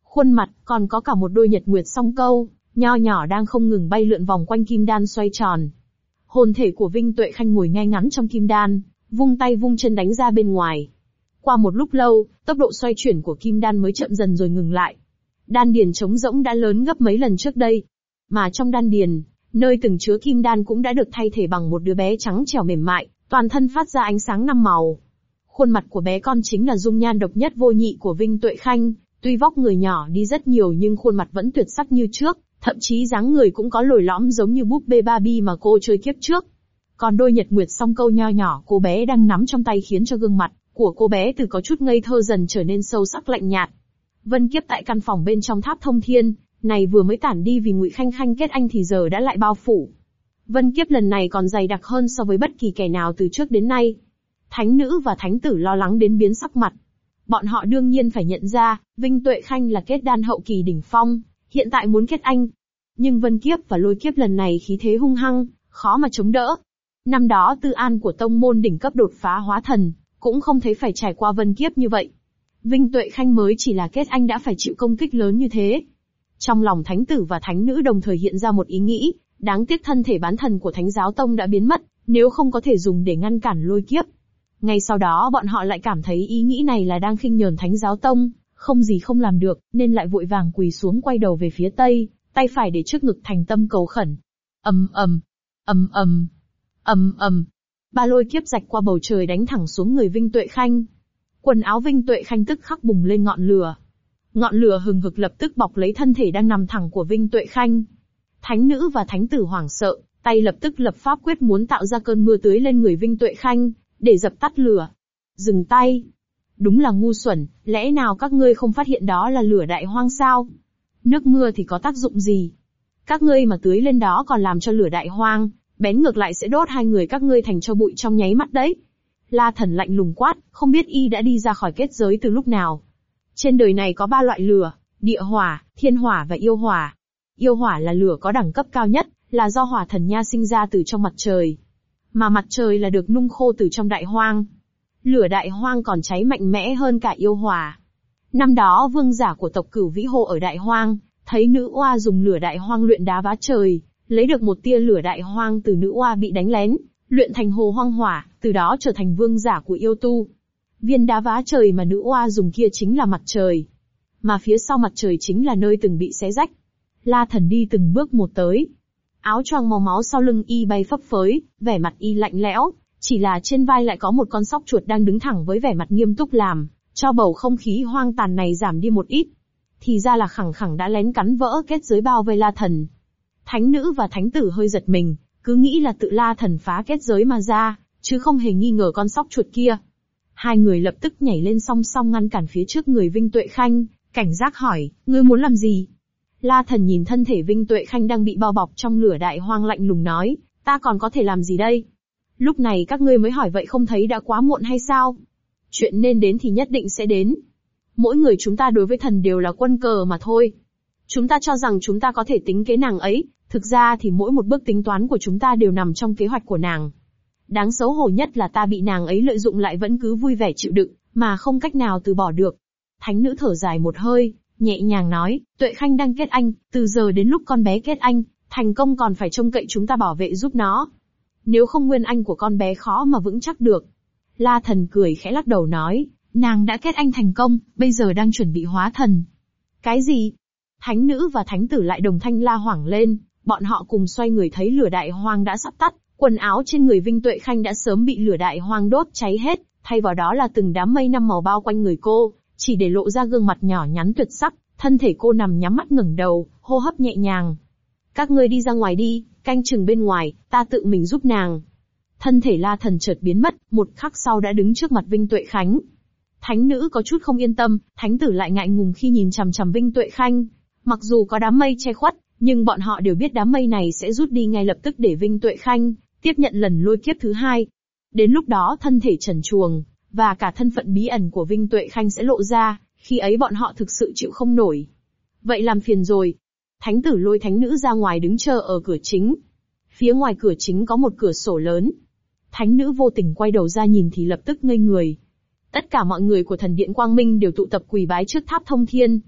Speaker 1: Khuôn mặt, còn có cả một đôi nhật nguyệt song câu, nho nhỏ đang không ngừng bay lượn vòng quanh kim đan xoay tròn. Hồn thể của Vinh Tuệ Khanh ngồi ngay ngắn trong kim đan, vung tay vung chân đánh ra bên ngoài. Qua một lúc lâu, tốc độ xoay chuyển của kim đan mới chậm dần rồi ngừng lại. Đan điền trống rỗng đã lớn gấp mấy lần trước đây. Mà trong đan điền, nơi từng chứa kim đan cũng đã được thay thế bằng một đứa bé trắng trẻo mềm mại, toàn thân phát ra ánh sáng 5 màu. Khuôn mặt của bé con chính là dung nhan độc nhất vô nhị của Vinh Tuệ Khanh, tuy vóc người nhỏ đi rất nhiều nhưng khuôn mặt vẫn tuyệt sắc như trước, thậm chí dáng người cũng có lồi lõm giống như búp bê Barbie mà cô chơi kiếp trước. Còn đôi nhật nguyệt song câu nho nhỏ cô bé đang nắm trong tay khiến cho gương mặt của cô bé từ có chút ngây thơ dần trở nên sâu sắc lạnh nhạt. Vân kiếp tại căn phòng bên trong tháp thông thiên này vừa mới tản đi vì Ngụy Khanh Khanh kết anh thì giờ đã lại bao phủ. Vân kiếp lần này còn dày đặc hơn so với bất kỳ kẻ nào từ trước đến nay. Thánh nữ và thánh tử lo lắng đến biến sắc mặt. Bọn họ đương nhiên phải nhận ra, Vinh Tuệ Khanh là kết đan hậu kỳ đỉnh phong, hiện tại muốn kết anh. Nhưng Vân kiếp và lôi kiếp lần này khí thế hung hăng, khó mà chống đỡ. Năm đó Tư An của tông môn đỉnh cấp đột phá hóa thần, cũng không thấy phải trải qua Vân kiếp như vậy. Vinh Tuệ Khanh mới chỉ là kết anh đã phải chịu công kích lớn như thế. Trong lòng thánh tử và thánh nữ đồng thời hiện ra một ý nghĩ, đáng tiếc thân thể bán thần của Thánh Giáo Tông đã biến mất, nếu không có thể dùng để ngăn cản lôi kiếp. Ngay sau đó bọn họ lại cảm thấy ý nghĩ này là đang khinh nhờn Thánh Giáo Tông, không gì không làm được, nên lại vội vàng quỳ xuống quay đầu về phía tây, tay phải để trước ngực thành tâm cầu khẩn. Ầm ầm, ầm ầm, ầm ầm. Ba lôi kiếp rạch qua bầu trời đánh thẳng xuống người Vinh Tuệ Khanh. Quần áo Vinh Tuệ Khanh tức khắc bùng lên ngọn lửa. Ngọn lửa hừng hực lập tức bọc lấy thân thể đang nằm thẳng của Vinh Tuệ Khanh. Thánh nữ và thánh tử hoảng sợ, tay lập tức lập pháp quyết muốn tạo ra cơn mưa tưới lên người Vinh Tuệ Khanh, để dập tắt lửa. Dừng tay. Đúng là ngu xuẩn, lẽ nào các ngươi không phát hiện đó là lửa đại hoang sao? Nước mưa thì có tác dụng gì? Các ngươi mà tưới lên đó còn làm cho lửa đại hoang, bén ngược lại sẽ đốt hai người các ngươi thành tro bụi trong nháy mắt đấy. La Thần lạnh lùng quát, không biết y đã đi ra khỏi kết giới từ lúc nào. Trên đời này có 3 loại lửa, địa hỏa, thiên hỏa và yêu hỏa. Yêu hỏa là lửa có đẳng cấp cao nhất, là do hỏa thần nha sinh ra từ trong mặt trời. Mà mặt trời là được nung khô từ trong đại hoang. Lửa đại hoang còn cháy mạnh mẽ hơn cả yêu hỏa. Năm đó vương giả của tộc Cửu Vĩ Hồ ở đại hoang, thấy nữ oa dùng lửa đại hoang luyện đá vá trời, lấy được một tia lửa đại hoang từ nữ oa bị đánh lén, luyện thành hồ hoang hỏa, từ đó trở thành vương giả của yêu tu. Viên đá vá trời mà nữ oa dùng kia chính là mặt trời. Mà phía sau mặt trời chính là nơi từng bị xé rách. La Thần đi từng bước một tới. Áo choàng màu máu sau lưng y bay phấp phới, vẻ mặt y lạnh lẽo, chỉ là trên vai lại có một con sóc chuột đang đứng thẳng với vẻ mặt nghiêm túc làm cho bầu không khí hoang tàn này giảm đi một ít. Thì ra là khẳng khẳng đã lén cắn vỡ kết giới bao vây La Thần. Thánh nữ và thánh tử hơi giật mình, cứ nghĩ là tự La Thần phá kết giới mà ra, chứ không hề nghi ngờ con sóc chuột kia. Hai người lập tức nhảy lên song song ngăn cản phía trước người Vinh Tuệ Khanh, cảnh giác hỏi, ngươi muốn làm gì? La Thần nhìn thân thể Vinh Tuệ Khanh đang bị bao bọc trong lửa đại hoang lạnh lùng nói, ta còn có thể làm gì đây? Lúc này các ngươi mới hỏi vậy không thấy đã quá muộn hay sao? Chuyện nên đến thì nhất định sẽ đến. Mỗi người chúng ta đối với thần đều là quân cờ mà thôi. Chúng ta cho rằng chúng ta có thể tính kế nàng ấy, thực ra thì mỗi một bước tính toán của chúng ta đều nằm trong kế hoạch của nàng. Đáng xấu hổ nhất là ta bị nàng ấy lợi dụng lại vẫn cứ vui vẻ chịu đựng, mà không cách nào từ bỏ được. Thánh nữ thở dài một hơi, nhẹ nhàng nói, Tuệ Khanh đang kết anh, từ giờ đến lúc con bé kết anh, thành công còn phải trông cậy chúng ta bảo vệ giúp nó. Nếu không nguyên anh của con bé khó mà vững chắc được. La Thần cười khẽ lắc đầu nói, nàng đã kết anh thành công, bây giờ đang chuẩn bị hóa thần. Cái gì? Thánh nữ và thánh tử lại đồng thanh la hoảng lên, bọn họ cùng xoay người thấy lửa đại hoang đã sắp tắt, quần áo trên người Vinh Tuệ Khanh đã sớm bị lửa đại hoang đốt cháy hết, thay vào đó là từng đám mây 5 màu bao quanh người cô, chỉ để lộ ra gương mặt nhỏ nhắn tuyệt sắc, thân thể cô nằm nhắm mắt ngẩng đầu, hô hấp nhẹ nhàng. Các ngươi đi ra ngoài đi, canh chừng bên ngoài, ta tự mình giúp nàng. Thân thể La Thần chợt biến mất, một khắc sau đã đứng trước mặt Vinh Tuệ Khanh. Thánh nữ có chút không yên tâm, thánh tử lại ngại ngùng khi nhìn chằm chằm Vinh Tuệ Khanh. Mặc dù có đám mây che khuất, nhưng bọn họ đều biết đám mây này sẽ rút đi ngay lập tức để Vinh Tuệ Khanh tiếp nhận lần lôi kiếp thứ hai. Đến lúc đó thân thể trần truồng, và cả thân phận bí ẩn của Vinh Tuệ Khanh sẽ lộ ra, khi ấy bọn họ thực sự chịu không nổi. Vậy làm phiền rồi. Thánh tử lôi thánh nữ ra ngoài đứng chờ ở cửa chính. Phía ngoài cửa chính có một cửa sổ lớn. Thánh nữ vô tình quay đầu ra nhìn thì lập tức ngây người. Tất cả mọi người của thần điện Quang Minh đều tụ tập quỳ bái trước tháp thông thiên.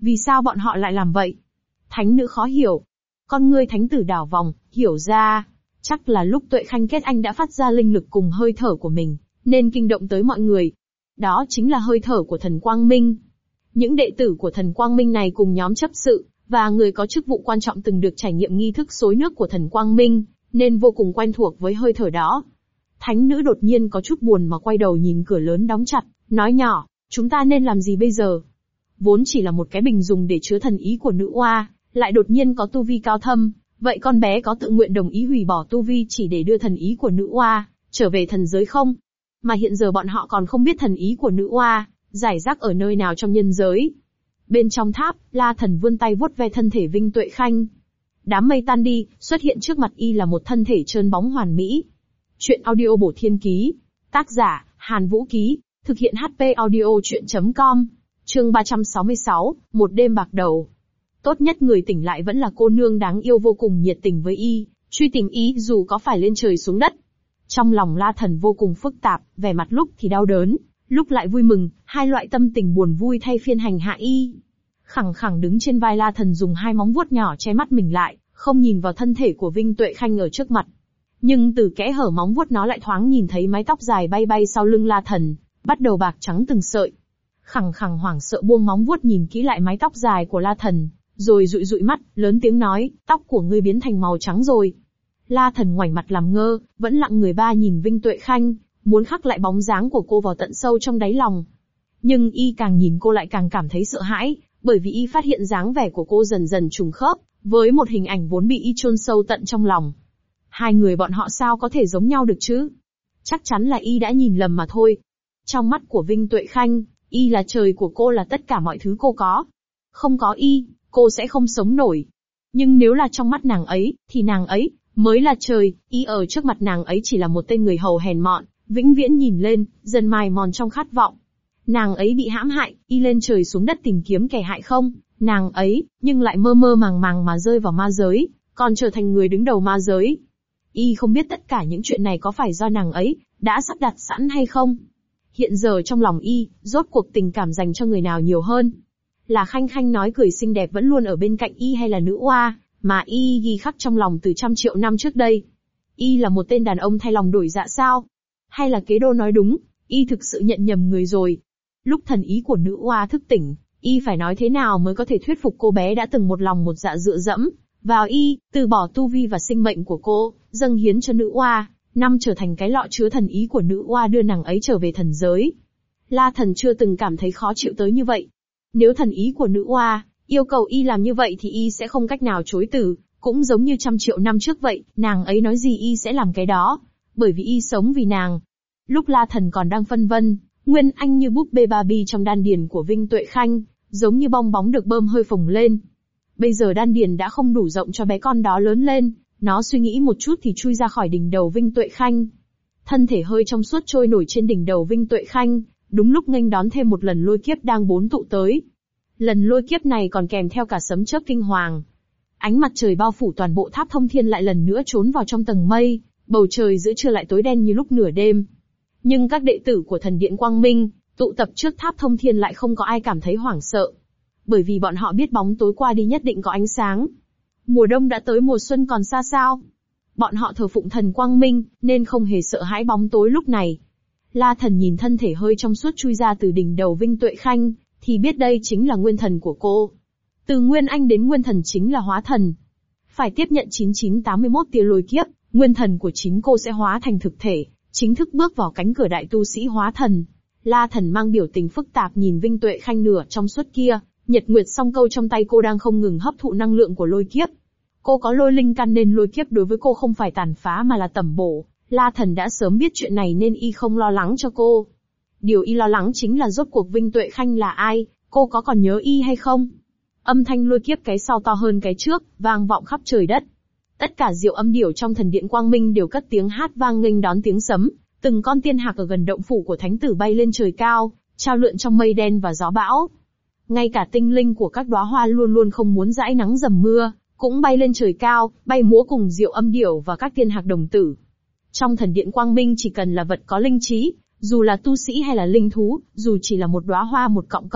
Speaker 1: Vì sao bọn họ lại làm vậy? Thánh nữ khó hiểu. Con ngươi thánh tử đảo vòng, hiểu ra. Chắc là lúc Tuệ Khanh kết anh đã phát ra linh lực cùng hơi thở của mình, nên kinh động tới mọi người. Đó chính là hơi thở của thần Quang Minh. Những đệ tử của thần Quang Minh này cùng nhóm chấp sự, và người có chức vụ quan trọng từng được trải nghiệm nghi thức xối nước của thần Quang Minh, nên vô cùng quen thuộc với hơi thở đó. Thánh nữ đột nhiên có chút buồn mà quay đầu nhìn cửa lớn đóng chặt, nói nhỏ, chúng ta nên làm gì bây giờ? Vốn chỉ là một cái bình dùng để chứa thần ý của nữ oa, lại đột nhiên có tu vi cao thâm, vậy con bé có tự nguyện đồng ý hủy bỏ tu vi chỉ để đưa thần ý của nữ oa trở về thần giới không? Mà hiện giờ bọn họ còn không biết thần ý của nữ oa giải rác ở nơi nào trong nhân giới. Bên trong tháp, La Thần vươn tay vuốt ve thân thể Vinh Tuệ Khanh. Đám mây tan đi, xuất hiện trước mặt y là một thân thể trơn bóng hoàn mỹ. Chuyện audio bổ thiên ký. Tác giả, Hàn Vũ Ký. Thực hiện HP audio chuyện.com. Chương 366, một đêm bạc đầu. Tốt nhất người tỉnh lại vẫn là cô nương đáng yêu vô cùng nhiệt tình với y, truy tìm y dù có phải lên trời xuống đất. Trong lòng La Thần vô cùng phức tạp, vẻ mặt lúc thì đau đớn, lúc lại vui mừng, hai loại tâm tình buồn vui thay phiên hành hạ y. Khẳng khẳng đứng trên vai La Thần dùng hai móng vuốt nhỏ che mắt mình lại, không nhìn vào thân thể của Vinh Tuệ Khanh ở trước mặt. Nhưng từ kẽ hở móng vuốt nó lại thoáng nhìn thấy mái tóc dài bay bay sau lưng La Thần, bắt đầu bạc trắng từng sợi. Khẳng khẳng hoảng sợ buông móng vuốt nhìn kỹ lại mái tóc dài của La Thần, rồi dụi dụi mắt, lớn tiếng nói, tóc của ngươi biến thành màu trắng rồi. La Thần ngoảnh mặt làm ngơ, vẫn lặng người ba nhìn Vinh Tuệ Khanh, muốn khắc lại bóng dáng của cô vào tận sâu trong đáy lòng. Nhưng y càng nhìn cô lại càng cảm thấy sợ hãi, bởi vì y phát hiện dáng vẻ của cô dần dần trùng khớp với một hình ảnh vốn bị y chôn sâu tận trong lòng. Hai người bọn họ sao có thể giống nhau được chứ? Chắc chắn là y đã nhìn lầm mà thôi. Trong mắt của Vinh Tuệ Khanh, y là trời của cô, là tất cả mọi thứ cô có. Không có y, cô sẽ không sống nổi. Nhưng nếu là trong mắt nàng ấy, thì nàng ấy mới là trời, y ở trước mặt nàng ấy chỉ là một tên người hầu hèn mọn, vĩnh viễn nhìn lên, dần mài mòn trong khát vọng. Nàng ấy bị hãm hại, y lên trời xuống đất tìm kiếm kẻ hại không? Nàng ấy, nhưng lại mơ mơ màng màng mà rơi vào ma giới, còn trở thành người đứng đầu ma giới. Y không biết tất cả những chuyện này có phải do nàng ấy đã sắp đặt sẵn hay không? Hiện giờ trong lòng y, rốt cuộc tình cảm dành cho người nào nhiều hơn? Là Khanh Khanh nói cười xinh đẹp vẫn luôn ở bên cạnh y, hay là nữ oa mà y ghi khắc trong lòng từ trăm triệu năm trước đây? Y là một tên đàn ông thay lòng đổi dạ sao? Hay là kế đô nói đúng, y thực sự nhận nhầm người rồi? Lúc thần ý của nữ oa thức tỉnh, y phải nói thế nào mới có thể thuyết phục cô bé đã từng một lòng một dạ dựa dẫm vào y, từ bỏ tu vi và sinh mệnh của cô, dâng hiến cho nữ oa, trở thành cái lọ chứa thần ý của nữ oa, đưa nàng ấy trở về thần giới. La Thần chưa từng cảm thấy khó chịu tới như vậy. Nếu thần ý của nữ oa yêu cầu y làm như vậy thì y sẽ không cách nào chối từ, cũng giống như trăm triệu năm trước vậy, nàng ấy nói gì y sẽ làm cái đó, bởi vì y sống vì nàng. Lúc La Thần còn đang phân vân, nguyên anh như búp bê Barbie trong đan điền của Vinh Tuệ Khanh, giống như bong bóng được bơm hơi phồng lên. Bây giờ đan điền đã không đủ rộng cho bé con đó lớn lên, nó suy nghĩ một chút thì chui ra khỏi đỉnh đầu Vinh Tuệ Khanh. Thân thể hơi trong suốt trôi nổi trên đỉnh đầu Vinh Tuệ Khanh, đúng lúc nghênh đón thêm một lần lôi kiếp đang bốn tụ tới. Lần lôi kiếp này còn kèm theo cả sấm chớp kinh hoàng. Ánh mặt trời bao phủ toàn bộ tháp thông thiên lại lần nữa trốn vào trong tầng mây, bầu trời giữa trưa lại tối đen như lúc nửa đêm. Nhưng các đệ tử của thần điện Quang Minh, tụ tập trước tháp thông thiên lại không có ai cảm thấy hoảng sợ. Bởi vì bọn họ biết bóng tối qua đi nhất định có ánh sáng. Mùa đông đã tới, mùa xuân còn xa sao. Bọn họ thờ phụng thần Quang Minh, nên không hề sợ hãi bóng tối lúc này. La Thần nhìn thân thể hơi trong suốt chui ra từ đỉnh đầu Vinh Tuệ Khanh, thì biết đây chính là nguyên thần của cô. Từ nguyên anh đến nguyên thần chính là hóa thần. Phải tiếp nhận 9981 tia lôi kiếp, nguyên thần của chính cô sẽ hóa thành thực thể, chính thức bước vào cánh cửa đại tu sĩ hóa thần. La Thần mang biểu tình phức tạp nhìn Vinh Tuệ Khanh nửa trong suốt kia, nhật nguyệt song câu trong tay cô đang không ngừng hấp thụ năng lượng của lôi kiếp. Cô có lôi linh căn nên lôi kiếp đối với cô không phải tàn phá mà là tẩm bổ. La Thần đã sớm biết chuyện này nên y không lo lắng cho cô. Điều y lo lắng chính là rốt cuộc Vinh Tuệ Khanh là ai, cô có còn nhớ y hay không? Âm thanh lôi kiếp cái sau to hơn cái trước, vang vọng khắp trời đất. Tất cả diệu âm điểu trong thần điện Quang Minh đều cất tiếng hát vang nghênh đón tiếng sấm, từng con tiên hạc ở gần động phủ của thánh tử bay lên trời cao, trao lượn trong mây đen và gió bão. Ngay cả tinh linh của các đóa hoa luôn luôn không muốn dãi nắng dầm mưa, cũng bay lên trời cao, bay múa cùng diệu âm điểu và các tiên hạc đồng tử. Trong thần điện Quang Minh chỉ cần là vật có linh trí, dù là tu sĩ hay là linh thú, dù chỉ là một đóa hoa một cọng cỏ,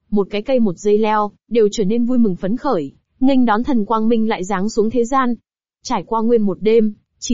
Speaker 1: một cái cây một dây leo, đều trở nên vui mừng phấn khởi, nghênh đón thần quang minh lại giáng xuống thế gian. Trải qua nguyên một đêm,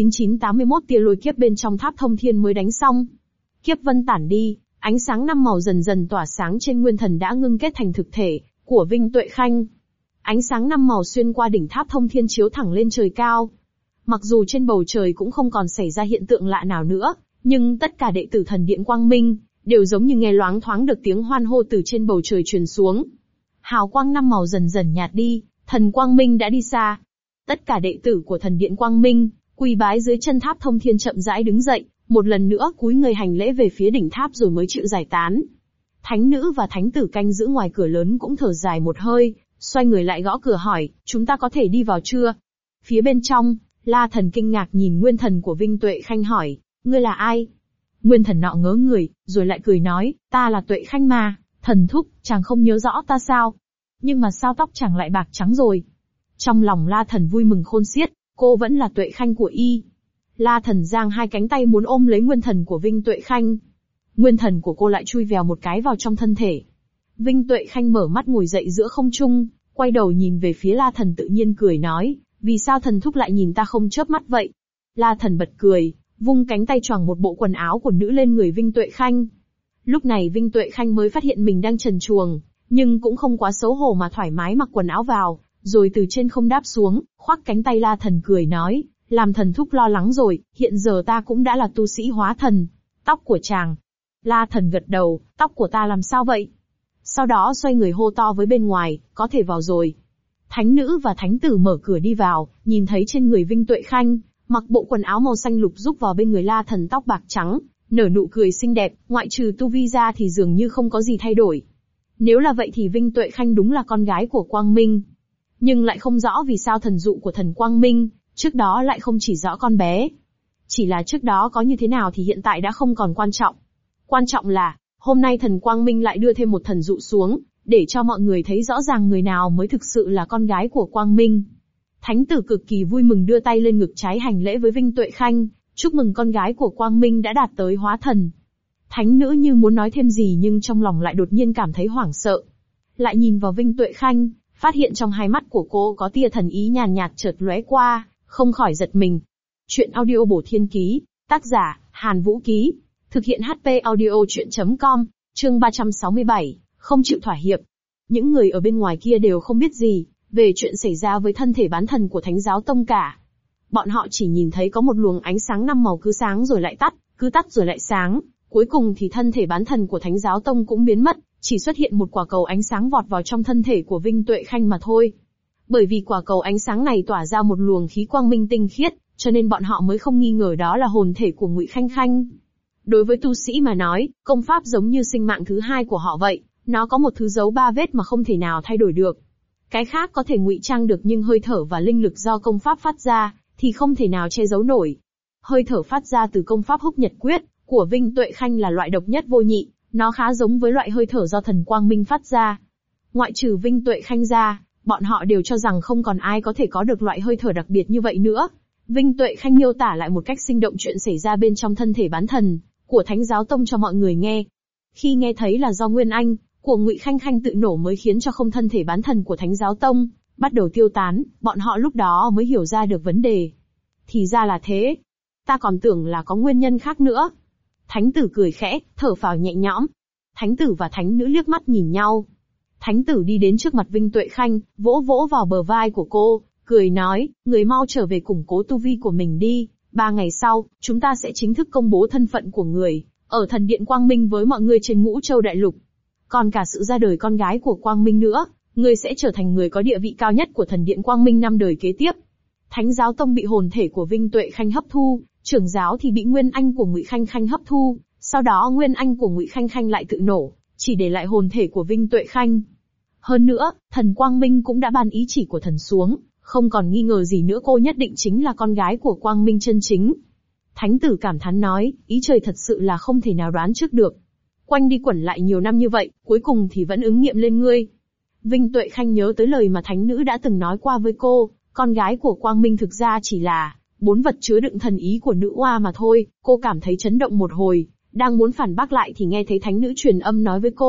Speaker 1: 9981 tia lôi kiếp bên trong tháp thông thiên mới đánh xong. Kiếp vân tản đi, ánh sáng năm màu dần dần tỏa sáng trên nguyên thần đã ngưng kết thành thực thể của Vinh Tuệ Khanh. Ánh sáng năm màu xuyên qua đỉnh tháp thông thiên chiếu thẳng lên trời cao. Mặc dù trên bầu trời cũng không còn xảy ra hiện tượng lạ nào nữa, nhưng tất cả đệ tử thần điện Quang Minh đều giống như nghe loáng thoáng được tiếng hoan hô từ trên bầu trời truyền xuống. Hào quang năm màu dần dần nhạt đi, thần Quang Minh đã đi xa. Tất cả đệ tử của thần điện Quang Minh quỳ bái dưới chân tháp thông thiên chậm rãi đứng dậy, một lần nữa cúi người hành lễ về phía đỉnh tháp rồi mới chịu giải tán. Thánh nữ và thánh tử canh giữ ngoài cửa lớn cũng thở dài một hơi, xoay người lại gõ cửa hỏi, chúng ta có thể đi vào chưa? Phía bên trong, La Thần kinh ngạc nhìn nguyên thần của Vinh Tuệ Khanh hỏi, ngươi là ai? Nguyên thần nọ ngớ người, rồi lại cười nói, ta là Tuệ Khanh mà, thần thúc, chàng không nhớ rõ ta sao? Nhưng mà sao tóc chàng lại bạc trắng rồi? Trong lòng La Thần vui mừng khôn xiết, cô vẫn là Tuệ Khanh của y. La Thần giang hai cánh tay muốn ôm lấy nguyên thần của Vinh Tuệ Khanh. Nguyên thần của cô lại chui vèo một cái vào trong thân thể. Vinh Tuệ Khanh mở mắt ngồi dậy giữa không trung, quay đầu nhìn về phía La Thần tự nhiên cười nói, vì sao thần thúc lại nhìn ta không chớp mắt vậy? La Thần bật cười, vung cánh tay choàng một bộ quần áo của nữ lên người Vinh Tuệ Khanh. Lúc này Vinh Tuệ Khanh mới phát hiện mình đang trần truồng, nhưng cũng không quá xấu hổ mà thoải mái mặc quần áo vào, rồi từ trên không đáp xuống, khoác cánh tay La Thần cười nói, làm thần thúc lo lắng rồi, hiện giờ ta cũng đã là tu sĩ hóa thần. Tóc của chàng. La Thần gật đầu, tóc của ta làm sao vậy? Sau đó xoay người hô to với bên ngoài, có thể vào rồi. Thánh nữ và thánh tử mở cửa đi vào, nhìn thấy trên người Vinh Tuệ Khanh, mặc bộ quần áo màu xanh lục rúc vào bên người La Thần tóc bạc trắng, nở nụ cười xinh đẹp, ngoại trừ tu vi ra thì dường như không có gì thay đổi. Nếu là vậy thì Vinh Tuệ Khanh đúng là con gái của Quang Minh. Nhưng lại không rõ vì sao thần dụ của thần Quang Minh, trước đó lại không chỉ rõ con bé. Chỉ là trước đó có như thế nào thì hiện tại đã không còn quan trọng. Quan trọng là, hôm nay thần Quang Minh lại đưa thêm một thần dụ xuống, để cho mọi người thấy rõ ràng người nào mới thực sự là con gái của Quang Minh. Thánh tử cực kỳ vui mừng đưa tay lên ngực trái hành lễ với Vinh Tuệ Khanh, chúc mừng con gái của Quang Minh đã đạt tới hóa thần. Thánh nữ như muốn nói thêm gì nhưng trong lòng lại đột nhiên cảm thấy hoảng sợ. Lại nhìn vào Vinh Tuệ Khanh, phát hiện trong hai mắt của cô có tia thần ý nhàn nhạt chợt lóe qua, không khỏi giật mình. Chuyện audio Bổ Thiên Ký, tác giả, Hàn Vũ Ký, thực hiện HP audio chuyện.com, chương 367, không chịu thỏa hiệp. Những người ở bên ngoài kia đều không biết gì về chuyện xảy ra với thân thể bán thần của Thánh giáo tông cả. Bọn họ chỉ nhìn thấy có một luồng ánh sáng năm màu cứ sáng rồi lại tắt, cứ tắt rồi lại sáng, cuối cùng thì thân thể bán thần của Thánh giáo tông cũng biến mất, chỉ xuất hiện một quả cầu ánh sáng vọt vào trong thân thể của Vinh Tuệ Khanh mà thôi. Bởi vì quả cầu ánh sáng này tỏa ra một luồng khí quang minh tinh khiết, cho nên bọn họ mới không nghi ngờ đó là hồn thể của Ngụy Khanh Khanh. Đối với tu sĩ mà nói, công pháp giống như sinh mạng thứ hai của họ vậy, nó có một thứ dấu ba vết mà không thể nào thay đổi được. Cái khác có thể ngụy trang được nhưng hơi thở và linh lực do công pháp phát ra, thì không thể nào che giấu nổi. Hơi thở phát ra từ công pháp Húc Nhật Quyết của Vinh Tuệ Khanh là loại độc nhất vô nhị, nó khá giống với loại hơi thở do thần Quang Minh phát ra. Ngoại trừ Vinh Tuệ Khanh ra, bọn họ đều cho rằng không còn ai có thể có được loại hơi thở đặc biệt như vậy nữa. Vinh Tuệ Khanh miêu tả lại một cách sinh động chuyện xảy ra bên trong thân thể bán thần của Thánh giáo tông cho mọi người nghe. Khi nghe thấy là do nguyên anh của Ngụy Khanh Khanh tự nổ mới khiến cho không thân thể bán thần của Thánh giáo tông bắt đầu tiêu tán, bọn họ lúc đó mới hiểu ra được vấn đề. Thì ra là thế. Ta còn tưởng là có nguyên nhân khác nữa. Thánh tử cười khẽ, thở phào nhẹ nhõm. Thánh tử và thánh nữ liếc mắt nhìn nhau. Thánh tử đi đến trước mặt Vinh Tuệ Khanh, vỗ vỗ vào bờ vai của cô, cười nói, người mau trở về củng cố tu vi của mình đi. 3 ngày sau, chúng ta sẽ chính thức công bố thân phận của người, ở thần điện Quang Minh với mọi người trên Ngũ Châu Đại Lục. Còn cả sự ra đời con gái của Quang Minh nữa, người sẽ trở thành người có địa vị cao nhất của thần điện Quang Minh 5 đời kế tiếp. Thánh giáo tông bị hồn thể của Vinh Tuệ Khanh hấp thu, trưởng giáo thì bị nguyên anh của Ngụy Khanh Khanh hấp thu, sau đó nguyên anh của Ngụy Khanh Khanh lại tự nổ, chỉ để lại hồn thể của Vinh Tuệ Khanh. Hơn nữa, thần Quang Minh cũng đã ban ý chỉ của thần xuống, không còn nghi ngờ gì nữa cô nhất định chính là con gái của Quang Minh chân chính. Thánh tử cảm thán nói, ý trời thật sự là không thể nào đoán trước được. Quanh đi quẩn lại nhiều năm như vậy, cuối cùng thì vẫn ứng nghiệm lên ngươi. Vinh Tuệ Khanh nhớ tới lời mà thánh nữ đã từng nói qua với cô, con gái của Quang Minh thực ra chỉ là 4 vật chứa đựng thần ý của nữ oa mà thôi, cô cảm thấy chấn động một hồi, đang muốn phản bác lại thì nghe thấy thánh nữ truyền âm nói với cô,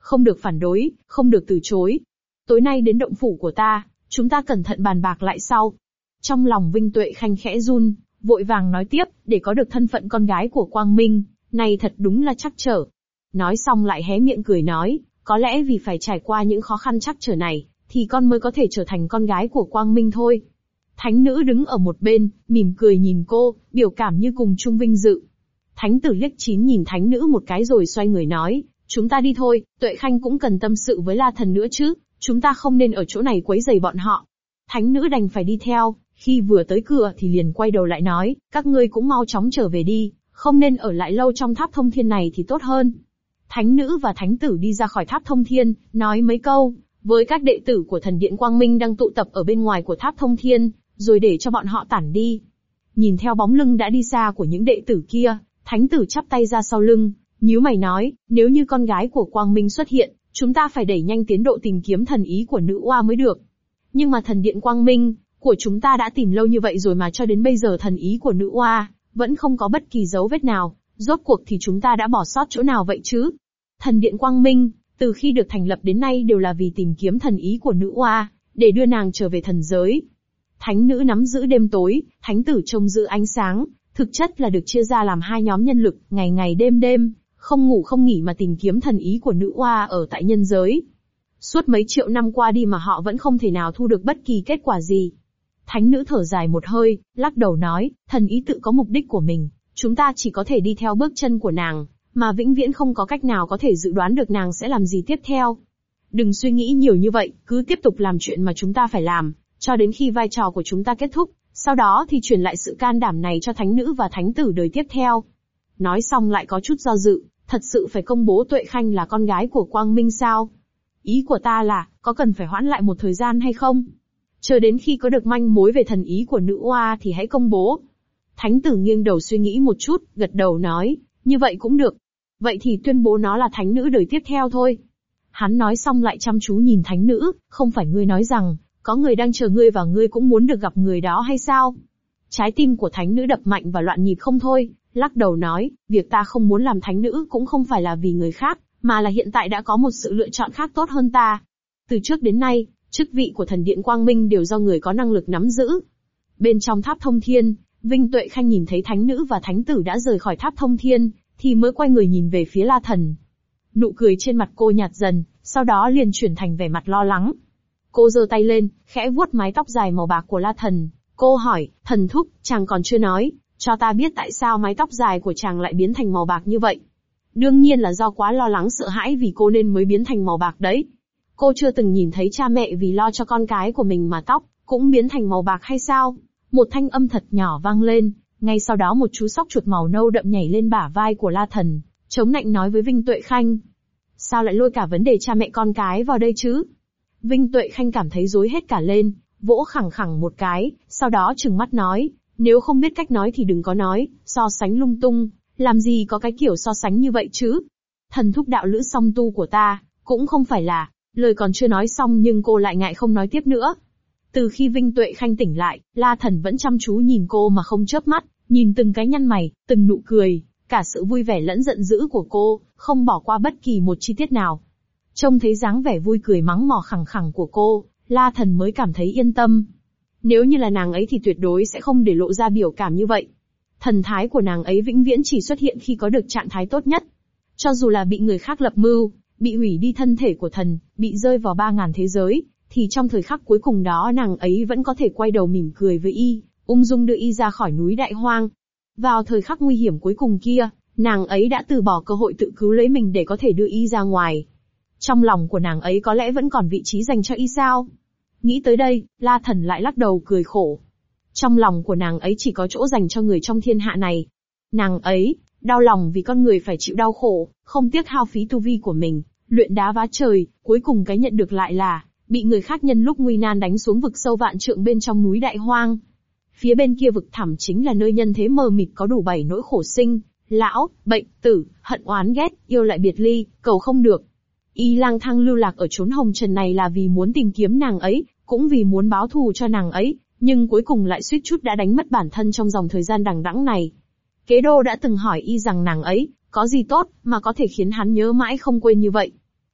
Speaker 1: Không được phản đối, không được từ chối. Tối nay đến động phủ của ta, chúng ta cẩn thận bàn bạc lại sau. Trong lòng Vinh Tuệ Khanh khẽ run, vội vàng nói tiếp, để có được thân phận con gái của Quang Minh, này thật đúng là trắc trở. Nói xong lại hé miệng cười nói, có lẽ vì phải trải qua những khó khăn trắc trở này, thì con mới có thể trở thành con gái của Quang Minh thôi. Thánh nữ đứng ở một bên, mỉm cười nhìn cô, biểu cảm như cùng chung vinh dự. Thánh tử liếc chín nhìn thánh nữ một cái rồi xoay người nói, chúng ta đi thôi, Tuệ Khanh cũng cần tâm sự với La Thần nữa chứ, chúng ta không nên ở chỗ này quấy rầy bọn họ. Thánh nữ đành phải đi theo, khi vừa tới cửa thì liền quay đầu lại nói, các ngươi cũng mau chóng trở về đi, không nên ở lại lâu trong tháp thông thiên này thì tốt hơn. Thánh nữ và thánh tử đi ra khỏi tháp thông thiên, nói mấy câu với các đệ tử của thần điện Quang Minh đang tụ tập ở bên ngoài của tháp thông thiên, rồi để cho bọn họ tản đi. Nhìn theo bóng lưng đã đi xa của những đệ tử kia, thánh tử chắp tay ra sau lưng, nhíu mày nói, nếu như con gái của Quang Minh xuất hiện, chúng ta phải đẩy nhanh tiến độ tìm kiếm thần ý của nữ oa mới được. Nhưng mà thần điện Quang Minh của chúng ta đã tìm lâu như vậy rồi mà cho đến bây giờ thần ý của nữ oa vẫn không có bất kỳ dấu vết nào, rốt cuộc thì chúng ta đã bỏ sót chỗ nào vậy chứ? Thần điện Quang Minh, từ khi được thành lập đến nay đều là vì tìm kiếm thần ý của nữ oa, để đưa nàng trở về thần giới. Thánh nữ nắm giữ đêm tối, thánh tử trông giữ ánh sáng, thực chất là được chia ra làm hai nhóm nhân lực, ngày ngày đêm đêm, không ngủ không nghỉ mà tìm kiếm thần ý của nữ oa ở tại nhân giới. Suốt mấy triệu năm qua đi mà họ vẫn không thể nào thu được bất kỳ kết quả gì. Thánh nữ thở dài một hơi, lắc đầu nói, thần ý tự có mục đích của mình, chúng ta chỉ có thể đi theo bước chân của nàng, mà vĩnh viễn không có cách nào có thể dự đoán được nàng sẽ làm gì tiếp theo. Đừng suy nghĩ nhiều như vậy, cứ tiếp tục làm chuyện mà chúng ta phải làm, cho đến khi vai trò của chúng ta kết thúc, sau đó thì truyền lại sự can đảm này cho thánh nữ và thánh tử đời tiếp theo. Nói xong lại có chút do dự, thật sự phải công bố Tuệ Khanh là con gái của Quang Minh sao? Ý của ta là, có cần phải hoãn lại một thời gian hay không? Chờ đến khi có được manh mối về thần ý của nữ oa thì hãy công bố. Thánh tử nghiêng đầu suy nghĩ một chút, gật đầu nói, như vậy cũng được. Vậy thì tuyên bố nó là thánh nữ đời tiếp theo thôi. Hắn nói xong lại chăm chú nhìn thánh nữ, không phải ngươi nói rằng, có người đang chờ ngươi và ngươi cũng muốn được gặp người đó hay sao? Trái tim của thánh nữ đập mạnh và loạn nhịp không thôi, lắc đầu nói, việc ta không muốn làm thánh nữ cũng không phải là vì người khác, mà là hiện tại đã có một sự lựa chọn khác tốt hơn ta. Từ trước đến nay, chức vị của thần điện Quang Minh đều do người có năng lực nắm giữ. Bên trong tháp thông thiên, Vinh Tuệ Khanh nhìn thấy thánh nữ và thánh tử đã rời khỏi tháp thông thiên, thì mới quay người nhìn về phía La Thần. Nụ cười trên mặt cô nhạt dần, sau đó liền chuyển thành vẻ mặt lo lắng. Cô giơ tay lên, khẽ vuốt mái tóc dài màu bạc của La Thần. Cô hỏi, thần thúc, chàng còn chưa nói, cho ta biết tại sao mái tóc dài của chàng lại biến thành màu bạc như vậy. Đương nhiên là do quá lo lắng sợ hãi vì cô nên mới biến thành màu bạc đấy. Cô chưa từng nhìn thấy cha mẹ vì lo cho con cái của mình mà tóc cũng biến thành màu bạc hay sao? Một thanh âm thật nhỏ vang lên, ngay sau đó một chú sóc chuột màu nâu đậm nhảy lên bả vai của La Thần, chống nạnh nói với Vinh Tuệ Khanh. Sao lại lôi cả vấn đề cha mẹ con cái vào đây chứ? Vinh Tuệ Khanh cảm thấy rối hết cả lên, vỗ khẳng khẳng một cái, sau đó trừng mắt nói, nếu không biết cách nói thì đừng có nói, so sánh lung tung, làm gì có cái kiểu so sánh như vậy chứ? Thần thúc đạo lữ song tu của ta, cũng không phải là, lời còn chưa nói xong nhưng cô lại ngại không nói tiếp nữa. Từ khi Vinh Tuệ Khanh tỉnh lại, La Thần vẫn chăm chú nhìn cô mà không chớp mắt, nhìn từng cái nhăn mày, từng nụ cười, cả sự vui vẻ lẫn giận dữ của cô, không bỏ qua bất kỳ một chi tiết nào. Trông thấy dáng vẻ vui cười mắng mỏ khẳng khẳng của cô, La Thần mới cảm thấy yên tâm. Nếu như là nàng ấy thì tuyệt đối sẽ không để lộ ra biểu cảm như vậy. Thần thái của nàng ấy vĩnh viễn chỉ xuất hiện khi có được trạng thái tốt nhất. Cho dù là bị người khác lập mưu, bị hủy đi thân thể của thần, bị rơi vào 3.000 thế giới, thì trong thời khắc cuối cùng đó nàng ấy vẫn có thể quay đầu mỉm cười với y, ung dung đưa y ra khỏi núi Đại Hoang. Vào thời khắc nguy hiểm cuối cùng kia, nàng ấy đã từ bỏ cơ hội tự cứu lấy mình để có thể đưa y ra ngoài. Trong lòng của nàng ấy có lẽ vẫn còn vị trí dành cho y sao? Nghĩ tới đây, La Thần lại lắc đầu cười khổ. Trong lòng của nàng ấy chỉ có chỗ dành cho người trong thiên hạ này. Nàng ấy, đau lòng vì con người phải chịu đau khổ, không tiếc hao phí tu vi của mình, luyện đá vá trời, cuối cùng cái nhận được lại là, bị người khác nhân lúc nguy nan đánh xuống vực sâu vạn trượng bên trong núi Đại Hoang. Phía bên kia vực thẳm chính là nơi nhân thế mờ mịt có đủ 7 nỗi khổ sinh, lão, bệnh, tử, hận oán ghét, yêu lại biệt ly, cầu không được. Y lang thang lưu lạc ở chốn hồng trần này là vì muốn tìm kiếm nàng ấy, cũng vì muốn báo thù cho nàng ấy, nhưng cuối cùng lại suýt chút đã đánh mất bản thân trong dòng thời gian đằng đẵng này. Kế đô đã từng hỏi y rằng nàng ấy, có gì tốt, mà có thể khiến hắn nhớ mãi không quên như vậy.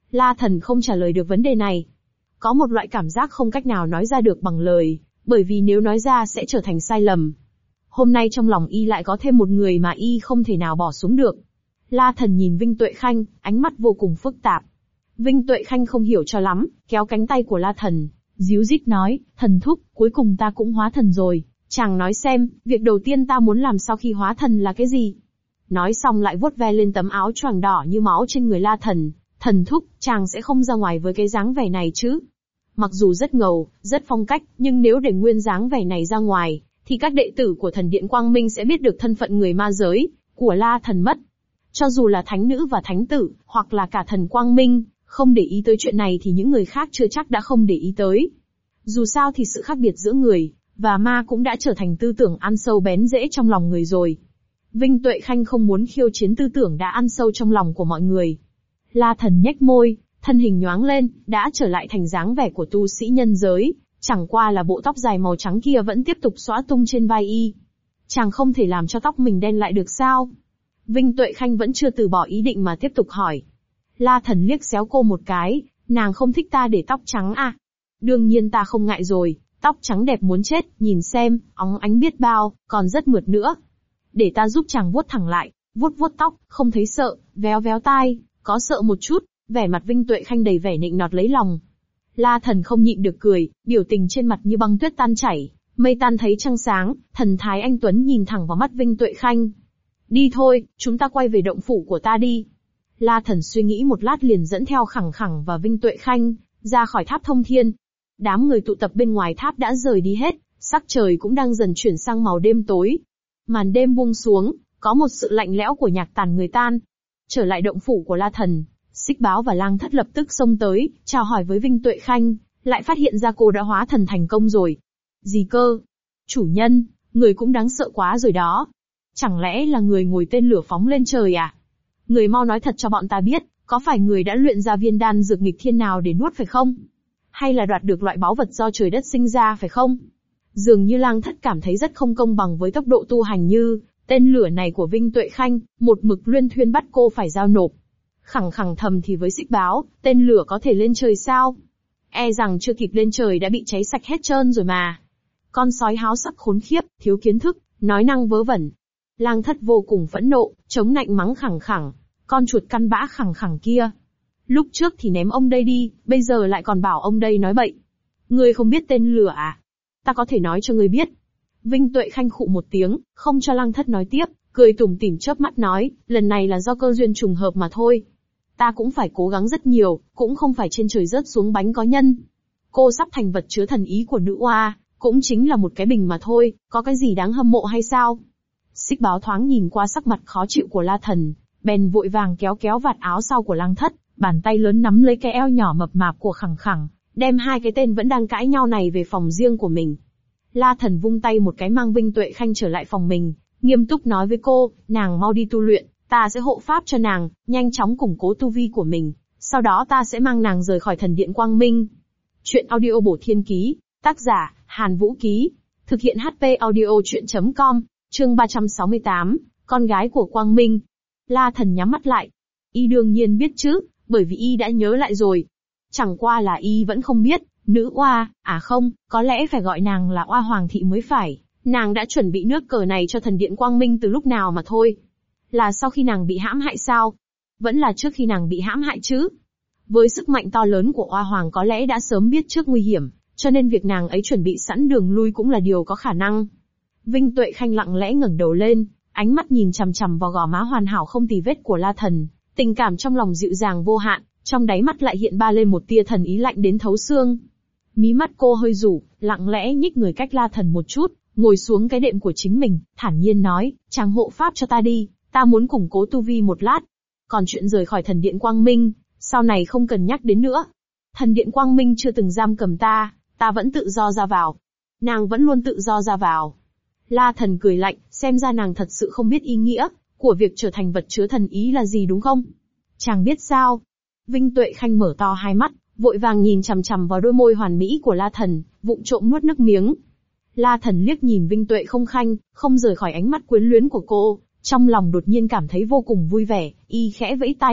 Speaker 1: La Thần không trả lời được vấn đề này. Có một loại cảm giác không cách nào nói ra được bằng lời, bởi vì nếu nói ra sẽ trở thành sai lầm. Hôm nay trong lòng y lại có thêm một người mà y không thể nào bỏ xuống được. La Thần nhìn Vinh Tuệ Khanh, ánh mắt vô cùng phức tạp. Vinh Tuệ Khanh không hiểu cho lắm, kéo cánh tay của La Thần, díu dít nói, thần thúc, cuối cùng ta cũng hóa thần rồi. Chàng nói xem, việc đầu tiên ta muốn làm sau khi hóa thần là cái gì? Nói xong lại vuốt ve lên tấm áo choàng đỏ như máu trên người La Thần. Thần thúc, chàng sẽ không ra ngoài với cái dáng vẻ này chứ? Mặc dù rất ngầu, rất phong cách, nhưng nếu để nguyên dáng vẻ này ra ngoài, thì các đệ tử của thần điện Quang Minh sẽ biết được thân phận người ma giới của La Thần mất. Cho dù là thánh nữ và thánh tử, hoặc là cả thần Quang Minh, không để ý tới chuyện này thì những người khác chưa chắc đã không để ý tới. Dù sao thì sự khác biệt giữa người và ma cũng đã trở thành tư tưởng ăn sâu bén rễ trong lòng người rồi. Vinh Tuệ Khanh không muốn khiêu chiến tư tưởng đã ăn sâu trong lòng của mọi người. La Thần nhếch môi, thân hình nhoáng lên, đã trở lại thành dáng vẻ của tu sĩ nhân giới, chẳng qua là bộ tóc dài màu trắng kia vẫn tiếp tục xõa tung trên vai y. Chàng không thể làm cho tóc mình đen lại được sao? Vinh Tuệ Khanh vẫn chưa từ bỏ ý định mà tiếp tục hỏi. La Thần liếc xéo cô một cái, nàng không thích ta để tóc trắng à? Đương nhiên ta không ngại rồi, tóc trắng đẹp muốn chết, nhìn xem, óng ánh biết bao, còn rất mượt nữa. Để ta giúp chàng vuốt thẳng lại, vuốt vuốt tóc, không thấy sợ, véo véo tai, có sợ một chút, vẻ mặt Vinh Tuệ Khanh đầy vẻ nịnh nọt lấy lòng. La Thần không nhịn được cười, biểu tình trên mặt như băng tuyết tan chảy, mây tan thấy trăng sáng, thần thái anh tuấn nhìn thẳng vào mắt Vinh Tuệ Khanh. Đi thôi, chúng ta quay về động phủ của ta đi. La Thần suy nghĩ một lát liền dẫn theo Khẳng Khẳng và Vinh Tuệ Khanh ra khỏi tháp thông thiên. Đám người tụ tập bên ngoài tháp đã rời đi hết, sắc trời cũng đang dần chuyển sang màu đêm tối. Màn đêm buông xuống, có một sự lạnh lẽo của nhạc tàn người tan. Trở lại động phủ của La Thần, Xích Báo và Lang Thất lập tức xông tới, chào hỏi với Vinh Tuệ Khanh, lại phát hiện ra cô đã hóa thần thành công rồi. Gì cơ? Chủ nhân, người cũng đáng sợ quá rồi đó. Chẳng lẽ là người ngồi tên lửa phóng lên trời à? Người mau nói thật cho bọn ta biết, có phải người đã luyện ra viên đan dược nghịch thiên nào để nuốt phải không? Hay là đoạt được loại báu vật do trời đất sinh ra phải không? Dường như Lang Thất cảm thấy rất không công bằng với tốc độ tu hành như tên lửa này của Vinh Tuệ Khanh, một mực luyên thuyên bắt cô phải giao nộp. Khẳng Khẳng thầm thì với Xích Báo, tên lửa có thể lên trời sao? E rằng chưa kịp lên trời đã bị cháy sạch hết trơn rồi mà. Con sói háo sắc khốn khiếp, thiếu kiến thức, nói năng vớ vẩn. Lang Thất vô cùng phẫn nộ, chống nạnh mắng Khẳng Khẳng, con chuột căn bã Khẳng Khẳng kia. Lúc trước thì ném ông đây đi, bây giờ lại còn bảo ông đây nói bậy. Ngươi không biết tên lửa à? Ta có thể nói cho ngươi biết. Vinh Tuệ Khanh khụ một tiếng, không cho Lang Thất nói tiếp, cười tủm tỉm chớp mắt nói, lần này là do cơ duyên trùng hợp mà thôi. Ta cũng phải cố gắng rất nhiều, cũng không phải trên trời rớt xuống bánh có nhân. Cô sắp thành vật chứa thần ý của nữ oa, cũng chính là một cái bình mà thôi, có cái gì đáng hâm mộ hay sao? Xích Báo thoáng nhìn qua sắc mặt khó chịu của La Thần, bèn vội vàng kéo kéo vạt áo sau của Lang Thất, bàn tay lớn nắm lấy cái eo nhỏ mập mạp của Khẳng Khẳng, đem hai cái tên vẫn đang cãi nhau này về phòng riêng của mình. La Thần vung tay một cái mang Vinh Tuệ Khanh trở lại phòng mình, nghiêm túc nói với cô, nàng mau đi tu luyện, ta sẽ hộ pháp cho nàng, nhanh chóng củng cố tu vi của mình, sau đó ta sẽ mang nàng rời khỏi thần điện Quang Minh. Chuyện audio bổ thiên ký, tác giả, Hàn Vũ Ký, thực hiện HP audio chuyện.com, chương 368, con gái của Quang Minh. La Thần nhắm mắt lại. Y đương nhiên biết chứ, bởi vì y đã nhớ lại rồi. Chẳng qua là y vẫn không biết, nữ oa, à không, có lẽ phải gọi nàng là oa hoàng thị mới phải. Nàng đã chuẩn bị nước cờ này cho thần điện Quang Minh từ lúc nào mà thôi. Là sau khi nàng bị hãm hại sao? Vẫn là trước khi nàng bị hãm hại chứ? Với sức mạnh to lớn của oa hoàng có lẽ đã sớm biết trước nguy hiểm, cho nên việc nàng ấy chuẩn bị sẵn đường lui cũng là điều có khả năng. Vinh Tuệ Khanh lặng lẽ ngẩng đầu lên, ánh mắt nhìn chằm chằm vào gò má hoàn hảo không tì vết của La Thần, tình cảm trong lòng dịu dàng vô hạn, trong đáy mắt lại hiện ba lên một tia thần ý lạnh đến thấu xương. Mí mắt cô hơi rủ, lặng lẽ nhích người cách La Thần một chút, ngồi xuống cái đệm của chính mình, thản nhiên nói, chàng hộ pháp cho ta đi, ta muốn củng cố tu vi một lát. Còn chuyện rời khỏi thần điện Quang Minh, sau này không cần nhắc đến nữa. Thần điện Quang Minh chưa từng giam cầm ta vẫn tự do ra vào. Nàng vẫn luôn tự do ra vào. La Thần cười lạnh, xem ra nàng thật sự không biết ý nghĩa của việc trở thành vật chứa thần ý là gì đúng không? Chàng biết sao? Vinh Tuệ Khanh mở to hai mắt, vội vàng nhìn chằm chằm vào đôi môi hoàn mỹ của La Thần, vụng trộm nuốt nước miếng. La Thần liếc nhìn Vinh Tuệ Khanh, không rời khỏi ánh mắt quyến luyến của cô, trong lòng đột nhiên cảm thấy vô cùng vui vẻ, y khẽ vẫy tay,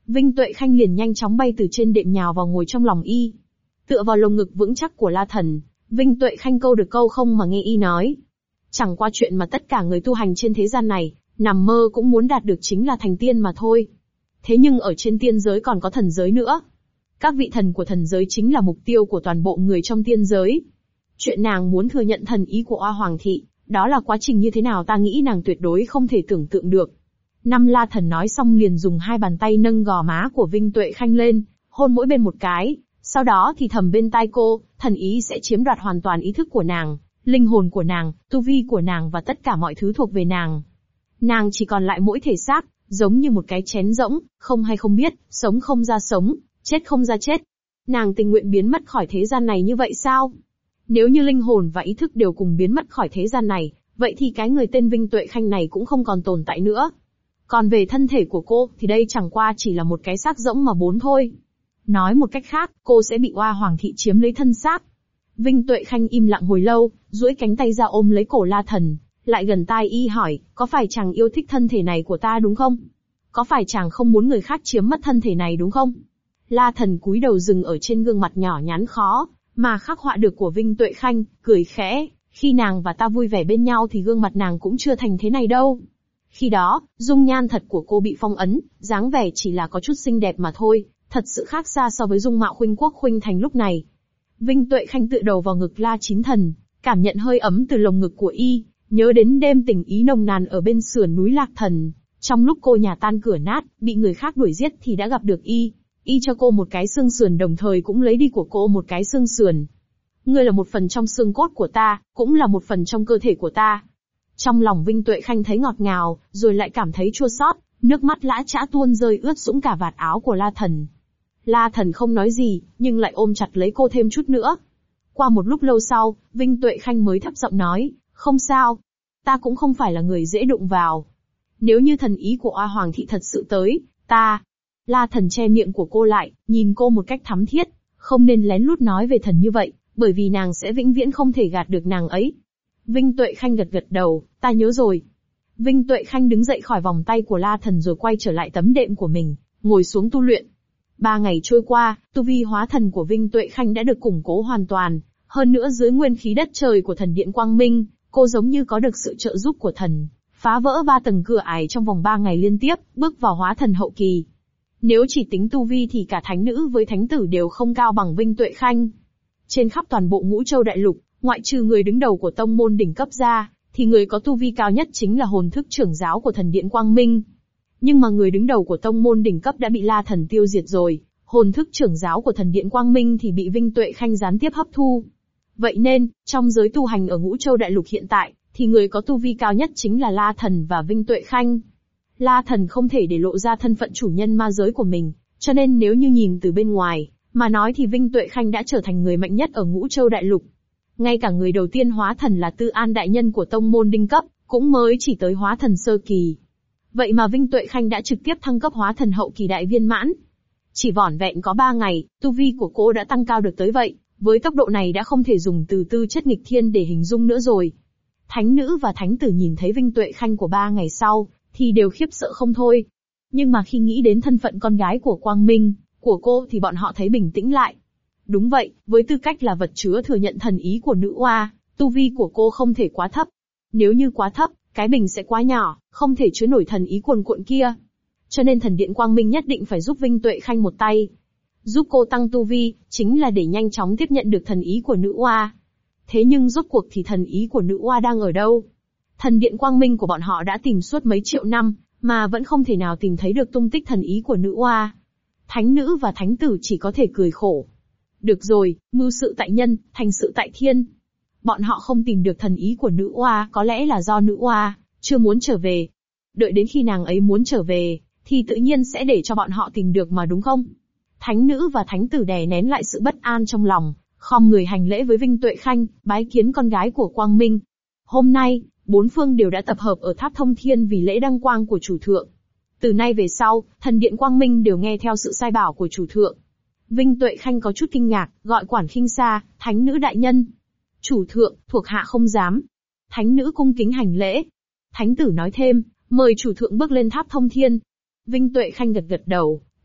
Speaker 1: Vinh Tuệ Khanh liền nhanh chóng bay từ trên đệm nhào vào ngồi trong lòng y. Tựa vào lồng ngực vững chắc của La Thần, Vinh Tuệ Khanh câu được câu không mà nghe y nói. Chẳng qua chuyện mà tất cả người tu hành trên thế gian này, nằm mơ cũng muốn đạt được chính là thành tiên mà thôi. Thế nhưng ở trên tiên giới còn có thần giới nữa. Các vị thần của thần giới chính là mục tiêu của toàn bộ người trong tiên giới. Chuyện nàng muốn thừa nhận thần ý của Oa Hoàng thị, đó là quá trình như thế nào ta nghĩ nàng tuyệt đối không thể tưởng tượng được. Năm La Thần nói xong liền dùng hai bàn tay nâng gò má của Vinh Tuệ Khanh lên, hôn mỗi bên một cái, sau đó thì thầm bên tai cô, thần ý sẽ chiếm đoạt hoàn toàn ý thức của nàng, linh hồn của nàng, tu vi của nàng và tất cả mọi thứ thuộc về nàng. Nàng chỉ còn lại mỗi thể xác, giống như một cái chén rỗng, không hay không biết, sống không ra sống, chết không ra chết. Nàng tình nguyện biến mất khỏi thế gian này như vậy sao? Nếu như linh hồn và ý thức đều cùng biến mất khỏi thế gian này, vậy thì cái người tên Vinh Tuệ Khanh này cũng không còn tồn tại nữa. Còn về thân thể của cô, thì đây chẳng qua chỉ là một cái xác rỗng mà bốn thôi. Nói một cách khác, cô sẽ bị Oa Hoàng thị chiếm lấy thân xác. Vinh Tuệ Khanh im lặng hồi lâu, duỗi cánh tay ra ôm lấy cổ La Thần, lại gần tai y hỏi, có phải chàng yêu thích thân thể này của ta đúng không? Có phải chàng không muốn người khác chiếm mất thân thể này đúng không? La Thần cúi đầu dừng ở trên gương mặt nhỏ nhắn khó, mà khắc họa được của Vinh Tuệ Khanh, cười khẽ, khi nàng và ta vui vẻ bên nhau thì gương mặt nàng cũng chưa thành thế này đâu. Khi đó, dung nhan thật của cô bị phong ấn, dáng vẻ chỉ là có chút xinh đẹp mà thôi, thật sự khác xa so với dung mạo khuynh quốc khuynh thành lúc này. Vinh Tuệ Khanh tựa đầu vào ngực La Chín Thần, cảm nhận hơi ấm từ lồng ngực của y, nhớ đến đêm tình ý nồng nàn ở bên sườn núi Lạc Thần. Trong lúc cô nhà tan cửa nát, bị người khác đuổi giết thì đã gặp được y. Y cho cô một cái xương sườn đồng thời cũng lấy đi của cô một cái xương sườn. Ngươi là một phần trong xương cốt của ta, cũng là một phần trong cơ thể của ta. Trong lòng Vinh Tuệ Khanh thấy ngọt ngào, rồi lại cảm thấy chua xót, nước mắt lã chã tuôn rơi ướt sũng cả vạt áo của La Thần. La Thần không nói gì, nhưng lại ôm chặt lấy cô thêm chút nữa. Qua một lúc lâu sau, Vinh Tuệ Khanh mới thấp giọng nói, không sao. Ta cũng không phải là người dễ đụng vào. Nếu như thần ý của Oa Hoàng thị thật sự tới, ta... La Thần che miệng của cô lại, nhìn cô một cách thắm thiết, không nên lén lút nói về thần như vậy, bởi vì nàng sẽ vĩnh viễn không thể gạt được nàng ấy. Vinh Tuệ Khanh gật gật đầu, ta nhớ rồi. Vinh Tuệ Khanh đứng dậy khỏi vòng tay của La Thần rồi quay trở lại tấm đệm của mình, ngồi xuống tu luyện. 3 ngày trôi qua, tu vi hóa thần của Vinh Tuệ Khanh đã được củng cố hoàn toàn, hơn nữa dưới nguyên khí đất trời của thần điện Quang Minh, cô giống như có được sự trợ giúp của thần, phá vỡ 3 tầng cửa ải trong vòng 3 ngày liên tiếp, bước vào hóa thần hậu kỳ. Nếu chỉ tính tu vi thì cả thánh nữ với thánh tử đều không cao bằng Vinh Tuệ Khanh. Trên khắp toàn bộ Ngũ Châu Đại Lục, ngoại trừ người đứng đầu của tông môn đỉnh cấp ra, thì người có tu vi cao nhất chính là hồn thức trưởng giáo của thần điện Quang Minh. Nhưng mà người đứng đầu của tông môn đỉnh cấp đã bị La Thần tiêu diệt rồi, hồn thức trưởng giáo của thần điện Quang Minh thì bị Vinh Tuệ Khanh gián tiếp hấp thu. Vậy nên, trong giới tu hành ở Ngũ Châu Đại Lục hiện tại, thì người có tu vi cao nhất chính là La Thần và Vinh Tuệ Khanh. La Thần không thể để lộ ra thân phận chủ nhân ma giới của mình, cho nên nếu như nhìn từ bên ngoài, mà nói thì Vinh Tuệ Khanh đã trở thành người mạnh nhất ở Ngũ Châu Đại Lục. Ngay cả người đầu tiên hóa thần là Tư An đại nhân của tông môn đinh cấp, cũng mới chỉ tới hóa thần sơ kỳ. Vậy mà Vinh Tuệ Khanh đã trực tiếp thăng cấp hóa thần hậu kỳ đại viên mãn. Chỉ vỏn vẹn có 3 ngày, tu vi của cô đã tăng cao được tới vậy, với tốc độ này đã không thể dùng từ tư chất nghịch thiên để hình dung nữa rồi. Thánh nữ và thánh tử nhìn thấy Vinh Tuệ Khanh của 3 ngày sau, thì đều khiếp sợ không thôi. Nhưng mà khi nghĩ đến thân phận con gái của Quang Minh, của cô thì bọn họ thấy bình tĩnh lại. Đúng vậy, với tư cách là vật chứa thừa nhận thần ý của nữ oa, tu vi của cô không thể quá thấp. Nếu như quá thấp, cái bình sẽ quá nhỏ, không thể chứa nổi thần ý cuồn cuộn kia. Cho nên thần điện Quang Minh nhất định phải giúp Vinh Tuệ Khanh một tay. Giúp cô tăng tu vi, chính là để nhanh chóng tiếp nhận được thần ý của nữ oa. Thế nhưng rốt cuộc thì thần ý của nữ oa đang ở đâu? Thần điện Quang Minh của bọn họ đã tìm suốt mấy triệu năm, mà vẫn không thể nào tìm thấy được tung tích thần ý của nữ oa. Thánh nữ và thánh tử chỉ có thể cười khổ. Được rồi, mưu sự tại nhân, thành sự tại thiên. Bọn họ không tìm được thần ý của nữ oa có lẽ là do nữ oa chưa muốn trở về. Đợi đến khi nàng ấy muốn trở về, thì tự nhiên sẽ để cho bọn họ tìm được mà đúng không? Thánh nữ và thánh tử đè nén lại sự bất an trong lòng, khom người hành lễ với Vinh Tuệ Khanh, bái kiến con gái của Quang Minh. Hôm nay, 4 phương đều đã tập hợp ở Tháp Thông Thiên vì lễ đăng quang của chủ thượng. Từ nay về sau, thần điện Quang Minh đều nghe theo sự sai bảo của chủ thượng. Vinh Tuệ Khanh có chút kinh ngạc, gọi Quản Khinh Sa, thánh nữ đại nhân. Chủ thượng, thuộc hạ không dám. Thánh nữ cung kính hành lễ. Thánh tử nói thêm, mời chủ thượng bước lên Tháp Thông Thiên. Vinh Tuệ Khanh gật gật đầu,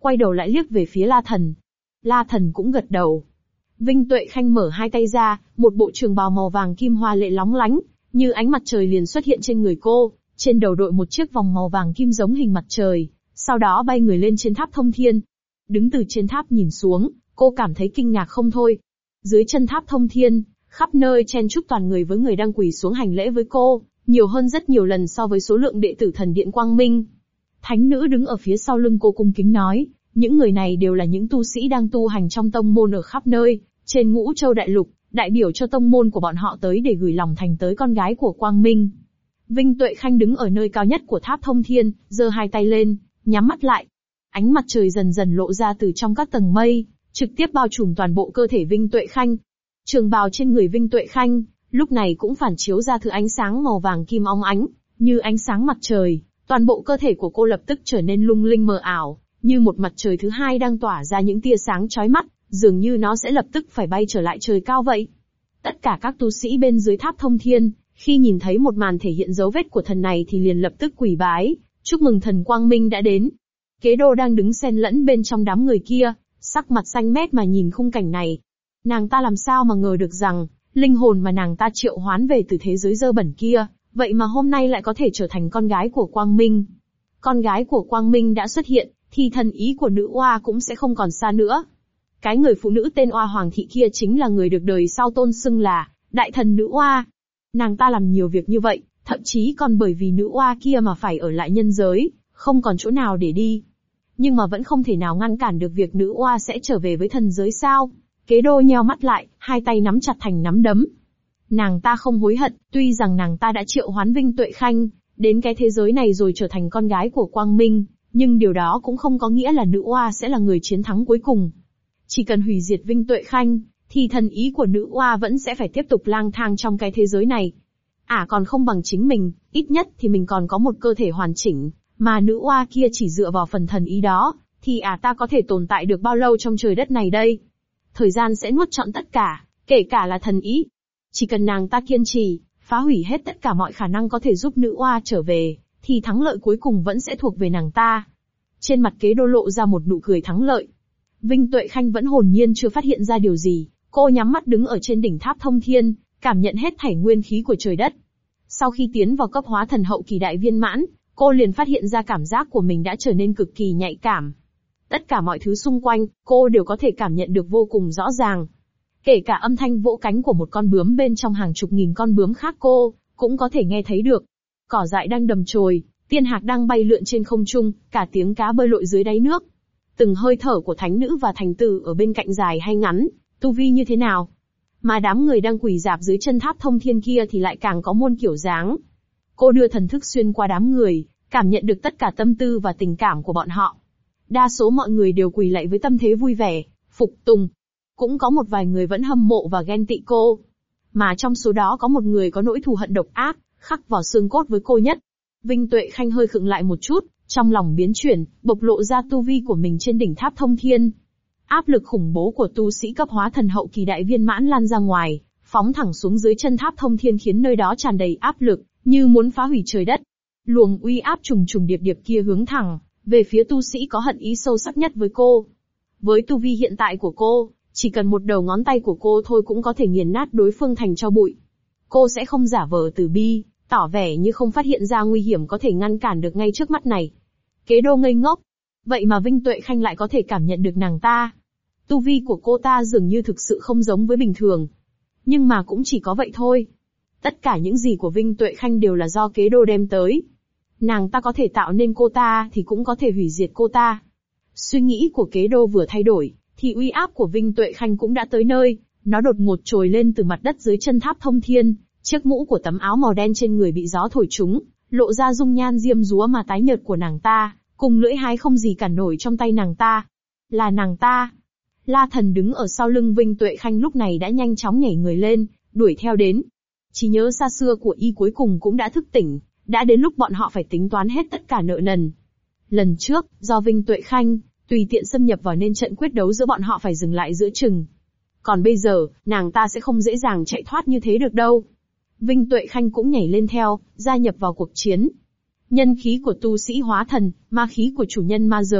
Speaker 1: quay đầu lại liếc về phía La Thần. La Thần cũng gật đầu. Vinh Tuệ Khanh mở hai tay ra, một bộ trường bào màu vàng kim hoa lệ lóng lánh, như ánh mặt trời liền xuất hiện trên người cô, trên đầu đội một chiếc vòng màu vàng kim giống hình mặt trời, sau đó bay người lên trên tháp thông thiên. Đứng từ trên tháp nhìn xuống, cô cảm thấy kinh ngạc không thôi. Dưới chân tháp thông thiên, khắp nơi chen chúc toàn người với người đang quỳ xuống hành lễ với cô, nhiều hơn rất nhiều lần so với số lượng đệ tử thần điện Quang Minh. Thánh nữ đứng ở phía sau lưng cô cung kính nói, những người này đều là những tu sĩ đang tu hành trong tông môn ở khắp nơi, trên Ngũ Châu Đại Lục, đại biểu cho tông môn của bọn họ tới để gửi lòng thành tới con gái của Quang Minh. Vinh Tuệ Khanh đứng ở nơi cao nhất của tháp thông thiên, giơ hai tay lên, nhắm mắt lại. Ánh mặt trời dần dần lộ ra từ trong các tầng mây, trực tiếp bao trùm toàn bộ cơ thể Vinh Tuệ Khanh. Trường bào trên người Vinh Tuệ Khanh, lúc này cũng phản chiếu ra thứ ánh sáng màu vàng kim óng ánh, như ánh sáng mặt trời, toàn bộ cơ thể của cô lập tức trở nên lung linh mờ ảo, như một mặt trời thứ hai đang tỏa ra những tia sáng chói mắt, dường như nó sẽ lập tức phải bay trở lại trời cao vậy. Tất cả các tu sĩ bên dưới tháp thông thiên, khi nhìn thấy một màn thể hiện dấu vết của thần này thì liền lập tức quỳ bái, chúc mừng thần Quang Minh đã đến. Kế Đô đang đứng xen lẫn bên trong đám người kia, sắc mặt xanh mét mà nhìn khung cảnh này. Nàng ta làm sao mà ngờ được rằng, linh hồn mà nàng ta triệu hoán về từ thế giới dơ bẩn kia, vậy mà hôm nay lại có thể trở thành con gái của Quang Minh. Con gái của Quang Minh đã xuất hiện, thì thần ý của nữ oa cũng sẽ không còn xa nữa. Cái người phụ nữ tên Oa Hoàng Thị kia chính là người được đời sau tôn xưng là Đại Thần Nữ Oa. Nàng ta làm nhiều việc như vậy, thậm chí còn bởi vì nữ oa kia mà phải ở lại nhân giới, không còn chỗ nào để đi. Nhưng mà vẫn không thể nào ngăn cản được việc nữ oa sẽ trở về với thần giới sao. Kế Đô nheo mắt lại, hai tay nắm chặt thành nắm đấm. Nàng ta không hối hận, tuy rằng nàng ta đã triệu hoán Vinh Tuệ Khanh đến cái thế giới này rồi trở thành con gái của Quang Minh, nhưng điều đó cũng không có nghĩa là nữ oa sẽ là người chiến thắng cuối cùng. Chỉ cần hủy diệt Vinh Tuệ Khanh, thì thần ý của nữ oa vẫn sẽ phải tiếp tục lang thang trong cái thế giới này. Còn không bằng chính mình, ít nhất thì mình còn có một cơ thể hoàn chỉnh, mà nữ oa kia chỉ dựa vào phần thần ý đó, thì ta có thể tồn tại được bao lâu trong trời đất này đây? Thời gian sẽ nuốt trọn tất cả, kể cả là thần ý. Chỉ cần nàng ta kiên trì, phá hủy hết tất cả mọi khả năng có thể giúp nữ oa trở về, thì thắng lợi cuối cùng vẫn sẽ thuộc về nàng ta. Trên mặt Kế Đô lộ ra một nụ cười thắng lợi. Vinh Tuệ Khanh vẫn hồn nhiên chưa phát hiện ra điều gì, cô nhắm mắt đứng ở trên đỉnh tháp thông thiên, cảm nhận hết thảy nguyên khí của trời đất. Sau khi tiến vào cấp hóa thần hậu kỳ đại viên mãn, cô liền phát hiện ra cảm giác của mình đã trở nên cực kỳ nhạy cảm. Tất cả mọi thứ xung quanh, cô đều có thể cảm nhận được vô cùng rõ ràng. Kể cả âm thanh vỗ cánh của một con bướm bên trong hàng chục nghìn con bướm khác cô cũng có thể nghe thấy được. Cỏ dại đang đầm chồi, tiên hạc đang bay lượn trên không trung, cả tiếng cá bơi lội dưới đáy nước. Từng hơi thở của thánh nữ và thành tử ở bên cạnh dài hay ngắn, tu vi như thế nào. Mà đám người đang quỳ rạp dưới chân tháp thông thiên kia thì lại càng có muôn kiểu dáng. Cô đưa thần thức xuyên qua đám người, cảm nhận được tất cả tâm tư và tình cảm của bọn họ. Đa số mọi người đều quỳ lạy với tâm thế vui vẻ, phục tùng. Cũng có một vài người vẫn hâm mộ và ghen tị cô. Mà trong số đó có một người có nỗi thù hận độc ác, khắc vào xương cốt với cô nhất. Vinh Tuệ Khanh hơi khựng lại một chút, trong lòng biến chuyển, bộc lộ ra tu vi của mình trên đỉnh tháp thông thiên. Áp lực khủng bố của tu sĩ cấp hóa thần hậu kỳ đại viên mãn lan ra ngoài, phóng thẳng xuống dưới chân tháp thông thiên khiến nơi đó tràn đầy áp lực, như muốn phá hủy trời đất. Luồng uy áp trùng trùng điệp điệp kia hướng thẳng về phía tu sĩ có hận ý sâu sắc nhất với cô. Với tu vi hiện tại của cô, chỉ cần một đầu ngón tay của cô thôi cũng có thể nghiền nát đối phương thành tro bụi. Cô sẽ không giả vờ từ bi, tỏ vẻ như không phát hiện ra nguy hiểm có thể ngăn cản được ngay trước mắt này. Kế Đô ngây ngốc. Vậy mà Vinh Tuệ Khanh lại có thể cảm nhận được nàng ta. Tu vi của cô ta dường như thực sự không giống với bình thường. Nhưng mà cũng chỉ có vậy thôi. Tất cả những gì của Vinh Tuệ Khanh đều là do Kế Đô đem tới. Nàng ta có thể tạo nên cô ta thì cũng có thể hủy diệt cô ta. Suy nghĩ của Kế Đô vừa thay đổi, thì uy áp của Vinh Tuệ Khanh cũng đã tới nơi. Nó đột ngột trồi lên từ mặt đất dưới chân tháp thông thiên. Chiếc mũ của tấm áo màu đen trên người bị gió thổi trúng, lộ ra dung nhan diêm dúa mà tái nhợt của nàng ta, cùng lưỡi hái không gì cản nổi trong tay nàng ta. Là nàng ta. La Thần đứng ở sau lưng Vinh Tuệ Khanh lúc này đã nhanh chóng nhảy người lên, đuổi theo đến. Trí nhớ xa xưa của y cuối cùng cũng đã thức tỉnh, đã đến lúc bọn họ phải tính toán hết tất cả nợ nần. Lần trước, do Vinh Tuệ Khanh tùy tiện xâm nhập vào nên trận quyết đấu giữa bọn họ phải dừng lại giữa chừng. Còn bây giờ, nàng ta sẽ không dễ dàng chạy thoát như thế được đâu. Vinh Tuệ Khanh cũng nhảy lên theo, gia nhập vào cuộc chiến. Nhân khí của tu sĩ hóa thần, ma khí của chủ nhân ma giới,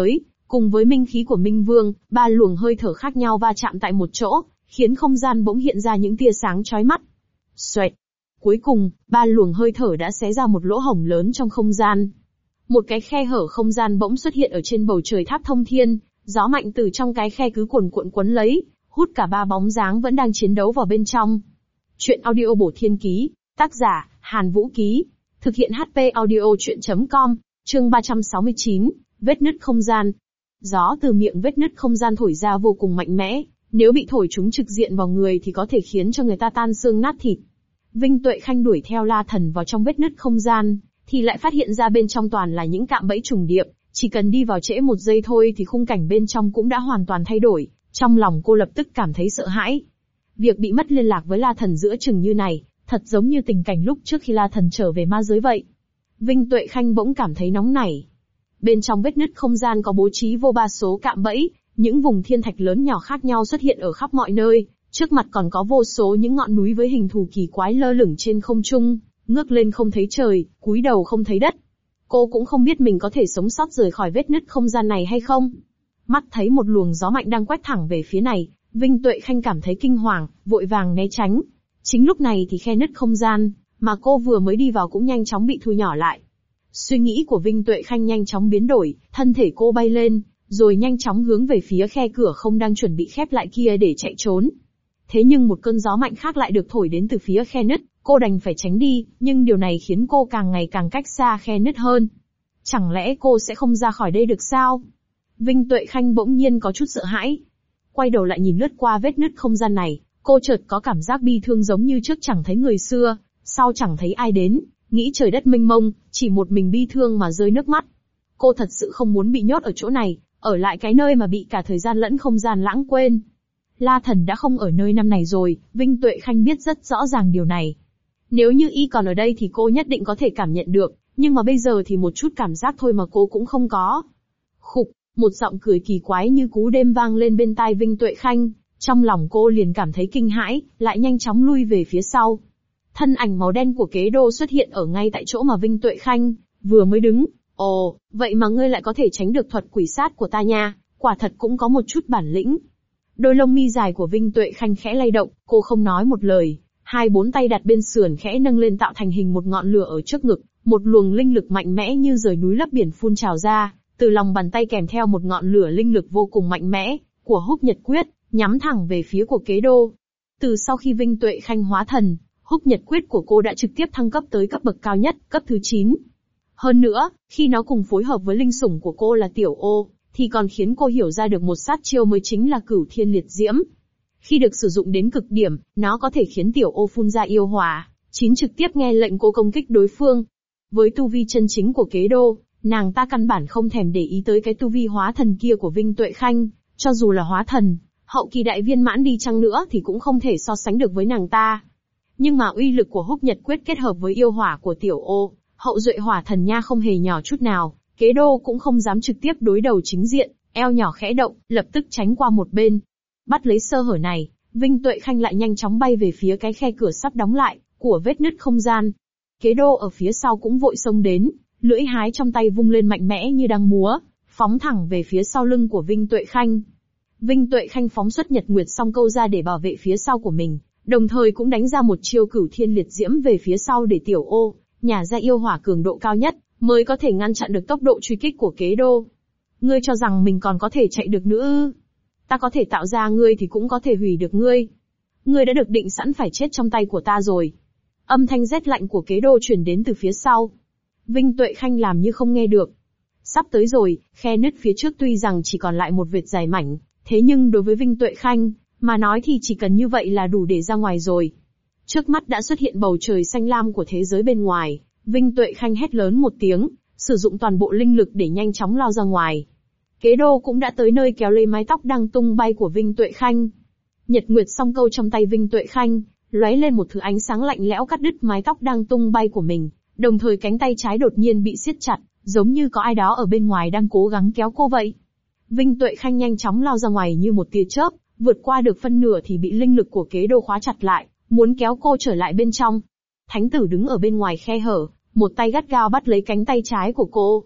Speaker 1: Cùng với minh khí của Minh Vương, ba luồng hơi thở khác nhau va chạm tại một chỗ, khiến không gian bỗng hiện ra những tia sáng chói mắt. Xoẹt. Cuối cùng, ba luồng hơi thở đã xé ra một lỗ hổng lớn trong không gian. Một cái khe hở không gian bỗng xuất hiện ở trên bầu trời tháp thông thiên, gió mạnh từ trong cái khe cứ cuồn cuộn quấn lấy, hút cả ba bóng dáng vẫn đang chiến đấu vào bên trong. Chuyện audio bổ thiên ký, tác giả, Hàn Vũ Ký. Thực hiện HP audio chuyện.com, chương 369, vết nứt không gian. Gió từ miệng vết nứt không gian thổi ra vô cùng mạnh mẽ, nếu bị thổi trúng trực diện vào người thì có thể khiến cho người ta tan xương nát thịt. Vinh Tuệ Khanh đuổi theo La Thần vào trong vết nứt không gian, thì lại phát hiện ra bên trong toàn là những cạm bẫy trùng điệp, chỉ cần đi vào trễ một giây thôi thì khung cảnh bên trong cũng đã hoàn toàn thay đổi, trong lòng cô lập tức cảm thấy sợ hãi. Việc bị mất liên lạc với La Thần giữa chừng như này, thật giống như tình cảnh lúc trước khi La Thần trở về ma giới vậy. Vinh Tuệ Khanh bỗng cảm thấy nóng nảy. Bên trong vết nứt không gian có bố trí vô ba số cạm bẫy, những vùng thiên thạch lớn nhỏ khác nhau xuất hiện ở khắp mọi nơi, trước mặt còn có vô số những ngọn núi với hình thù kỳ quái lơ lửng trên không trung, ngước lên không thấy trời, cúi đầu không thấy đất. Cô cũng không biết mình có thể sống sót rời khỏi vết nứt không gian này hay không. Mắt thấy một luồng gió mạnh đang quét thẳng về phía này, Vinh Tuệ Khanh cảm thấy kinh hoàng, vội vàng né tránh. Chính lúc này thì khe nứt không gian, mà cô vừa mới đi vào cũng nhanh chóng bị thu nhỏ lại. Suy nghĩ của Vinh Tuệ Khanh nhanh chóng biến đổi, thân thể cô bay lên, rồi nhanh chóng hướng về phía khe cửa không đang chuẩn bị khép lại kia để chạy trốn. Thế nhưng một cơn gió mạnh khác lại được thổi đến từ phía khe nứt, cô đành phải tránh đi, nhưng điều này khiến cô càng ngày càng cách xa khe nứt hơn. Chẳng lẽ cô sẽ không ra khỏi đây được sao? Vinh Tuệ Khanh bỗng nhiên có chút sợ hãi. Quay đầu lại nhìn lướt qua vết nứt không gian này, cô chợt có cảm giác bi thương giống như trước chẳng thấy người xưa, sau chẳng thấy ai đến, nghĩ trời đất mênh mông, chỉ một mình bi thương mà rơi nước mắt. Cô thật sự không muốn bị nhốt ở chỗ này, ở lại cái nơi mà bị cả thời gian lẫn không gian lãng quên. La Thần đã không ở nơi năm này rồi, Vinh Tuệ Khanh biết rất rõ ràng điều này. Nếu như y còn ở đây thì cô nhất định có thể cảm nhận được, nhưng mà bây giờ thì một chút cảm giác thôi mà cô cũng không có. Khục, một giọng cười kỳ quái như cú đêm vang lên bên tai Vinh Tuệ Khanh, trong lòng cô liền cảm thấy kinh hãi, lại nhanh chóng lui về phía sau. Thân ảnh màu đen của Kế Đô xuất hiện ở ngay tại chỗ mà Vinh Tuệ Khanh vừa mới đứng. Ồ, vậy mà ngươi lại có thể tránh được thuật quỷ sát của ta nha, quả thật cũng có một chút bản lĩnh. Đôi lông mi dài của Vinh Tuệ Khanh khẽ lay động, cô không nói một lời, hai bốn tay đặt bên sườn khẽ nâng lên tạo thành hình một ngọn lửa ở trước ngực, một luồng linh lực mạnh mẽ như rời núi lấp biển phun trào ra, từ lòng bàn tay kèm theo một ngọn lửa linh lực vô cùng mạnh mẽ của Húc Nhật Quyết, nhắm thẳng về phía của Kế Đô. Từ sau khi Vinh Tuệ Khanh hóa thần, Húc Nhật Quyết của cô đã trực tiếp thăng cấp tới cấp bậc cao nhất, cấp thứ 9. Hơn nữa, khi nó cùng phối hợp với linh sủng của cô là Tiểu Ô, thì còn khiến cô hiểu ra được một sát chiêu mới chính là Cửu Thiên Liệt Diễm. Khi được sử dụng đến cực điểm, nó có thể khiến Tiểu Ô phun ra yêu hỏa, chín trực tiếp nghe lệnh cô công kích đối phương. Với tu vi chân chính của Kế Đô, nàng ta căn bản không thèm để ý tới cái tu vi hóa thần kia của Vinh Tuệ Khanh, cho dù là hóa thần, hậu kỳ đại viên mãn đi chăng nữa thì cũng không thể so sánh được với nàng ta. Nhưng mà uy lực của Húc Nhật Quyết kết hợp với yêu hỏa của Tiểu Ô, hậu duệ hỏa thần nha không hề nhỏ chút nào, Kế Đô cũng không dám trực tiếp đối đầu chính diện, eo nhỏ khẽ động, lập tức tránh qua một bên. Bắt lấy sơ hở này, Vinh Tuệ Khanh lại nhanh chóng bay về phía cái khe cửa sắp đóng lại của vết nứt không gian. Kế Đô ở phía sau cũng vội xông đến, lưỡi hái trong tay vung lên mạnh mẽ như đang múa, phóng thẳng về phía sau lưng của Vinh Tuệ Khanh. Vinh Tuệ Khanh phóng xuất Nhật Nguyệt song câu ra để bảo vệ phía sau của mình, đồng thời cũng đánh ra một chiêu Cửu Thiên Liệt Diễm về phía sau để Tiểu Ô nhả ra yêu hỏa cường độ cao nhất, mới có thể ngăn chặn được tốc độ truy kích của Kế Đô. Ngươi cho rằng mình còn có thể chạy được nữa ư? Ta có thể tạo ra ngươi thì cũng có thể hủy được ngươi. Ngươi đã được định sẵn phải chết trong tay của ta rồi. Âm thanh rét lạnh của Kế Đô truyền đến từ phía sau. Vinh Tuệ Khanh làm như không nghe được. Sắp tới rồi, khe nứt phía trước tuy rằng chỉ còn lại một vệt dài mảnh, thế nhưng đối với Vinh Tuệ Khanh mà nói thì chỉ cần như vậy là đủ để ra ngoài rồi. Trước mắt đã xuất hiện bầu trời xanh lam của thế giới bên ngoài, Vinh Tuệ Khanh hét lớn một tiếng, sử dụng toàn bộ linh lực để nhanh chóng lao ra ngoài. Kế Đô cũng đã tới nơi kéo lấy mái tóc đang tung bay của Vinh Tuệ Khanh. Nhật Nguyệt song câu trong tay Vinh Tuệ Khanh, lóe lên một thứ ánh sáng lạnh lẽo cắt đứt mái tóc đang tung bay của mình, đồng thời cánh tay trái đột nhiên bị siết chặt, giống như có ai đó ở bên ngoài đang cố gắng kéo cô vậy. Vinh Tuệ Khanh nhanh chóng lao ra ngoài như một tia chớp, vượt qua được phân nửa thì bị linh lực của Kế Đô khóa chặt lại, muốn kéo cô trở lại bên trong. Thánh tử đứng ở bên ngoài khe hở, một tay gắt gao bắt lấy cánh tay trái của cô.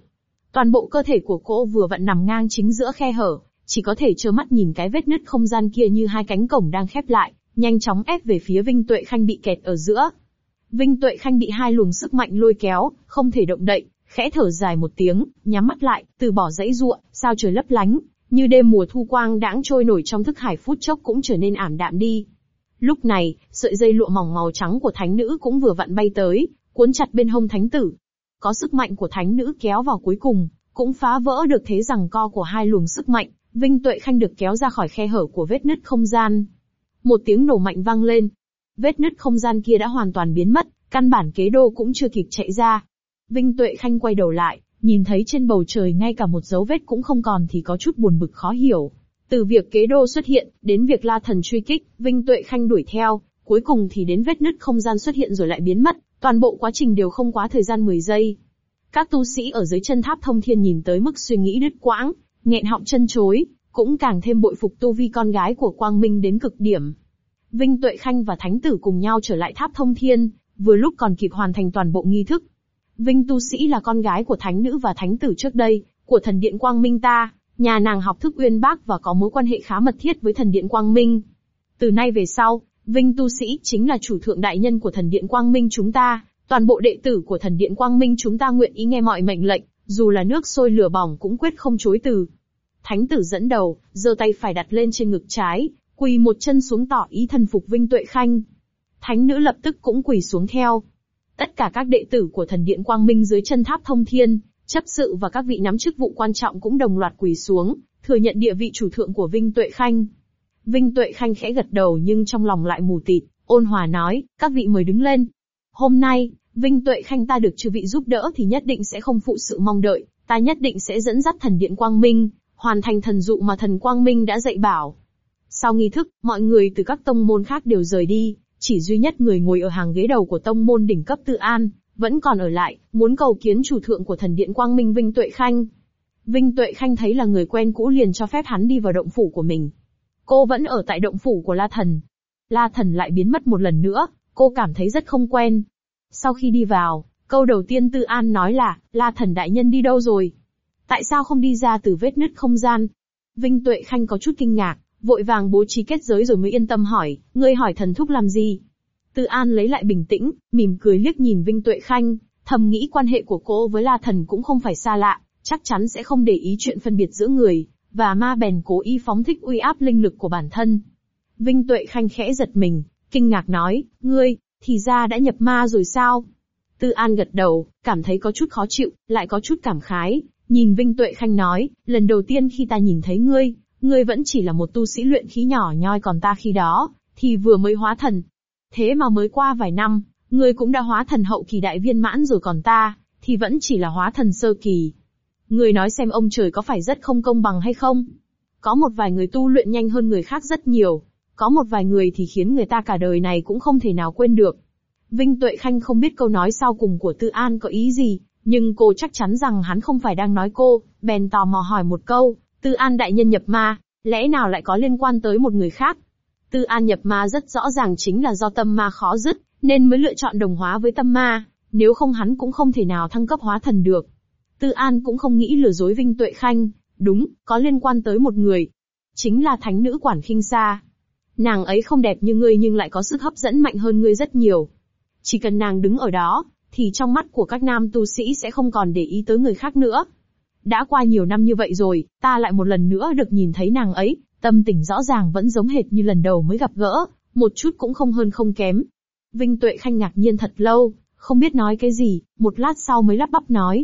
Speaker 1: Toàn bộ cơ thể của cô vừa vặn nằm ngang chính giữa khe hở, chỉ có thể trơ mắt nhìn cái vết nứt không gian kia như hai cánh cổng đang khép lại, nhanh chóng ép về phía Vinh Tuệ Khanh bị kẹt ở giữa. Vinh Tuệ Khanh bị hai luồng sức mạnh lôi kéo, không thể động đậy, khẽ thở dài một tiếng, nhắm mắt lại, từ bỏ dãy giụa, sao trời lấp lánh, như đêm mùa thu quang đãng trôi nổi trong thức hải phút chốc cũng trở nên ảm đạm đi. Lúc này, sợi dây lụa mỏng màu trắng của thánh nữ cũng vừa vặn bay tới, cuốn chặt bên hông thánh tử. Có sức mạnh của thánh nữ kéo vào cuối cùng, cũng phá vỡ được thế giằng co của hai luồng sức mạnh, Vinh Tuệ Khanh được kéo ra khỏi khe hở của vết nứt không gian. Một tiếng nổ mạnh vang lên. Vết nứt không gian kia đã hoàn toàn biến mất, căn bản Kế Đô cũng chưa kịp chạy ra. Vinh Tuệ Khanh quay đầu lại, nhìn thấy trên bầu trời ngay cả một dấu vết cũng không còn thì có chút buồn bực khó hiểu. Từ việc Kế Đô xuất hiện, đến việc La Thần truy kích, Vinh Tuệ Khanh đuổi theo, cuối cùng thì đến vết nứt không gian xuất hiện rồi lại biến mất, toàn bộ quá trình đều không quá thời gian 10 giây. Các tu sĩ ở dưới chân tháp thông thiên nhìn tới mức suy nghĩ đứt quãng, nghẹn họng chân chối, cũng càng thêm bội phục tu vi con gái của Quang Minh đến cực điểm. Vinh Tuệ Khanh và Thánh tử cùng nhau trở lại tháp thông thiên, vừa lúc còn kịp hoàn thành toàn bộ nghi thức. Vinh tu sĩ là con gái của Thánh nữ và Thánh tử trước đây, của thần điện Quang Minh ta, nhà nàng học thức uyên bác và có mối quan hệ khá mật thiết với thần điện Quang Minh. Từ nay về sau, Vinh tu sĩ chính là chủ thượng đại nhân của thần điện Quang Minh chúng ta, toàn bộ đệ tử của thần điện Quang Minh chúng ta nguyện ý nghe mọi mệnh lệnh, dù là nước sôi lửa bỏng cũng quyết không chối từ. Thánh tử dẫn đầu, giơ tay phải đặt lên trên ngực trái, quỳ một chân xuống tỏ ý thần phục Vinh Tuệ Khanh. Thánh nữ lập tức cũng quỳ xuống theo. Tất cả các đệ tử của thần điện Quang Minh dưới chân tháp thông thiên, chấp sự và các vị nắm chức vụ quan trọng cũng đồng loạt quỳ xuống, thừa nhận địa vị chủ thượng của Vinh Tuệ Khanh. Vinh Tuệ Khanh khẽ gật đầu nhưng trong lòng lại mù tịt, ôn hòa nói, các vị mời đứng lên. Hôm nay, Vinh Tuệ Khanh ta được chư vị giúp đỡ thì nhất định sẽ không phụ sự mong đợi, ta nhất định sẽ dẫn dắt thần điện Quang Minh, hoàn thành thần dụ mà thần Quang Minh đã dạy bảo. Sau nghi thức, mọi người từ các tông môn khác đều rời đi, chỉ duy nhất người ngồi ở hàng ghế đầu của tông môn đỉnh cấp Tự An, vẫn còn ở lại, muốn cầu kiến chủ thượng của thần điện Quang Minh Vinh Tuệ Khanh. Vinh Tuệ Khanh thấy là người quen cũ liền cho phép hắn đi vào động phủ của mình. Cô vẫn ở tại động phủ của La Thần. La Thần lại biến mất một lần nữa, cô cảm thấy rất không quen. Sau khi đi vào, câu đầu tiên Tư An nói là, La Thần đại nhân đi đâu rồi? Tại sao không đi ra từ vết nứt không gian? Vinh Tuệ Khanh có chút kinh ngạc, vội vàng bố trí kết giới rồi mới yên tâm hỏi, ngươi hỏi thần thúc làm gì? Tư An lấy lại bình tĩnh, mỉm cười liếc nhìn Vinh Tuệ Khanh, thầm nghĩ quan hệ của cô với La Thần cũng không phải xa lạ, chắc chắn sẽ không để ý chuyện phân biệt giữa người và ma, bèn cố ý phóng thích uy áp linh lực của bản thân. Vinh Tuệ Khanh khẽ giật mình, kinh ngạc nói, ngươi, thì ra đã nhập ma rồi sao? Tư An gật đầu, cảm thấy có chút khó chịu, lại có chút cảm khái, nhìn Vinh Tuệ Khanh nói, lần đầu tiên khi ta nhìn thấy ngươi vẫn chỉ là một tu sĩ luyện khí nhỏ nhoi, còn ta khi đó, thì vừa mới hóa thần. Thế mà mới qua vài năm, ngươi cũng đã hóa thần hậu kỳ đại viên mãn rồi, còn ta, thì vẫn chỉ là hóa thần sơ kỳ. Ngươi nói xem ông trời có phải rất không công bằng hay không? Có một vài người tu luyện nhanh hơn người khác rất nhiều, có một vài người thì khiến người ta cả đời này cũng không thể nào quên được. Vinh Tuệ Khanh không biết câu nói sau cùng của Tư An có ý gì, nhưng cô chắc chắn rằng hắn không phải đang nói cô, bèn tò mò hỏi một câu, Tư An đại nhân nhập ma, lẽ nào lại có liên quan tới một người khác? Tư An nhập ma rất rõ ràng chính là do tâm ma khó dứt, nên mới lựa chọn đồng hóa với tâm ma, nếu không hắn cũng không thể nào thăng cấp hóa thần được. Tư An cũng không nghĩ lừa dối Vinh Tuệ Khanh, đúng, có liên quan tới một người. Chính là thánh nữ Quản Khinh Sa. Nàng ấy không đẹp như ngươi nhưng lại có sức hấp dẫn mạnh hơn ngươi rất nhiều. Chỉ cần nàng đứng ở đó, thì trong mắt của các nam tu sĩ sẽ không còn để ý tới người khác nữa. Đã qua nhiều năm như vậy rồi, ta lại một lần nữa được nhìn thấy nàng ấy, tâm tình rõ ràng vẫn giống hệt như lần đầu mới gặp gỡ, một chút cũng không hơn không kém. Vinh Tuệ Khanh ngạc nhiên thật lâu, không biết nói cái gì, một lát sau mới lắp bắp nói,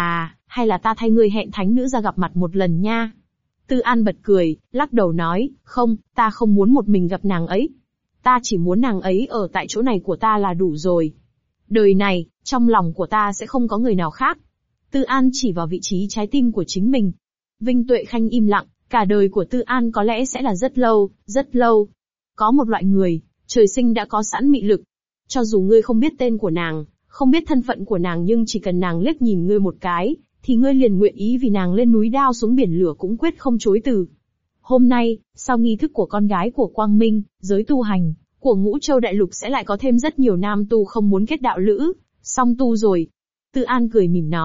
Speaker 1: hay là ta thay ngươi hẹn thánh nữ ra gặp mặt một lần nha. Tư An bật cười, lắc đầu nói, không, ta không muốn một mình gặp nàng ấy. Ta chỉ muốn nàng ấy ở tại chỗ này của ta là đủ rồi. Đời này, trong lòng của ta sẽ không có người nào khác. Tư An chỉ vào vị trí trái tim của chính mình. Vinh Tuệ Khanh im lặng, cả đời của Tư An có lẽ sẽ là rất lâu, rất lâu. Có một loại người, trời sinh đã có sẵn mị lực. Cho dù ngươi không biết tên của nàng, không biết thân phận của nàng, nhưng chỉ cần nàng liếc nhìn ngươi một cái, thì ngươi liền nguyện ý vì nàng lên núi đao xuống biển lửa cũng quyết không chối từ. Hôm nay, sau nghi thức của con gái của Quang Minh, giới tu hành của Ngũ Châu Đại Lục sẽ lại có thêm rất nhiều nam tu không muốn kết đạo lữ, song tu rồi. Tư An cười mỉm nói,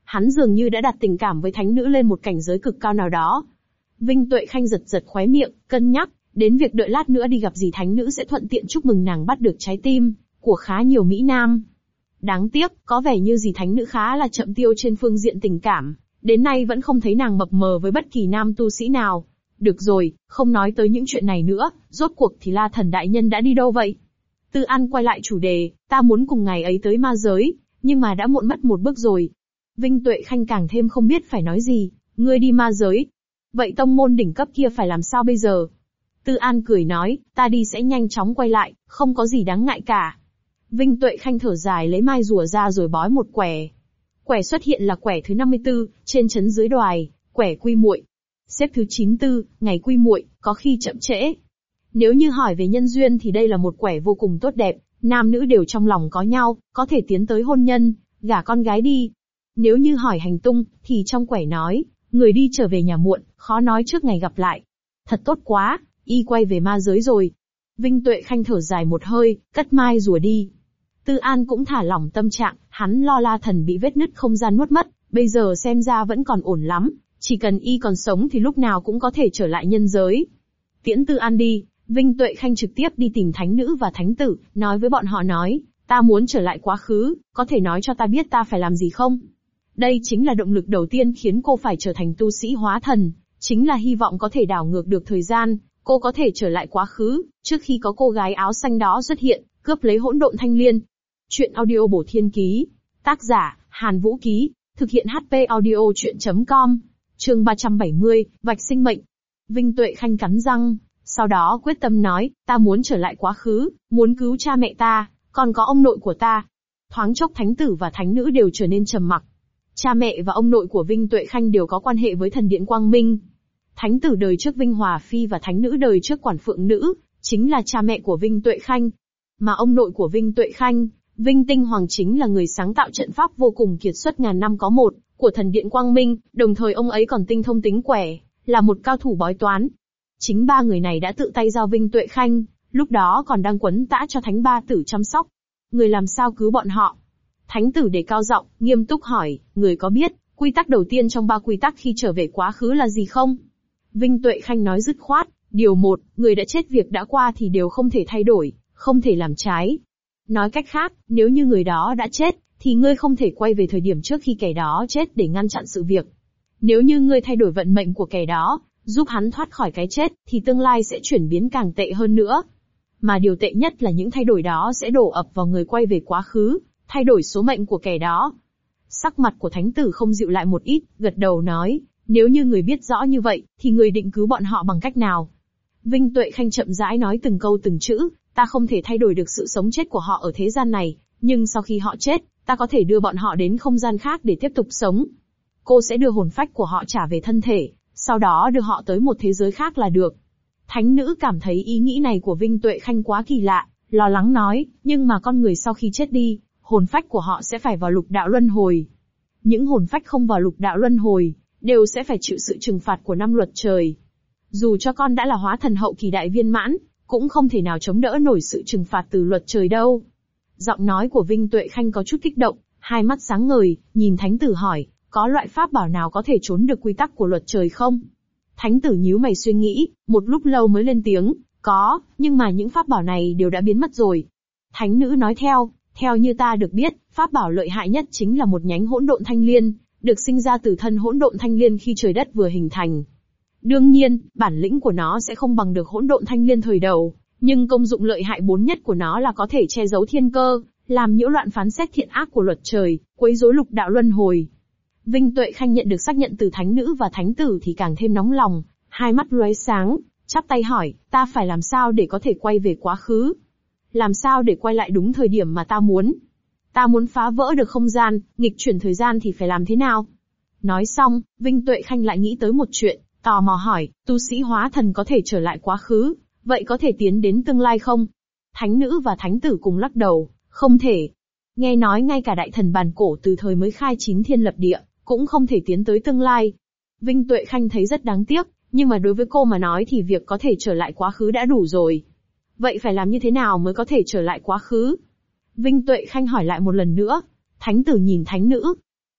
Speaker 1: hắn dường như đã đặt tình cảm với thánh nữ lên một cảnh giới cực cao nào đó. Vinh Tuệ Khanh giật giật khóe miệng, cân nhắc, đến việc đợi lát nữa đi gặp dì thánh nữ sẽ thuận tiện chúc mừng nàng bắt được trái tim của khá nhiều mỹ nam. Đáng tiếc, có vẻ như dì thánh nữ khá là chậm tiêu trên phương diện tình cảm, đến nay vẫn không thấy nàng mập mờ với bất kỳ nam tu sĩ nào. Được rồi, không nói tới những chuyện này nữa, rốt cuộc thì La Thần đại nhân đã đi đâu vậy? Tư An quay lại chủ đề, ta muốn cùng ngài ấy tới ma giới, nhưng mà đã muộn mất một bước rồi. Vinh Tuệ Khanh càng thêm không biết phải nói gì, ngươi đi ma giới. Vậy tông môn đỉnh cấp kia phải làm sao bây giờ? Tư An cười nói, ta đi sẽ nhanh chóng quay lại, không có gì đáng ngại cả. Vinh Tuệ Khanh thở dài lấy mai rùa ra rồi bói một quẻ. Quẻ xuất hiện là quẻ thứ 54, trên chấn dưới đoài, quẻ quy muội. Xếp thứ 94, ngày quy muội, có khi chậm trễ. Nếu như hỏi về nhân duyên thì đây là một quẻ vô cùng tốt đẹp, nam nữ đều trong lòng có nhau, có thể tiến tới hôn nhân, gả con gái đi. Nếu như hỏi hành tung, thì trong quẻ nói, người đi trở về nhà muộn, khó nói trước ngày gặp lại. Thật tốt quá, y quay về ma giới rồi. Vinh Tuệ Khanh thở dài một hơi, cất mai rùa đi. Tư An cũng thả lỏng tâm trạng, hắn lo La Thần bị vết nứt không gian nuốt mất, bây giờ xem ra vẫn còn ổn lắm, chỉ cần y còn sống thì lúc nào cũng có thể trở lại nhân giới. Tiễn Tư An đi, Vinh Tuệ Khanh trực tiếp đi tìm thánh nữ và thánh tử, nói với bọn họ nói, ta muốn trở lại quá khứ, có thể nói cho ta biết ta phải làm gì không? Đây chính là động lực đầu tiên khiến cô phải trở thành tu sĩ hóa thần, chính là hy vọng có thể đảo ngược được thời gian, cô có thể trở lại quá khứ, trước khi có cô gái áo xanh đó xuất hiện, cướp lấy hỗn độn thanh liên. Chuyện audio bổ thiên ký. Tác giả, Hàn Vũ Ký. Thực hiện HP audio chuyện.com. Chương 370, Vạch sinh mệnh. Vinh Tuệ Khanh cắn răng, sau đó quyết tâm nói, ta muốn trở lại quá khứ, muốn cứu cha mẹ ta, còn có ông nội của ta. Thoáng chốc thánh tử và thánh nữ đều trở nên trầm mặc. Cha mẹ và ông nội của Vinh Tuệ Khanh đều có quan hệ với thần điện Quang Minh. Thánh tử đời trước Vinh Hòa Phi và thánh nữ đời trước Quản Phượng Nữ, chính là cha mẹ của Vinh Tuệ Khanh. Mà ông nội của Vinh Tuệ Khanh, Vinh Tinh Hoàng chính là người sáng tạo trận pháp vô cùng kiệt xuất ngàn năm có một, của thần điện Quang Minh, đồng thời ông ấy còn tinh thông tính quẻ, là một cao thủ bói toán. Chính ba người này đã tự tay giao Vinh Tuệ Khanh, lúc đó còn đang quấn tã cho thánh ba tử chăm sóc. Người làm sao cứu bọn họ? Thánh tử đề cao giọng, nghiêm túc hỏi, người có biết, quy tắc đầu tiên trong ba quy tắc khi trở về quá khứ là gì không? Vinh Tuệ Khanh nói dứt khoát, điều 1, người đã chết việc đã qua thì đều không thể thay đổi, không thể làm trái. Nói cách khác, nếu như người đó đã chết, thì ngươi không thể quay về thời điểm trước khi kẻ đó chết để ngăn chặn sự việc. Nếu như ngươi thay đổi vận mệnh của kẻ đó, giúp hắn thoát khỏi cái chết, thì tương lai sẽ chuyển biến càng tệ hơn nữa. Mà điều tệ nhất là những thay đổi đó sẽ đổ ập vào người quay về quá khứ, thay đổi số mệnh của kẻ đó. Sắc mặt của thánh tử không dịu lại một ít, gật đầu nói, nếu như người biết rõ như vậy, thì người định cứu bọn họ bằng cách nào? Vinh Tuệ Khanh chậm rãi nói từng câu từng chữ, ta không thể thay đổi được sự sống chết của họ ở thế gian này, nhưng sau khi họ chết, ta có thể đưa bọn họ đến không gian khác để tiếp tục sống. Cô sẽ đưa hồn phách của họ trả về thân thể, sau đó đưa họ tới một thế giới khác là được. Thánh nữ cảm thấy ý nghĩ này của Vinh Tuệ Khanh quá kỳ lạ, lo lắng nói, nhưng mà con người sau khi chết đi, hồn phách của họ sẽ phải vào lục đạo luân hồi. Những hồn phách không vào lục đạo luân hồi, đều sẽ phải chịu sự trừng phạt của 5 luật trời. Dù cho con đã là hóa thần hậu kỳ đại viên mãn, cũng không thể nào chống đỡ nổi sự trừng phạt từ luật trời đâu. Giọng nói của Vinh Tuệ Khanh có chút kích động, hai mắt sáng ngời, nhìn thánh tử hỏi, có loại pháp bảo nào có thể trốn được quy tắc của luật trời không? Thánh tử nhíu mày suy nghĩ, một lúc lâu mới lên tiếng, có, nhưng mà những pháp bảo này đều đã biến mất rồi. Thánh nữ nói theo như ta được biết, pháp bảo lợi hại nhất chính là một nhánh hỗn độn thanh liên, được sinh ra từ thân hỗn độn thanh liên khi trời đất vừa hình thành. Đương nhiên, bản lĩnh của nó sẽ không bằng được hỗn độn thanh liên thời đầu, nhưng công dụng lợi hại nhất của nó là có thể che giấu thiên cơ, làm nhiễu loạn phán xét thiện ác của luật trời, quấy rối lục đạo luân hồi. Vinh Tuệ Khanh nhận được xác nhận từ thánh nữ và thánh tử thì càng thêm nóng lòng, hai mắt lóe sáng, chắp tay hỏi, ta phải làm sao để có thể quay về quá khứ? Làm sao để quay lại đúng thời điểm mà ta muốn? Ta muốn phá vỡ được không gian, nghịch chuyển thời gian thì phải làm thế nào? Nói xong, Vinh Tuệ Khanh lại nghĩ tới một chuyện, tò mò hỏi, tu sĩ hóa thần có thể trở lại quá khứ, vậy có thể tiến đến tương lai không? Thánh nữ và thánh tử cùng lắc đầu, không thể. Nghe nói ngay cả đại thần bàn cổ từ thời mới khai chín thiên lập địa, cũng không thể tiến tới tương lai. Vinh Tuệ Khanh thấy rất đáng tiếc, nhưng mà đối với cô mà nói thì việc có thể trở lại quá khứ đã đủ rồi. Vậy phải làm như thế nào mới có thể trở lại quá khứ? Vinh Tuệ Khanh hỏi lại một lần nữa. Thánh tử nhìn thánh nữ.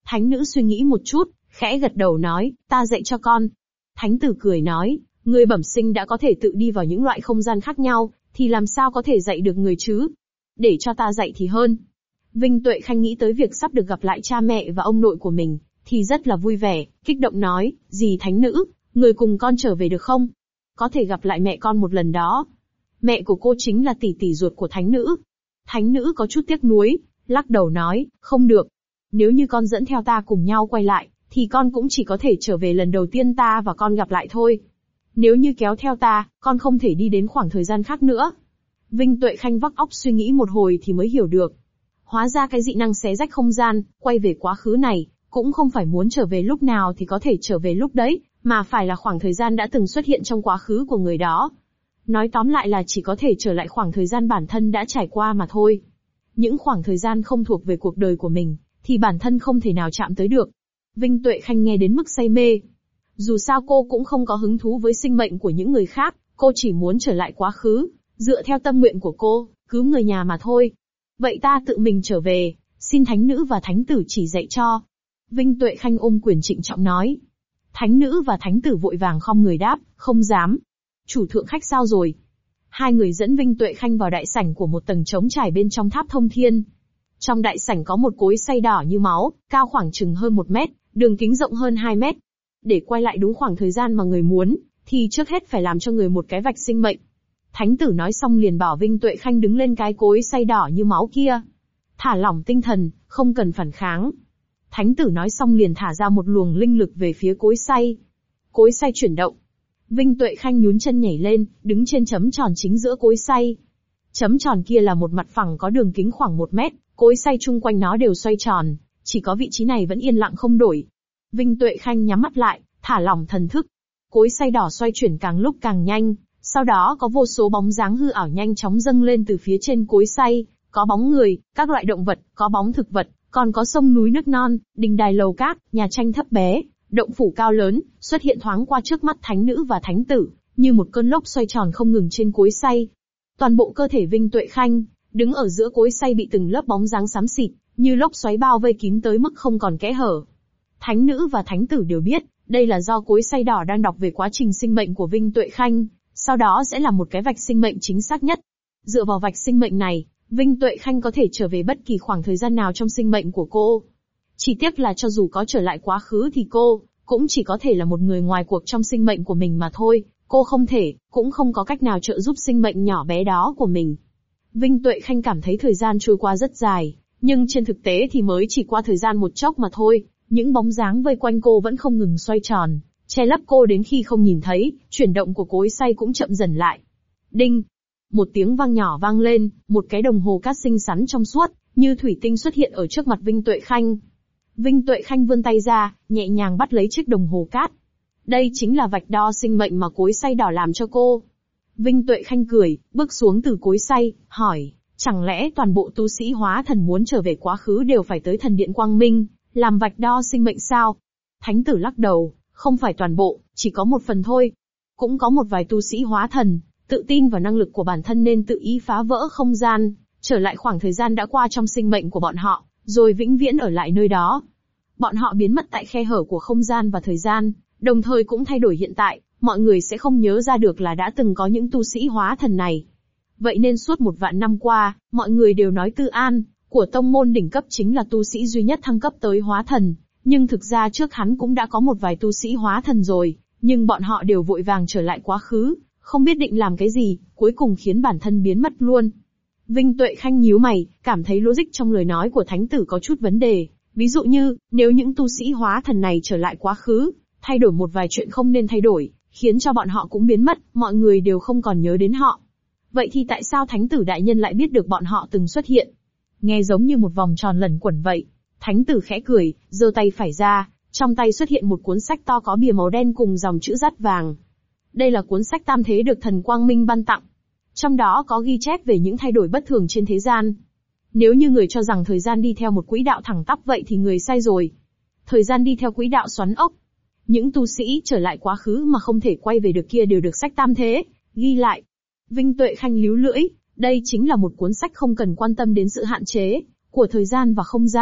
Speaker 1: Thánh nữ suy nghĩ một chút, khẽ gật đầu nói, ta dạy cho con. Thánh tử cười nói, người bẩm sinh đã có thể tự đi vào những loại không gian khác nhau, thì làm sao có thể dạy được người chứ? Để cho ta dạy thì hơn. Vinh Tuệ Khanh nghĩ tới việc sắp được gặp lại cha mẹ và ông nội của mình, thì rất là vui vẻ, kích động nói, dì thánh nữ, người cùng con trở về được không? Có thể gặp lại mẹ con một lần đó. Mẹ của cô chính là tỷ tỷ ruột của thánh nữ. Thánh nữ có chút tiếc nuối, lắc đầu nói, không được. Nếu như con dẫn theo ta cùng nhau quay lại, thì con cũng chỉ có thể trở về lần đầu tiên ta và con gặp lại thôi. Nếu như kéo theo ta, con không thể đi đến khoảng thời gian khác nữa. Vinh Tuệ Khanh vắt óc suy nghĩ một hồi thì mới hiểu được. Hóa ra cái dị năng xé rách không gian, quay về quá khứ này, cũng không phải muốn trở về lúc nào thì có thể trở về lúc đấy, mà phải là khoảng thời gian đã từng xuất hiện trong quá khứ của người đó. Nói tóm lại là chỉ có thể trở lại khoảng thời gian bản thân đã trải qua mà thôi. Những khoảng thời gian không thuộc về cuộc đời của mình, thì bản thân không thể nào chạm tới được. Vinh Tuệ Khanh nghe đến mức say mê. Dù sao cô cũng không có hứng thú với sinh mệnh của những người khác, cô chỉ muốn trở lại quá khứ, dựa theo tâm nguyện của cô, cứu người nhà mà thôi. Vậy ta tự mình trở về, xin thánh nữ và thánh tử chỉ dạy cho. Vinh Tuệ Khanh ôm quyền trịnh trọng nói. Thánh nữ và thánh tử vội vàng khom người đáp, không dám. Chủ thượng khách sao rồi? Hai người dẫn Vinh Tuệ Khanh vào đại sảnh của một tầng trống trải bên trong tháp thông thiên. Trong đại sảnh có một cối xay đỏ như máu, cao khoảng chừng hơn 1 mét, đường kính rộng hơn 2 mét. Để quay lại đúng khoảng thời gian mà người muốn, thì trước hết phải làm cho người một cái vạch sinh mệnh. Thánh tử nói xong liền bảo Vinh Tuệ Khanh đứng lên cái cối xay đỏ như máu kia. Thả lỏng tinh thần, không cần phản kháng. Thánh tử nói xong liền thả ra một luồng linh lực về phía cối xay. Cối xay chuyển động. Vinh Tuệ Khanh nhún chân nhảy lên, đứng trên chấm tròn chính giữa cối xay. Chấm tròn kia là một mặt phẳng có đường kính khoảng 1 mét, cối xay chung quanh nó đều xoay tròn, chỉ có vị trí này vẫn yên lặng không đổi. Vinh Tuệ Khanh nhắm mắt lại, thả lỏng thần thức. Cối xay đỏ xoay chuyển càng lúc càng nhanh, sau đó có vô số bóng dáng hư ảo nhanh chóng dâng lên từ phía trên cối xay, có bóng người, các loại động vật, có bóng thực vật, còn có sông núi nước non, đình đài lầu cát, nhà tranh thấp bé, động phủ cao lớn, xuất hiện thoáng qua trước mắt thánh nữ và thánh tử, như một cơn lốc xoay tròn không ngừng trên cối xay. Toàn bộ cơ thể Vinh Tuệ Khanh, đứng ở giữa cối xay bị từng lớp bóng dáng xám xịt, như lốc xoáy bao vây kín tới mức không còn kẽ hở. Thánh nữ và thánh tử đều biết, đây là do cối xay đỏ đang đọc về quá trình sinh mệnh của Vinh Tuệ Khanh, sau đó sẽ là một cái vạch sinh mệnh chính xác nhất. Dựa vào vạch sinh mệnh này, Vinh Tuệ Khanh có thể trở về bất kỳ khoảng thời gian nào trong sinh mệnh của cô. Chỉ tiếc là cho dù có trở lại quá khứ thì cô cũng chỉ có thể là một người ngoài cuộc trong sinh mệnh của mình mà thôi, cô không thể, cũng không có cách nào trợ giúp sinh mệnh nhỏ bé đó của mình. Vinh Tuệ Khanh cảm thấy thời gian trôi qua rất dài, nhưng trên thực tế thì mới chỉ qua thời gian một chốc mà thôi, những bóng dáng vây quanh cô vẫn không ngừng xoay tròn, che lấp cô đến khi không nhìn thấy, chuyển động của cối xay cũng chậm dần lại. Đinh! Một tiếng vang nhỏ vang lên, một cái đồng hồ cát xinh xắn trong suốt, như thủy tinh xuất hiện ở trước mặt Vinh Tuệ Khanh. Vinh Tuệ Khanh vươn tay ra, nhẹ nhàng bắt lấy chiếc đồng hồ cát. Đây chính là vạch đo sinh mệnh mà cối xay đỏ làm cho cô. Vinh Tuệ Khanh cười, bước xuống từ cối xay, hỏi, chẳng lẽ toàn bộ tu sĩ hóa thần muốn trở về quá khứ đều phải tới thần điện Quang Minh, làm vạch đo sinh mệnh sao? Thánh tử lắc đầu, không phải toàn bộ, chỉ có một phần thôi. Cũng có một vài tu sĩ hóa thần, tự tin vào năng lực của bản thân nên tự ý phá vỡ không gian, trở lại khoảng thời gian đã qua trong sinh mệnh của bọn họ, rồi vĩnh viễn ở lại nơi đó. Bọn họ biến mất tại khe hở của không gian và thời gian, đồng thời cũng thay đổi hiện tại, mọi người sẽ không nhớ ra được là đã từng có những tu sĩ hóa thần này. Vậy nên suốt 1.000 năm qua, mọi người đều nói Tư An, của tông môn đỉnh cấp chính là tu sĩ duy nhất thăng cấp tới hóa thần, nhưng thực ra trước hắn cũng đã có một vài tu sĩ hóa thần rồi, nhưng bọn họ đều vội vàng trở lại quá khứ, không biết định làm cái gì, cuối cùng khiến bản thân biến mất luôn. Vinh Tuệ Khanh nhíu mày, cảm thấy logic trong lời nói của thánh tử có chút vấn đề. Ví dụ như, nếu những tu sĩ hóa thần này trở lại quá khứ, thay đổi một vài chuyện không nên thay đổi, khiến cho bọn họ cũng biến mất, mọi người đều không còn nhớ đến họ. Vậy thì tại sao thánh tử đại nhân lại biết được bọn họ từng xuất hiện? Nghe giống như một vòng tròn lẩn quẩn vậy. Thánh tử khẽ cười, giơ tay phải ra, trong tay xuất hiện một cuốn sách to có bìa màu đen cùng dòng chữ dát vàng. Đây là cuốn sách tam thế được thần Quang Minh ban tặng. Trong đó có ghi chép về những thay đổi bất thường trên thế gian. Nếu như người cho rằng thời gian đi theo một quỹ đạo thẳng tắp vậy thì người sai rồi. Thời gian đi theo quỹ đạo xoắn ốc. Những tu sĩ trở lại quá khứ mà không thể quay về được kia đều được sách tam thế ghi lại. Vinh Tuệ Khanh líu lưỡi, đây chính là một cuốn sách không cần quan tâm đến sự hạn chế của thời gian và không gian,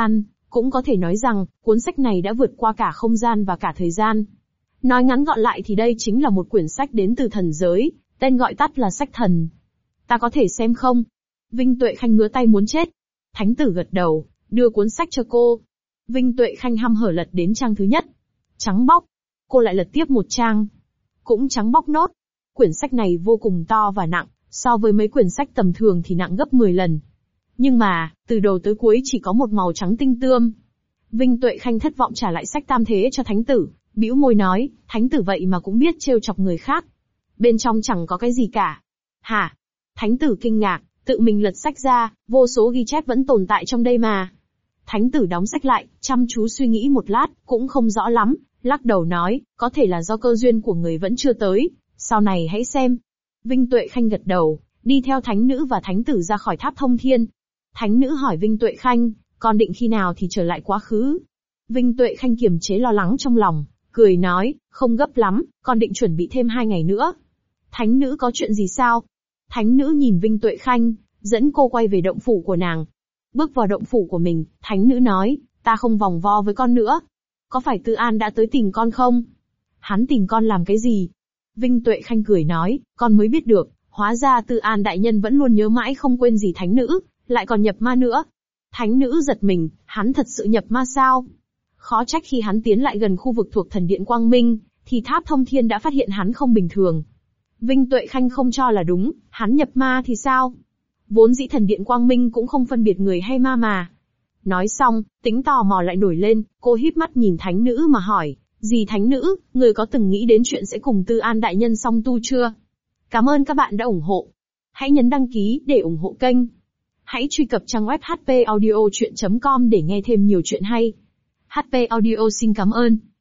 Speaker 1: Cũng có thể nói rằng, cuốn sách này đã vượt qua cả không gian và cả thời gian. Nói ngắn gọn lại thì đây chính là một quyển sách đến từ thần giới, tên gọi tắt là sách thần. Ta có thể xem không? Vinh Tuệ Khanh ngứa tay muốn chết. Thánh tử gật đầu, đưa cuốn sách cho cô. Vinh Tuệ Khanh hăm hở lật đến trang thứ nhất. Trắng bóc. Cô lại lật tiếp một trang. Cũng trắng bóc nốt. Quyển sách này vô cùng to và nặng, so với mấy quyển sách tầm thường thì nặng gấp 10 lần. Nhưng mà, từ đầu tới cuối chỉ có một màu trắng tinh tươm. Vinh Tuệ Khanh thất vọng trả lại sách tam thế cho thánh tử, bĩu môi nói, thánh tử vậy mà cũng biết trêu chọc người khác. Bên trong chẳng có cái gì cả. Hả? Thánh tử kinh ngạc, tự mình lật sách ra, vô số ghi chép vẫn tồn tại trong đây mà. Thánh tử đóng sách lại, chăm chú suy nghĩ một lát, cũng không rõ lắm, lắc đầu nói, có thể là do cơ duyên của người vẫn chưa tới, sau này hãy xem. Vinh Tuệ Khanh gật đầu, đi theo thánh nữ và thánh tử ra khỏi tháp thông thiên. Thánh nữ hỏi Vinh Tuệ Khanh, con định khi nào thì trở lại quá khứ? Vinh Tuệ Khanh kiềm chế lo lắng trong lòng, cười nói, không gấp lắm, con định chuẩn bị thêm 2 ngày nữa. Thánh nữ có chuyện gì sao? Thánh nữ nhìn Vinh Tuệ Khanh, dẫn cô quay về động phủ của nàng. Bước vào động phủ của mình, thánh nữ nói, ta không vòng vo với con nữa. Có phải Tư An đã tới tìm con không? Hắn tìm con làm cái gì? Vinh Tuệ Khanh cười nói, con mới biết được, hóa ra Tư An đại nhân vẫn luôn nhớ mãi không quên gì thánh nữ, lại còn nhập ma nữa. Thánh nữ giật mình, hắn thật sự nhập ma sao? Khó trách khi hắn tiến lại gần khu vực thuộc thần điện Quang Minh, thì tháp thông thiên đã phát hiện hắn không bình thường. Vinh Tuệ Khanh không cho là đúng, hắn nhập ma thì sao? Vốn dĩ thần điện Quang Minh cũng không phân biệt người hay ma mà. Nói xong, tính tò mò lại nổi lên, cô híp mắt nhìn thánh nữ mà hỏi, gì thánh nữ, người có từng nghĩ đến chuyện sẽ cùng Tư An đại nhân song tu chưa? Cảm ơn các bạn đã ủng hộ. Hãy nhấn đăng ký để ủng hộ kênh. Hãy truy cập trang web hpaudiochuyen.com để nghe thêm nhiều chuyện hay. HP Audio xin cảm ơn.